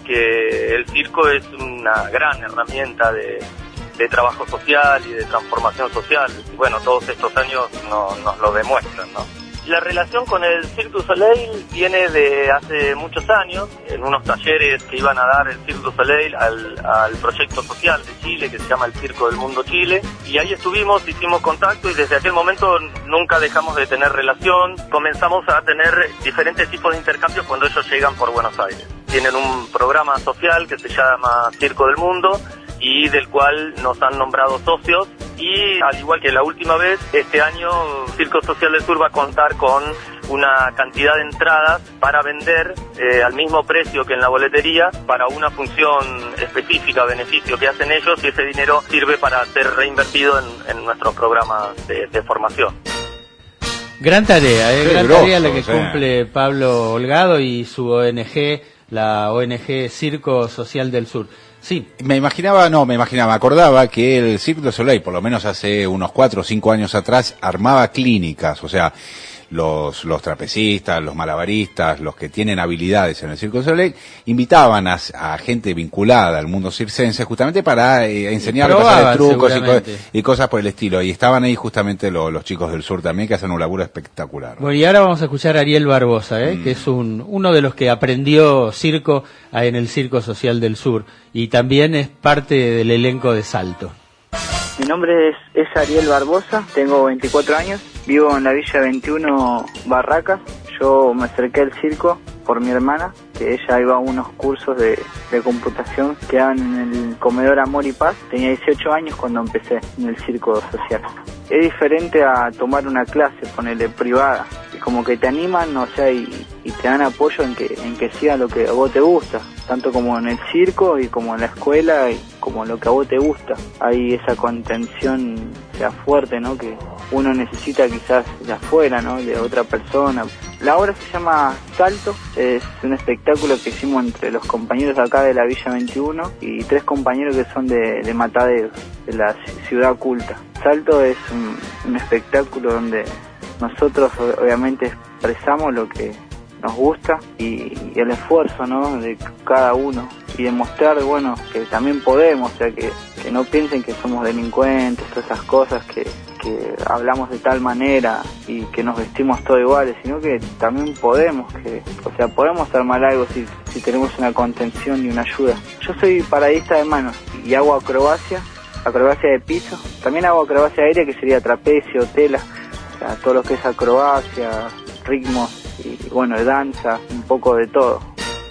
que el circo es una gran herramienta de de trabajo social y de transformación social. Y bueno, todos estos años no, nos lo demuestran, ¿no? La relación con el Cirque du Soleil viene de hace muchos años, en unos talleres que iban a dar el Cirque du Soleil al, al proyecto social de Chile, que se llama el Circo del Mundo Chile, y ahí estuvimos, hicimos contacto, y desde aquel momento nunca dejamos de tener relación. Comenzamos a tener diferentes tipos de intercambios cuando ellos llegan por Buenos Aires. Tienen un programa social que se llama Circo del Mundo, y del cual nos han nombrado socios, y al igual que la última vez, este año Circo Social del Sur va a contar con una cantidad de entradas para vender eh, al mismo precio que en la boletería para una función específica, beneficio que hacen ellos, y ese dinero sirve para ser reinvertido en, en nuestros programas de, de formación. Gran tarea, ¿eh? Gran grosso, tarea la que o sea. cumple Pablo Holgado y su O N G, la O N G Circo Social del Sur. Sí. Me imaginaba, no, me imaginaba, me acordaba que el Cirque du Soleil, por lo menos hace unos cuatro o cinco años atrás, armaba clínicas, o sea, los, los trapecistas, los malabaristas, los que tienen habilidades en el Cirque du Soleil, invitaban a, a gente vinculada al mundo circense justamente para eh, enseñarles a hacer trucos y, co y cosas por el estilo. Y estaban ahí justamente lo, los chicos del sur también, que hacen un laburo espectacular. Bueno, y ahora vamos a escuchar a Ariel Barbosa, ¿eh? mm. que es un, uno de los que aprendió circo en el Circo Social del Sur, y también es parte del elenco de Salto. Mi nombre es, es Ariel Barbosa, tengo veinticuatro años, vivo en la Villa veintiuno Barracas. Yo me acerqué al circo por mi hermana, que ella iba a unos cursos de, de computación que daban en el comedor Amor y Paz. Tenía dieciocho años cuando empecé en el circo social. Es diferente a tomar una clase, ponerle privada, y como que te animan, o sea, y, y te dan apoyo en que en que siga lo que a vos te gusta, tanto como en el circo y como en la escuela y como lo que a vos te gusta. Hay esa contención, sea fuerte, ¿no? Que uno necesita quizás de afuera, ¿no? De otra persona. La obra se llama Salto, es un espectáculo que hicimos entre los compañeros acá de la Villa veintiuno y tres compañeros que son de, de Mataderos, de la Ciudad Oculta. Salto es un, un espectáculo donde nosotros obviamente expresamos lo que nos gusta y, y el esfuerzo, ¿no? De cada uno, y demostrar, bueno, que también podemos, o sea, que, que no piensen que somos delincuentes, todas esas cosas, que, que hablamos de tal manera y que nos vestimos todos iguales, sino que también podemos, que, o sea, podemos armar algo si, si tenemos una contención y una ayuda. Yo soy paradista de manos y hago acrobacia, acrobacia de piso, también hago acrobacia aérea, que sería trapecio, tela, o sea, todo lo que es acrobacia, ritmos, y bueno, de danza, un poco de todo.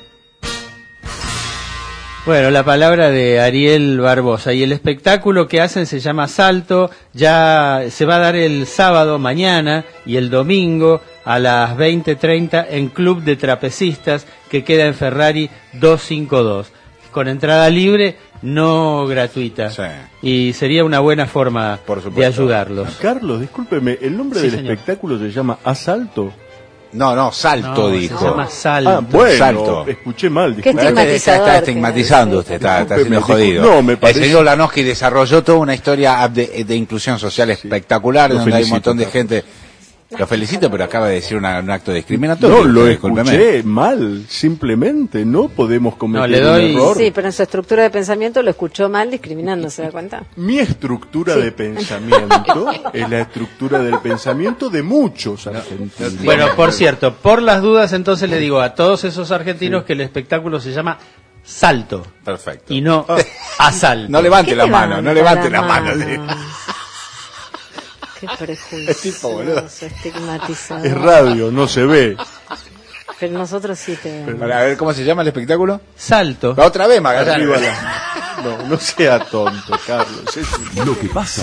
Bueno, la palabra de Ariel Barbosa, y el espectáculo que hacen se llama Salto. Ya se va a dar el sábado, mañana, y el domingo a las veinte treinta en Club de Trapecistas, que queda en Ferrari doscientos cincuenta y dos, con entrada libre, no gratuita. Sí. Y sería una buena forma de ayudarlos. Carlos, discúlpeme, ¿el nombre sí, del señor. espectáculo se llama Asalto? No, no, salto No, dijo. se llama salto. Ah, bueno, Salto. escuché mal. Qué disculpe. Está, está, estigmatizador está que estigmatizando es, usted, está, está Discúlpeme, haciendo jodido. discul- no, me El parece- señor Lanowski desarrolló toda una historia de, de inclusión social espectacular, Lo donde hay un felicito, montón de claro. gente. Lo felicito, pero acaba de decir una- un acto discriminatorio. No, lo Discúlpeme. escuché mal, simplemente. No podemos cometer No, le doy- un error. Sí, pero en su estructura de pensamiento lo escuchó mal discriminando, ¿se da cuenta? Mi estructura Sí. de pensamiento es la estructura del pensamiento de muchos argentinos. Bueno, por cierto, por las dudas, entonces le digo a todos esos argentinos que el espectáculo se llama salto Perfecto. y no asalto. No levante ¿Qué la mano, no levante la levanta mano. la mano? Qué prejuicioso, Es tipo, boludo. estigmatizador. Es radio, no se ve. Pero nosotros sí te vemos. Para ver cómo se llama el espectáculo. Salto. Otra vez, Magallanes. Arriba la- No, no sea tonto, Carlos. Es un- Lo que pasa,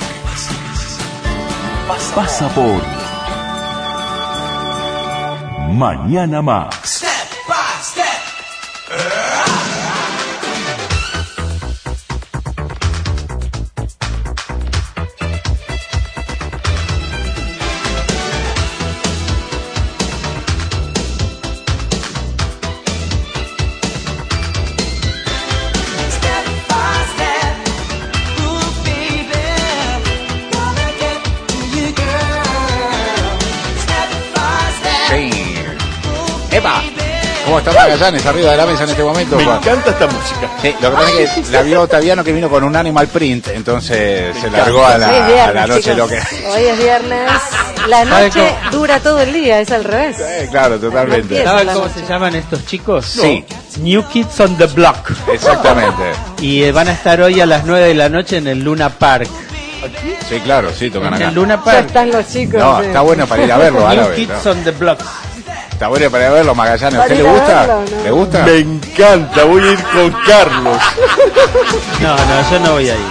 pasa por Mañana Más. Sí. ¡Epa! ¿Cómo está Magallanes arriba de la mesa en este momento? Me Juan? encanta esta música. Sí, lo que pasa es que la vio Otaviano que vino con un animal print, entonces se largó a la, Hoy es a viernes, la noche chicos. lo que... Hoy es viernes. La noche dura todo el día, es al revés. Sí, claro, totalmente. Empieza ¿Saben la cómo noche. se llaman estos chicos? Sí. New Kids on the Block. Exactamente. Y eh, van a estar hoy a las nueve de la noche en el Luna Park. Sí, claro, sí, tocan En acá. el Luna Ya Park. están los chicos. No, sí. está bueno para ir a verlo, New árabe, Kids ¿no? on the Block. Está bueno para ir a verlo, Magallanes. ¿A Para usted ir le a gusta? verlo, ¿no? ¿Le gusta? Me encanta, voy a ir con Carlos. No, no, yo no voy a ir.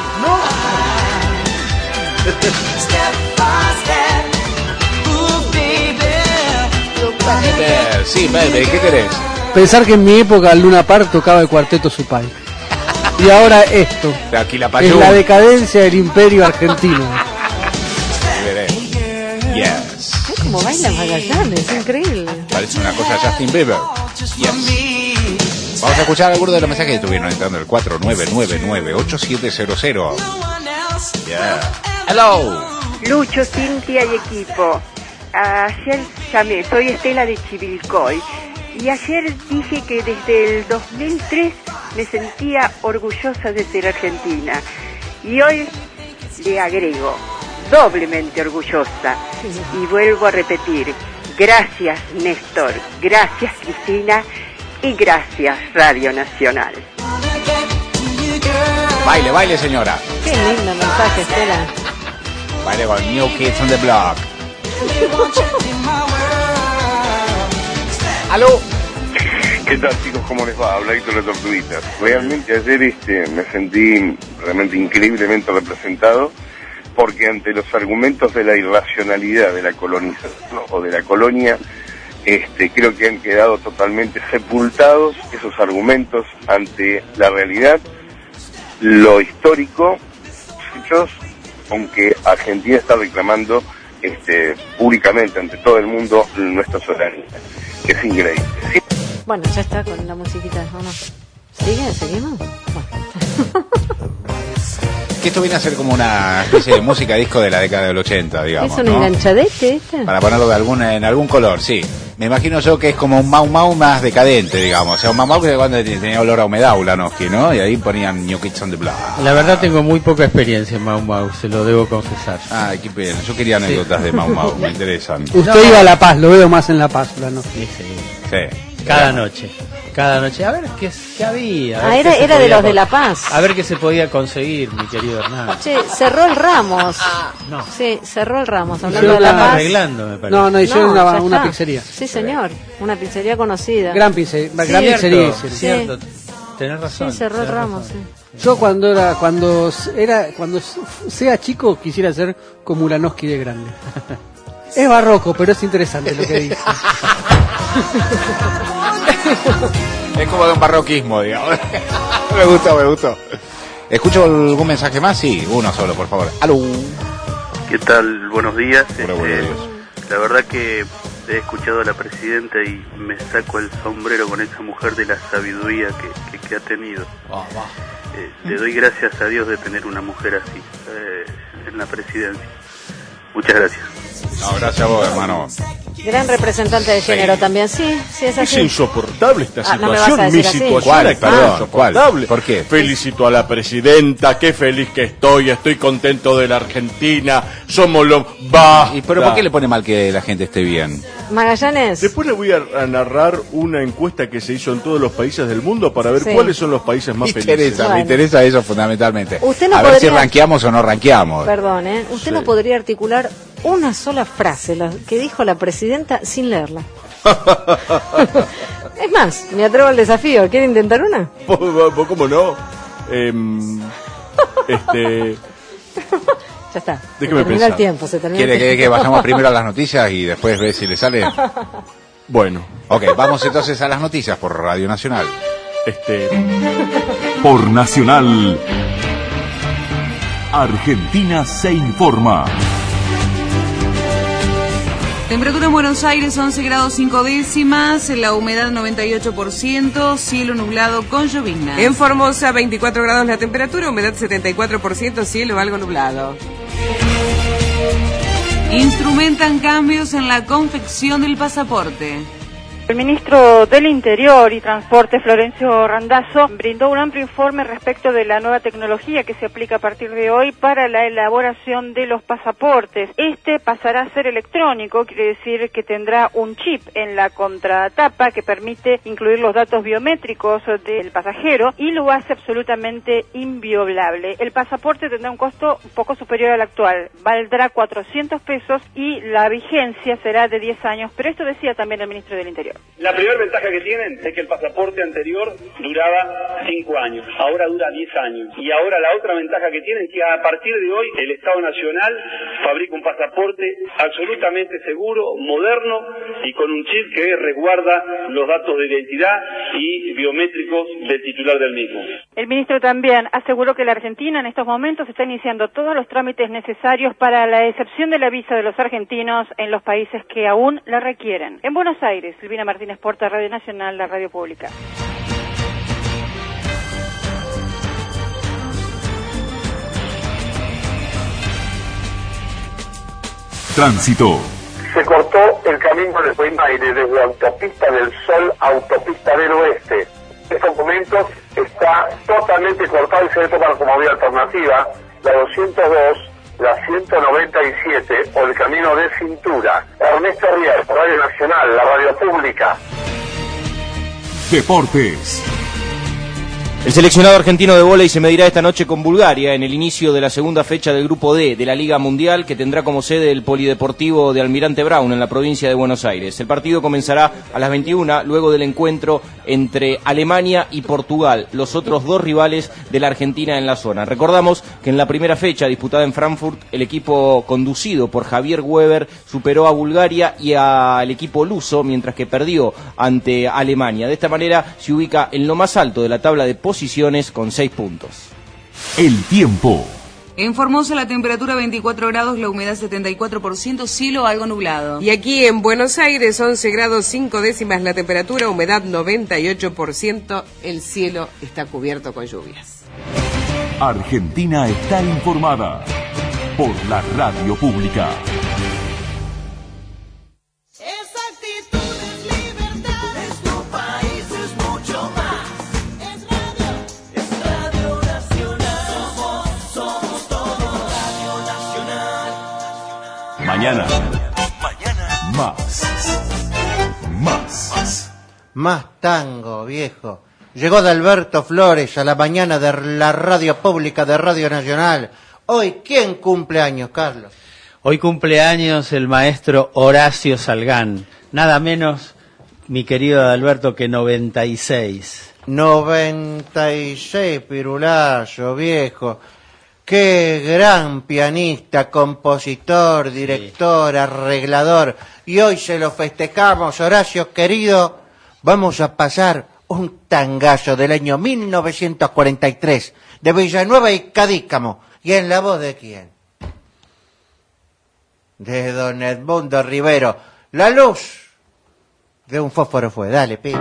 Eh, Sí, baby, ¿qué querés? Pensar que en mi época Luna Park tocaba el cuarteto Supay. Y ahora esto. Aquí la Es payú. la decadencia del imperio argentino. Veré. Yes. Ay, cómo baila Magallanes, es increíble. Parece una cosa Justin Bieber. Yes. Vamos a escuchar algunos de los mensajes que estuvieron entrando el cuatro nueve nueve nueve ocho siete cero cero. Yeah. Hello. Lucho, Cintia y equipo. Ayer llamé, soy Estela de Chivilcoy. Y ayer dije que desde el dos mil tres me sentía orgullosa de ser argentina. Y hoy le agrego, doblemente orgullosa. Y vuelvo a repetir, gracias Néstor, gracias Cristina y gracias Radio Nacional. Baile, baile, señora. Qué lindo mensaje, Estela. Baile con New Kids on the Block. ¿Aló? ¿Qué tal, chicos? ¿Cómo les va? Habla Héctor de Tortuguitas. Realmente ayer este, me sentí realmente increíblemente representado porque ante los argumentos de la irracionalidad de la colonización o de la colonia, este, creo que han quedado totalmente sepultados esos argumentos ante la realidad, lo histórico, los hechos, aunque Argentina está reclamando este, públicamente ante todo el mundo nuestra soberanía. Es increíble. Sí. Bueno, ya está con la musiquita, ¿o no? ¿Sigue? ¿Seguimos? Bueno. Que esto viene a ser como una especie de música disco de la década del ochenta, digamos, ¿Es un ¿no? enganchadete este? Para ponerlo de algún, en algún color, sí. Me imagino yo que es como un Mau Mau más decadente, digamos. O sea, un Mau Mau que cuando tenía olor a humedad, Ulanowski, ¿no? Y ahí ponían New Kids on the Block. La verdad tengo muy poca experiencia en Mau Mau, se lo debo confesar. Ay, qué pena. Yo quería anécdotas de Mau Mau, me interesan. Usted iba a La Paz, lo veo más en La Paz, ¿no? Sí, sí. Sí. Cada noche. Cada noche. A ver qué, qué había. A ver Ah, qué era, se era de podía los de con- La Paz. A ver qué se podía conseguir, mi querido Hernán. Che, cerró el Ramos. No. Sí, cerró el Ramos. Hablando Hicieron de La una- Paz. arreglando, me parece. No, no, hicieron No, una, ya una está. pizzería. Sí, señor. Una pizzería conocida. Gran pizzería. Sí. Gran Cierto, pizzería hicieron. Cierto, tenés razón. Sí, cerró el tenés Ramos. razón. Sí. Yo cuando era, cuando era, cuando sea chico quisiera ser como Ulanowski de grande. Es barroco, pero es interesante lo que dice. Es como de un barroquismo, digamos. Me gustó, me gustó. ¿Escucho algún mensaje más? Sí, uno solo, por favor. ¡Aló! ¿Qué tal? Buenos días. Hola, buenos Este, días. La verdad que he escuchado a la presidenta y me saco el sombrero con esa mujer de la sabiduría que, que, que ha tenido. Oh, va. Eh, le doy gracias a Dios de tener una mujer así eh, en la presidencia. Muchas gracias. No, gracias a vos, hermano. Gran representante de género Sí. también, sí, sí es así. Es insoportable esta Ah, no me vas situación, a mi decir así. situación ¿Cuál? aquí Perdón, es insoportable. ¿cuál? ¿Por qué? Felicito a la presidenta, qué feliz que estoy, estoy contento de la Argentina, somos los... ¡Basta! ¿Y pero por qué le pone mal que la gente esté bien? Magallanes. Después le voy a, a narrar una encuesta que se hizo en todos los países del mundo para ver Sí. cuáles son los países más Me felices. interesa, Bueno. me interesa eso fundamentalmente. Usted no a ver si podría- ranqueamos o no ranqueamos. Perdón, ¿eh? Usted Sí. no podría articular una sola frase la que dijo la presidenta sin leerla. Es más, me atrevo al desafío. ¿Quiere intentar una? ¿Vos- vos ¿Cómo no? Em, este, Ya está. Se Déjeme termina pensar. el tiempo, se termina ¿Quiere el que, tiempo. que vayamos primero a las noticias y después ver si le sale? bueno, Ok, vamos entonces a las noticias por Radio Nacional. este, Por Nacional, Argentina se informa. Temperatura en Buenos Aires once grados cinco décimas, la humedad noventa y ocho por ciento, cielo nublado con lloviznas. En Formosa, veinticuatro grados la temperatura, humedad setenta y cuatro por ciento, cielo algo nublado. Instrumentan cambios en la confección del pasaporte. El ministro del Interior y Transporte, Florencio Randazzo, brindó un amplio informe respecto de la nueva tecnología que se aplica a partir de hoy para la elaboración de los pasaportes. Este pasará a ser electrónico, quiere decir que tendrá un chip en la contratapa que permite incluir los datos biométricos del pasajero y lo hace absolutamente inviolable. El pasaporte tendrá un costo un poco superior al actual, valdrá cuatrocientos pesos y la vigencia será de diez años, pero esto decía también el ministro del Interior. La primera ventaja que tienen es que el pasaporte anterior duraba cinco años, ahora dura diez años. Y ahora la otra ventaja que tienen es que a partir de hoy el Estado Nacional fabrica un pasaporte absolutamente seguro, moderno y con un chip que resguarda los datos de identidad y biométricos del titular del mismo. El ministro también aseguró que la Argentina en estos momentos está iniciando todos los trámites necesarios para la excepción de la visa de los argentinos en los países que aún la requieren. En Buenos Aires, Silvina Martínez Porta, Radio Nacional, la radio pública. Tránsito. Se cortó el camino de Guaymallé desde Autopista del Sol a Autopista del Oeste. En estos momentos está totalmente cortado y se debe tomar como vía alternativa la doscientos dos, la ciento noventa y siete o el camino de Cintura. Ernesto Rial, Radio Nacional, la radio pública. Deportes. El seleccionado argentino de vóley se medirá esta noche con Bulgaria en el inicio de la segunda fecha del Grupo D de la Liga Mundial, que tendrá como sede el Polideportivo de Almirante Brown en la provincia de Buenos Aires. El partido comenzará a las veintiuna, luego del encuentro entre Alemania y Portugal, los otros dos rivales de la Argentina en la zona. Recordamos que en la primera fecha disputada en Frankfurt, el equipo conducido por Javier Weber superó a Bulgaria y al equipo luso, mientras que perdió ante Alemania. De esta manera se ubica en lo más alto de la tabla de posiciones con seis puntos. El tiempo. En Formosa la temperatura veinticuatro grados, la humedad setenta y cuatro por ciento, cielo algo nublado. Y aquí en Buenos Aires, once grados cinco décimas la temperatura, humedad noventa y ocho por ciento, el cielo está cubierto con lluvias. Argentina está informada por la radio pública. Mañana. Mañana. Más. Más. Más tango, viejo. Llegó Adalberto Flores a la mañana de la radio pública de Radio Nacional. Hoy, ¿quién cumple años, Carlos? Hoy cumple años el maestro Horacio Salgán. Nada menos, mi querido Adalberto, que noventa y seis. noventa y seis, pirulazo, viejo. Qué gran pianista, compositor, director, arreglador. Y hoy se lo festejamos, Horacio querido. Vamos a pasar un tangazo del año mil novecientos cuarenta y tres de Villanueva y Cadícamo. ¿Y en la voz de quién? De don Edmundo Rivero. La luz de un fósforo fue. Dale, pi.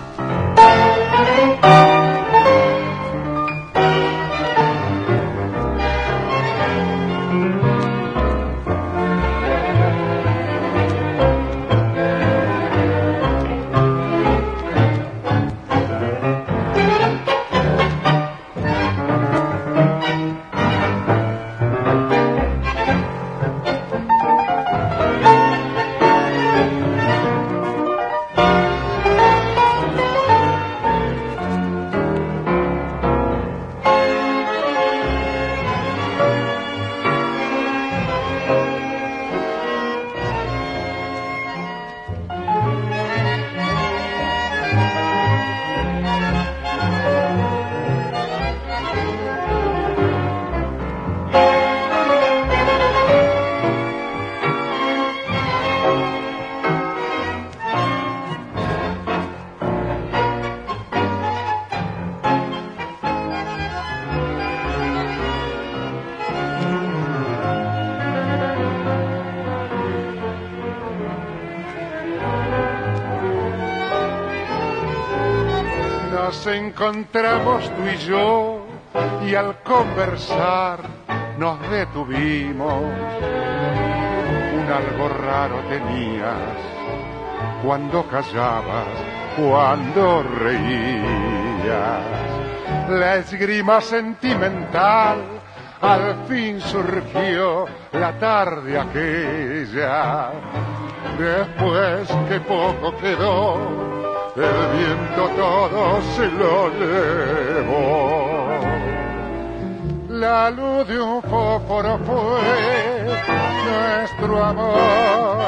Nos encontramos tú y yo y al conversar nos detuvimos. Un algo raro tenías cuando callabas, cuando reías. La esgrima sentimental al fin surgió la tarde aquella. Después que poco quedó, el viento todo se lo llevó. La luz de un fósforo fue nuestro amor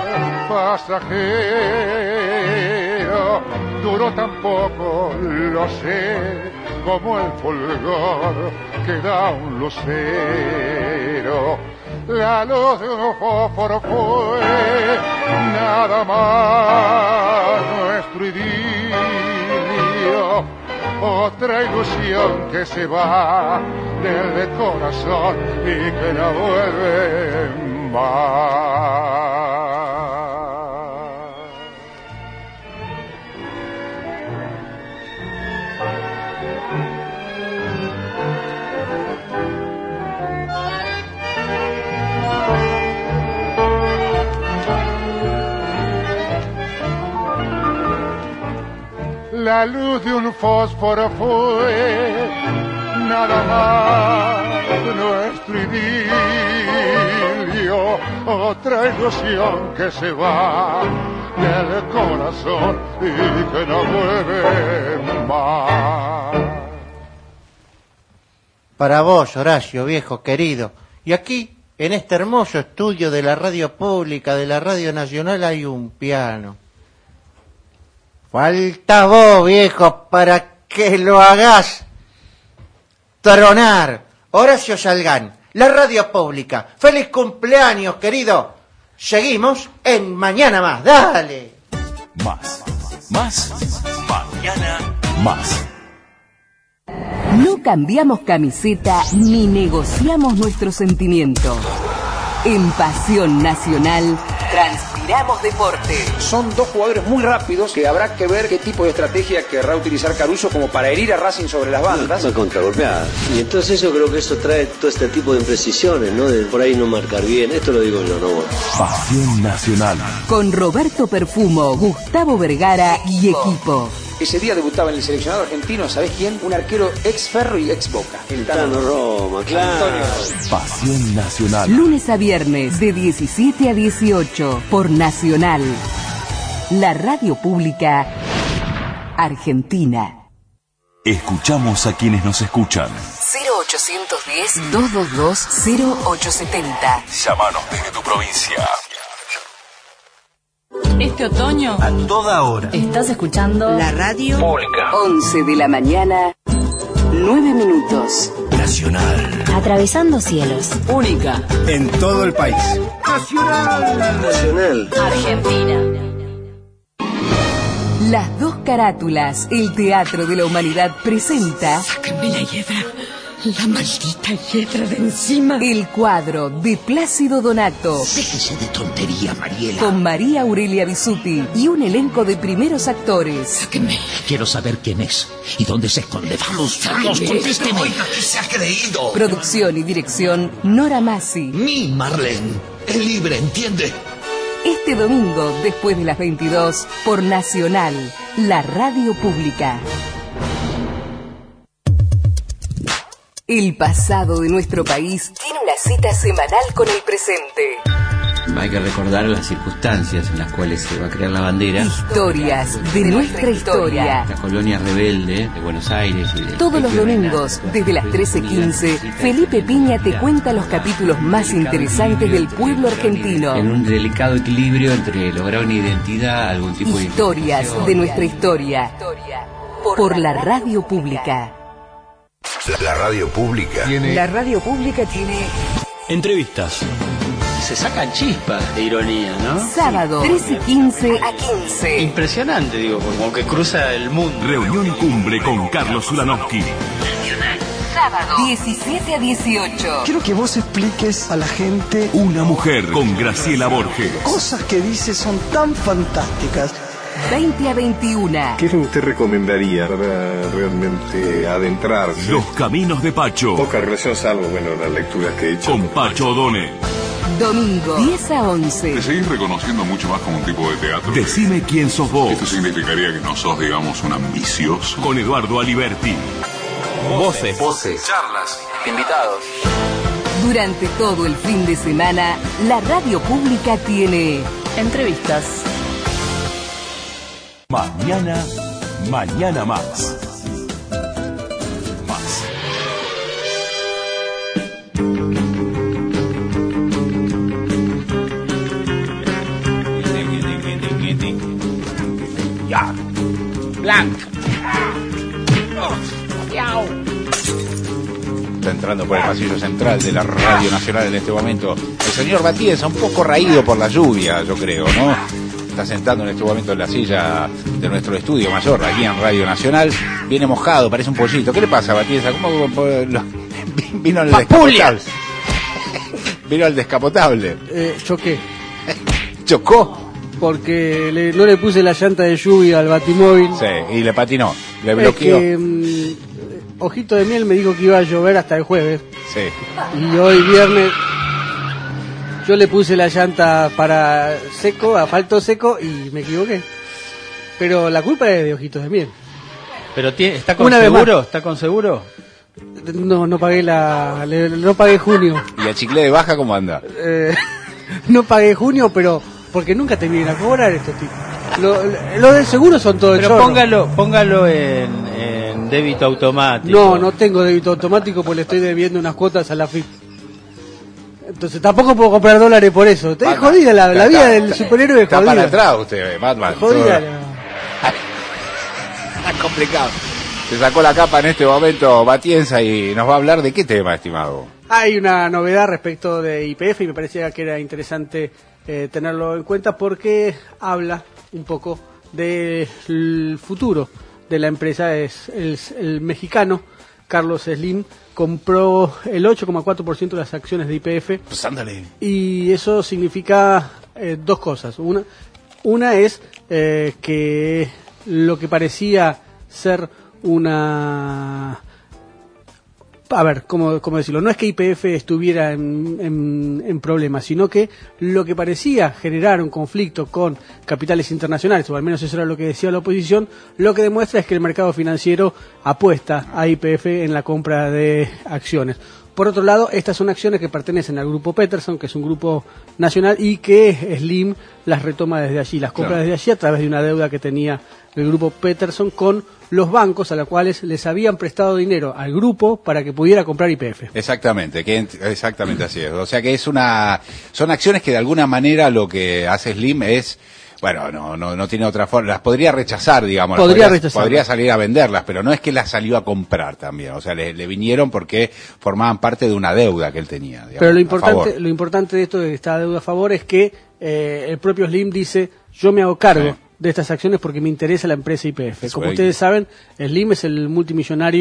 pasajero. Duró tan poco, lo sé, como el fulgor que da un lucero. La luz de un fósforo fue nada más nuestro idilio, otra ilusión que se va del corazón y que no vuelve más. La luz de un fósforo fue nada más nuestro idilio, otra ilusión que se va del corazón y que no vuelve más. Para vos, Horacio, viejo querido. Y aquí, en este hermoso estudio de la radio pública, de la Radio Nacional, hay un piano. Falta vos, viejo, para que lo hagas tronar. Horacio Salgán, la radio pública. ¡Feliz cumpleaños, querido! Seguimos en Mañana Más. ¡Dale! Más, más, mañana más. No cambiamos camiseta ni negociamos nuestro sentimiento. En Pasión Nacional transpiramos deporte. Son dos jugadores muy rápidos que habrá que ver qué tipo de estrategia querrá utilizar Caruso como para herir a Racing sobre las bandas. Una contragolpeada. Y entonces yo creo que eso trae todo este tipo de imprecisiones, ¿no? De por ahí no marcar bien. Esto lo digo yo, no vos. Pasión Nacional. Con Roberto Perfumo, Gustavo Vergara y equipo. Ese día debutaba en el seleccionado argentino, ¿sabés quién? Un arquero ex Ferro y ex Boca. El Tano Roma, claro. Pasión Nacional. Lunes a viernes de diecisiete a dieciocho por Nacional. La radio pública argentina. Escuchamos a quienes nos escuchan. cero ochocientos diez, doscientos veintidós, cero ochocientos setenta. Llámanos desde tu provincia. Este otoño, a toda hora, estás escuchando la radio pública. once de la mañana, nueve minutos. Nacional. Atravesando cielos. Única. En todo el país. Nacional. Nacional. Argentina. Las dos carátulas, el Teatro de la Humanidad presenta. Sáquenme la hiedra. La maldita hiedra de encima. El cuadro de Plácido Donato. Déjese de tontería, Mariela. Con María Aurelia Bisuti y un elenco de primeros actores. Sáquenme. Quiero saber quién es y dónde se esconde. Vamos, vamos, contésteme. Oiga, ¿qué se ha creído? Producción y dirección, Nora Massi. Mi Marlene. Es libre, ¿entiende? Este domingo, después de las veintidós, por Nacional, la radio pública. El pasado de nuestro país tiene una cita semanal con el presente. Hay que recordar las circunstancias en las cuales se va a crear la bandera. Historias de nuestra historia. La colonia rebelde de Buenos Aires. Y de Todos los domingos, desde las trece quince, Felipe Piña te cuenta los capítulos más interesantes del pueblo argentino. En un delicado equilibrio entre lograr una identidad, algún tipo de... Historias de nuestra historia. Por la radio pública. La radio pública tiene... La radio pública tiene... Entrevistas. Se sacan chispas de ironía, ¿no? Sábado, trece quince a quince. Impresionante, digo, como que cruza el mundo. Reunión cumbre con Carlos Ulanowski. Sábado, diecisiete a dieciocho. Quiero que vos expliques a la gente... Una mujer con Graciela Borges. Cosas que dice son tan fantásticas. veinte a veintiuno. ¿Qué es lo que usted recomendaría para realmente adentrarse? Los caminos de Pacho. Poca relación, salvo, bueno, las lecturas que he hecho. Con Pacho O'Donnell. Domingo, diez a once. ¿Te seguís reconociendo mucho más como un tipo de teatro? Decime quién sos vos. Esto significaría que no sos, digamos, un ambicioso. Con Eduardo Aliberti. Voces. Voces. Charlas. Invitados. Durante todo el fin de semana, la radio pública tiene entrevistas. Mañana, mañana más. Más. Ya. Blanc. Está entrando por el pasillo central de la Radio Nacional en este momento el señor Batienza, un poco raído por la lluvia, yo creo, ¿no? Está sentando en este momento en la silla de nuestro estudio mayor, aquí en Radio Nacional. Viene mojado, parece un pollito. ¿Qué le pasa, Batienza? ¿Cómo lo... vino el descapotable? Vino el descapotable. Eh, choqué. ¿Chocó? Porque le, no le puse la llanta de lluvia al batimóvil. Sí, y le patinó, le bloqueó. Es que, um, Ojito de Miel me dijo que iba a llover hasta el jueves. Sí. Y hoy viernes yo le puse la llanta para seco, asfalto seco, y me equivoqué. Pero la culpa es de Ojitos de Miel. ¿Pero tiene, está con Una seguro? ¿Está con seguro? No, no pagué la, le, no pagué junio. ¿Y el chicle de baja cómo anda? Eh, no pagué junio, pero porque nunca te vienen a cobrar estos tipos. Lo, lo del seguro son todo Pero chorro. póngalo, póngalo en, en débito automático. No, no tengo débito automático porque le estoy debiendo unas cuotas a la F I P. Entonces tampoco puedo comprar dólares por eso. Te es jodida la, la vida del superhéroe, es está jodida. Está para atrás usted, Batman. Jodida. Está complicado. Se sacó la capa en este momento Batienza y nos va a hablar de qué tema, estimado. Hay una novedad respecto de Y P F y me parecía que era interesante eh, tenerlo en cuenta porque habla un poco del futuro de la empresa. Es el, el mexicano Carlos Slim compró el ocho coma cuatro por ciento de las acciones de Y P F. Pues ándale. Y eso significa eh, dos cosas. Una, una es eh, que lo que parecía ser una... A ver, ¿cómo, cómo decirlo? No es que Y P F estuviera en, en, en problemas, sino que lo que parecía generar un conflicto con capitales internacionales, o al menos eso era lo que decía la oposición, lo que demuestra es que el mercado financiero apuesta a Y P F en la compra de acciones. Por otro lado, estas son acciones que pertenecen al grupo Peterson, que es un grupo nacional, y que Slim las retoma desde allí, las compra claro. desde allí a través de una deuda que tenía el grupo Peterson con los bancos a los cuales les habían prestado dinero al grupo para que pudiera comprar Y P F. Exactamente, que exactamente así es. O sea que es una, son acciones que de alguna manera lo que hace Slim es, bueno, no, no, no tiene otra forma, las podría rechazar, digamos, podría, podría, rechazar. podría salir a venderlas, pero no es que las salió a comprar también, o sea, le, le vinieron porque formaban parte de una deuda que él tenía. Digamos, pero lo importante, lo importante de esto de esta deuda a favor es que eh, el propio Slim dice, yo me hago cargo. Sí. de estas acciones porque me interesa la empresa Y P F. Como ustedes saben, Slim es el multimillonario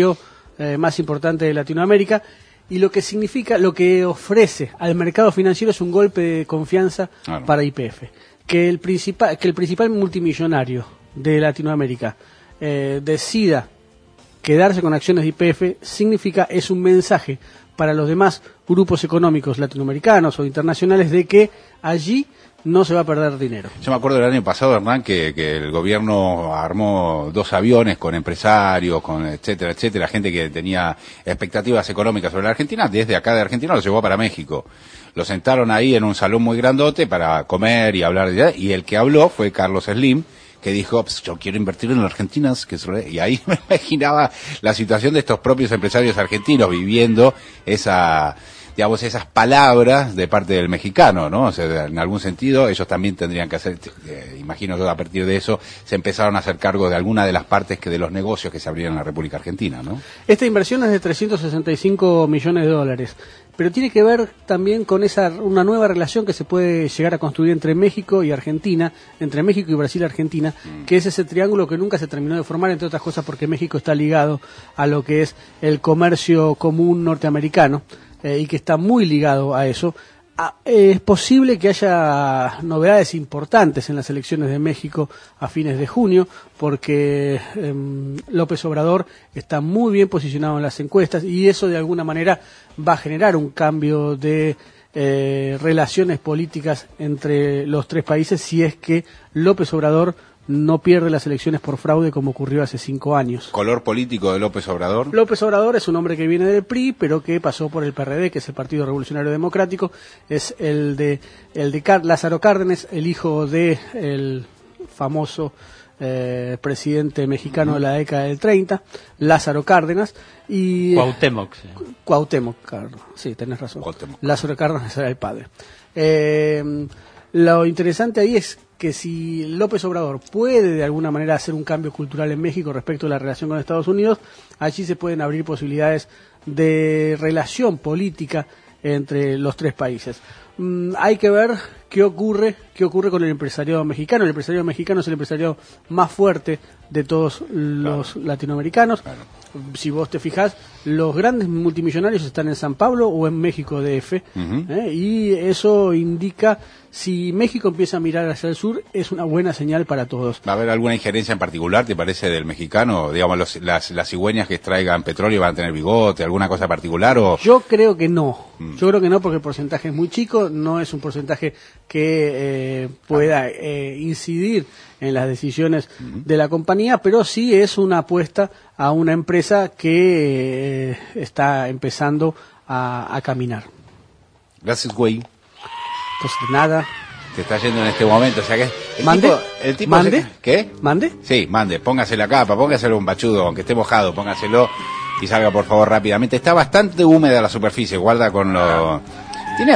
eh, más importantes de Latinoamérica, y lo que significa, lo que ofrece al mercado financiero es un golpe de confianza claro. para Y P F. Que el principal, que el principal multimillonario de Latinoamérica eh, decida quedarse con acciones de Y P F significa, es un mensaje para los demás grupos económicos latinoamericanos o internacionales de que allí no se va a perder dinero. Yo me acuerdo del año pasado, Hernán, que, que el gobierno armó dos aviones con empresarios, con etcétera, etcétera, gente que tenía expectativas económicas sobre la Argentina, desde acá de Argentina lo llevó para México. Lo sentaron ahí en un salón muy grandote para comer y hablar, de, y el que habló fue Carlos Slim, que dijo, pues, yo quiero invertir en las argentinas, que y ahí me imaginaba la situación de estos propios empresarios argentinos viviendo esa, digamos, esas palabras de parte del mexicano, ¿no? O sea, en algún sentido ellos también tendrían que hacer, eh, imagino yo, a partir de eso se empezaron a hacer cargo de alguna de las partes que de los negocios que se abrían en la República Argentina, ¿no? Esta inversión es de trescientos sesenta y cinco millones de dólares. Pero tiene que ver también con esa una nueva relación que se puede llegar a construir entre México y Argentina, entre México y Brasil y Argentina, mm. que es ese triángulo que nunca se terminó de formar, entre otras cosas porque México está ligado a lo que es el comercio común norteamericano eh, y que está muy ligado a eso. Ah, es posible que haya novedades importantes en las elecciones de México a fines de junio, porque eh, López Obrador está muy bien posicionado en las encuestas y eso de alguna manera va a generar un cambio de eh, relaciones políticas entre los tres países si es que López Obrador no pierde las elecciones por fraude como ocurrió hace cinco años. ¿Color político de López Obrador? López Obrador es un hombre que viene del P R I, pero que pasó por el P R D, que es el Partido Revolucionario Democrático, es el de el de Car- Lázaro Cárdenas, el hijo de el famoso eh, presidente mexicano uh-huh. de la década del treinta, Lázaro Cárdenas, y Cuauhtémoc. Sí. Cuauhtémoc, Cárdenas, sí, tenés razón. Cuauhtémoc. Lázaro Cárdenas era el padre. Eh, lo interesante ahí es que si López Obrador puede de alguna manera hacer un cambio cultural en México respecto a la relación con Estados Unidos, allí se pueden abrir posibilidades de relación política entre los tres países. Mm, hay que ver qué ocurre, qué ocurre con el empresariado mexicano. El empresariado mexicano es el empresariado más fuerte de todos los claro. latinoamericanos. Claro. Si vos te fijás, los grandes multimillonarios están en San Pablo o en México D F, uh-huh. ¿eh? Y eso indica, si México empieza a mirar hacia el sur, es una buena señal para todos. ¿Va a haber alguna injerencia en particular, te parece, del mexicano? Digamos, los, las, las cigüeñas que extraigan petróleo van a tener bigote, alguna cosa particular, o... Yo creo que no, mm. yo creo que no, porque el porcentaje es muy chico, no es un porcentaje que eh, pueda eh, incidir en las decisiones uh-huh. de la compañía, pero sí es una apuesta a una empresa que eh, está empezando a, a caminar. Gracias, güey. Pues nada. Te está yendo en este momento, o sea que... El ¿Mande? Tipo, el tipo ¿Mande? Se, ¿Qué? ¿Mande? Sí, mande, póngase la capa, póngaselo un pachudo, aunque esté mojado, póngaselo y salga por favor rápidamente. Está bastante húmeda la superficie, guarda con lo...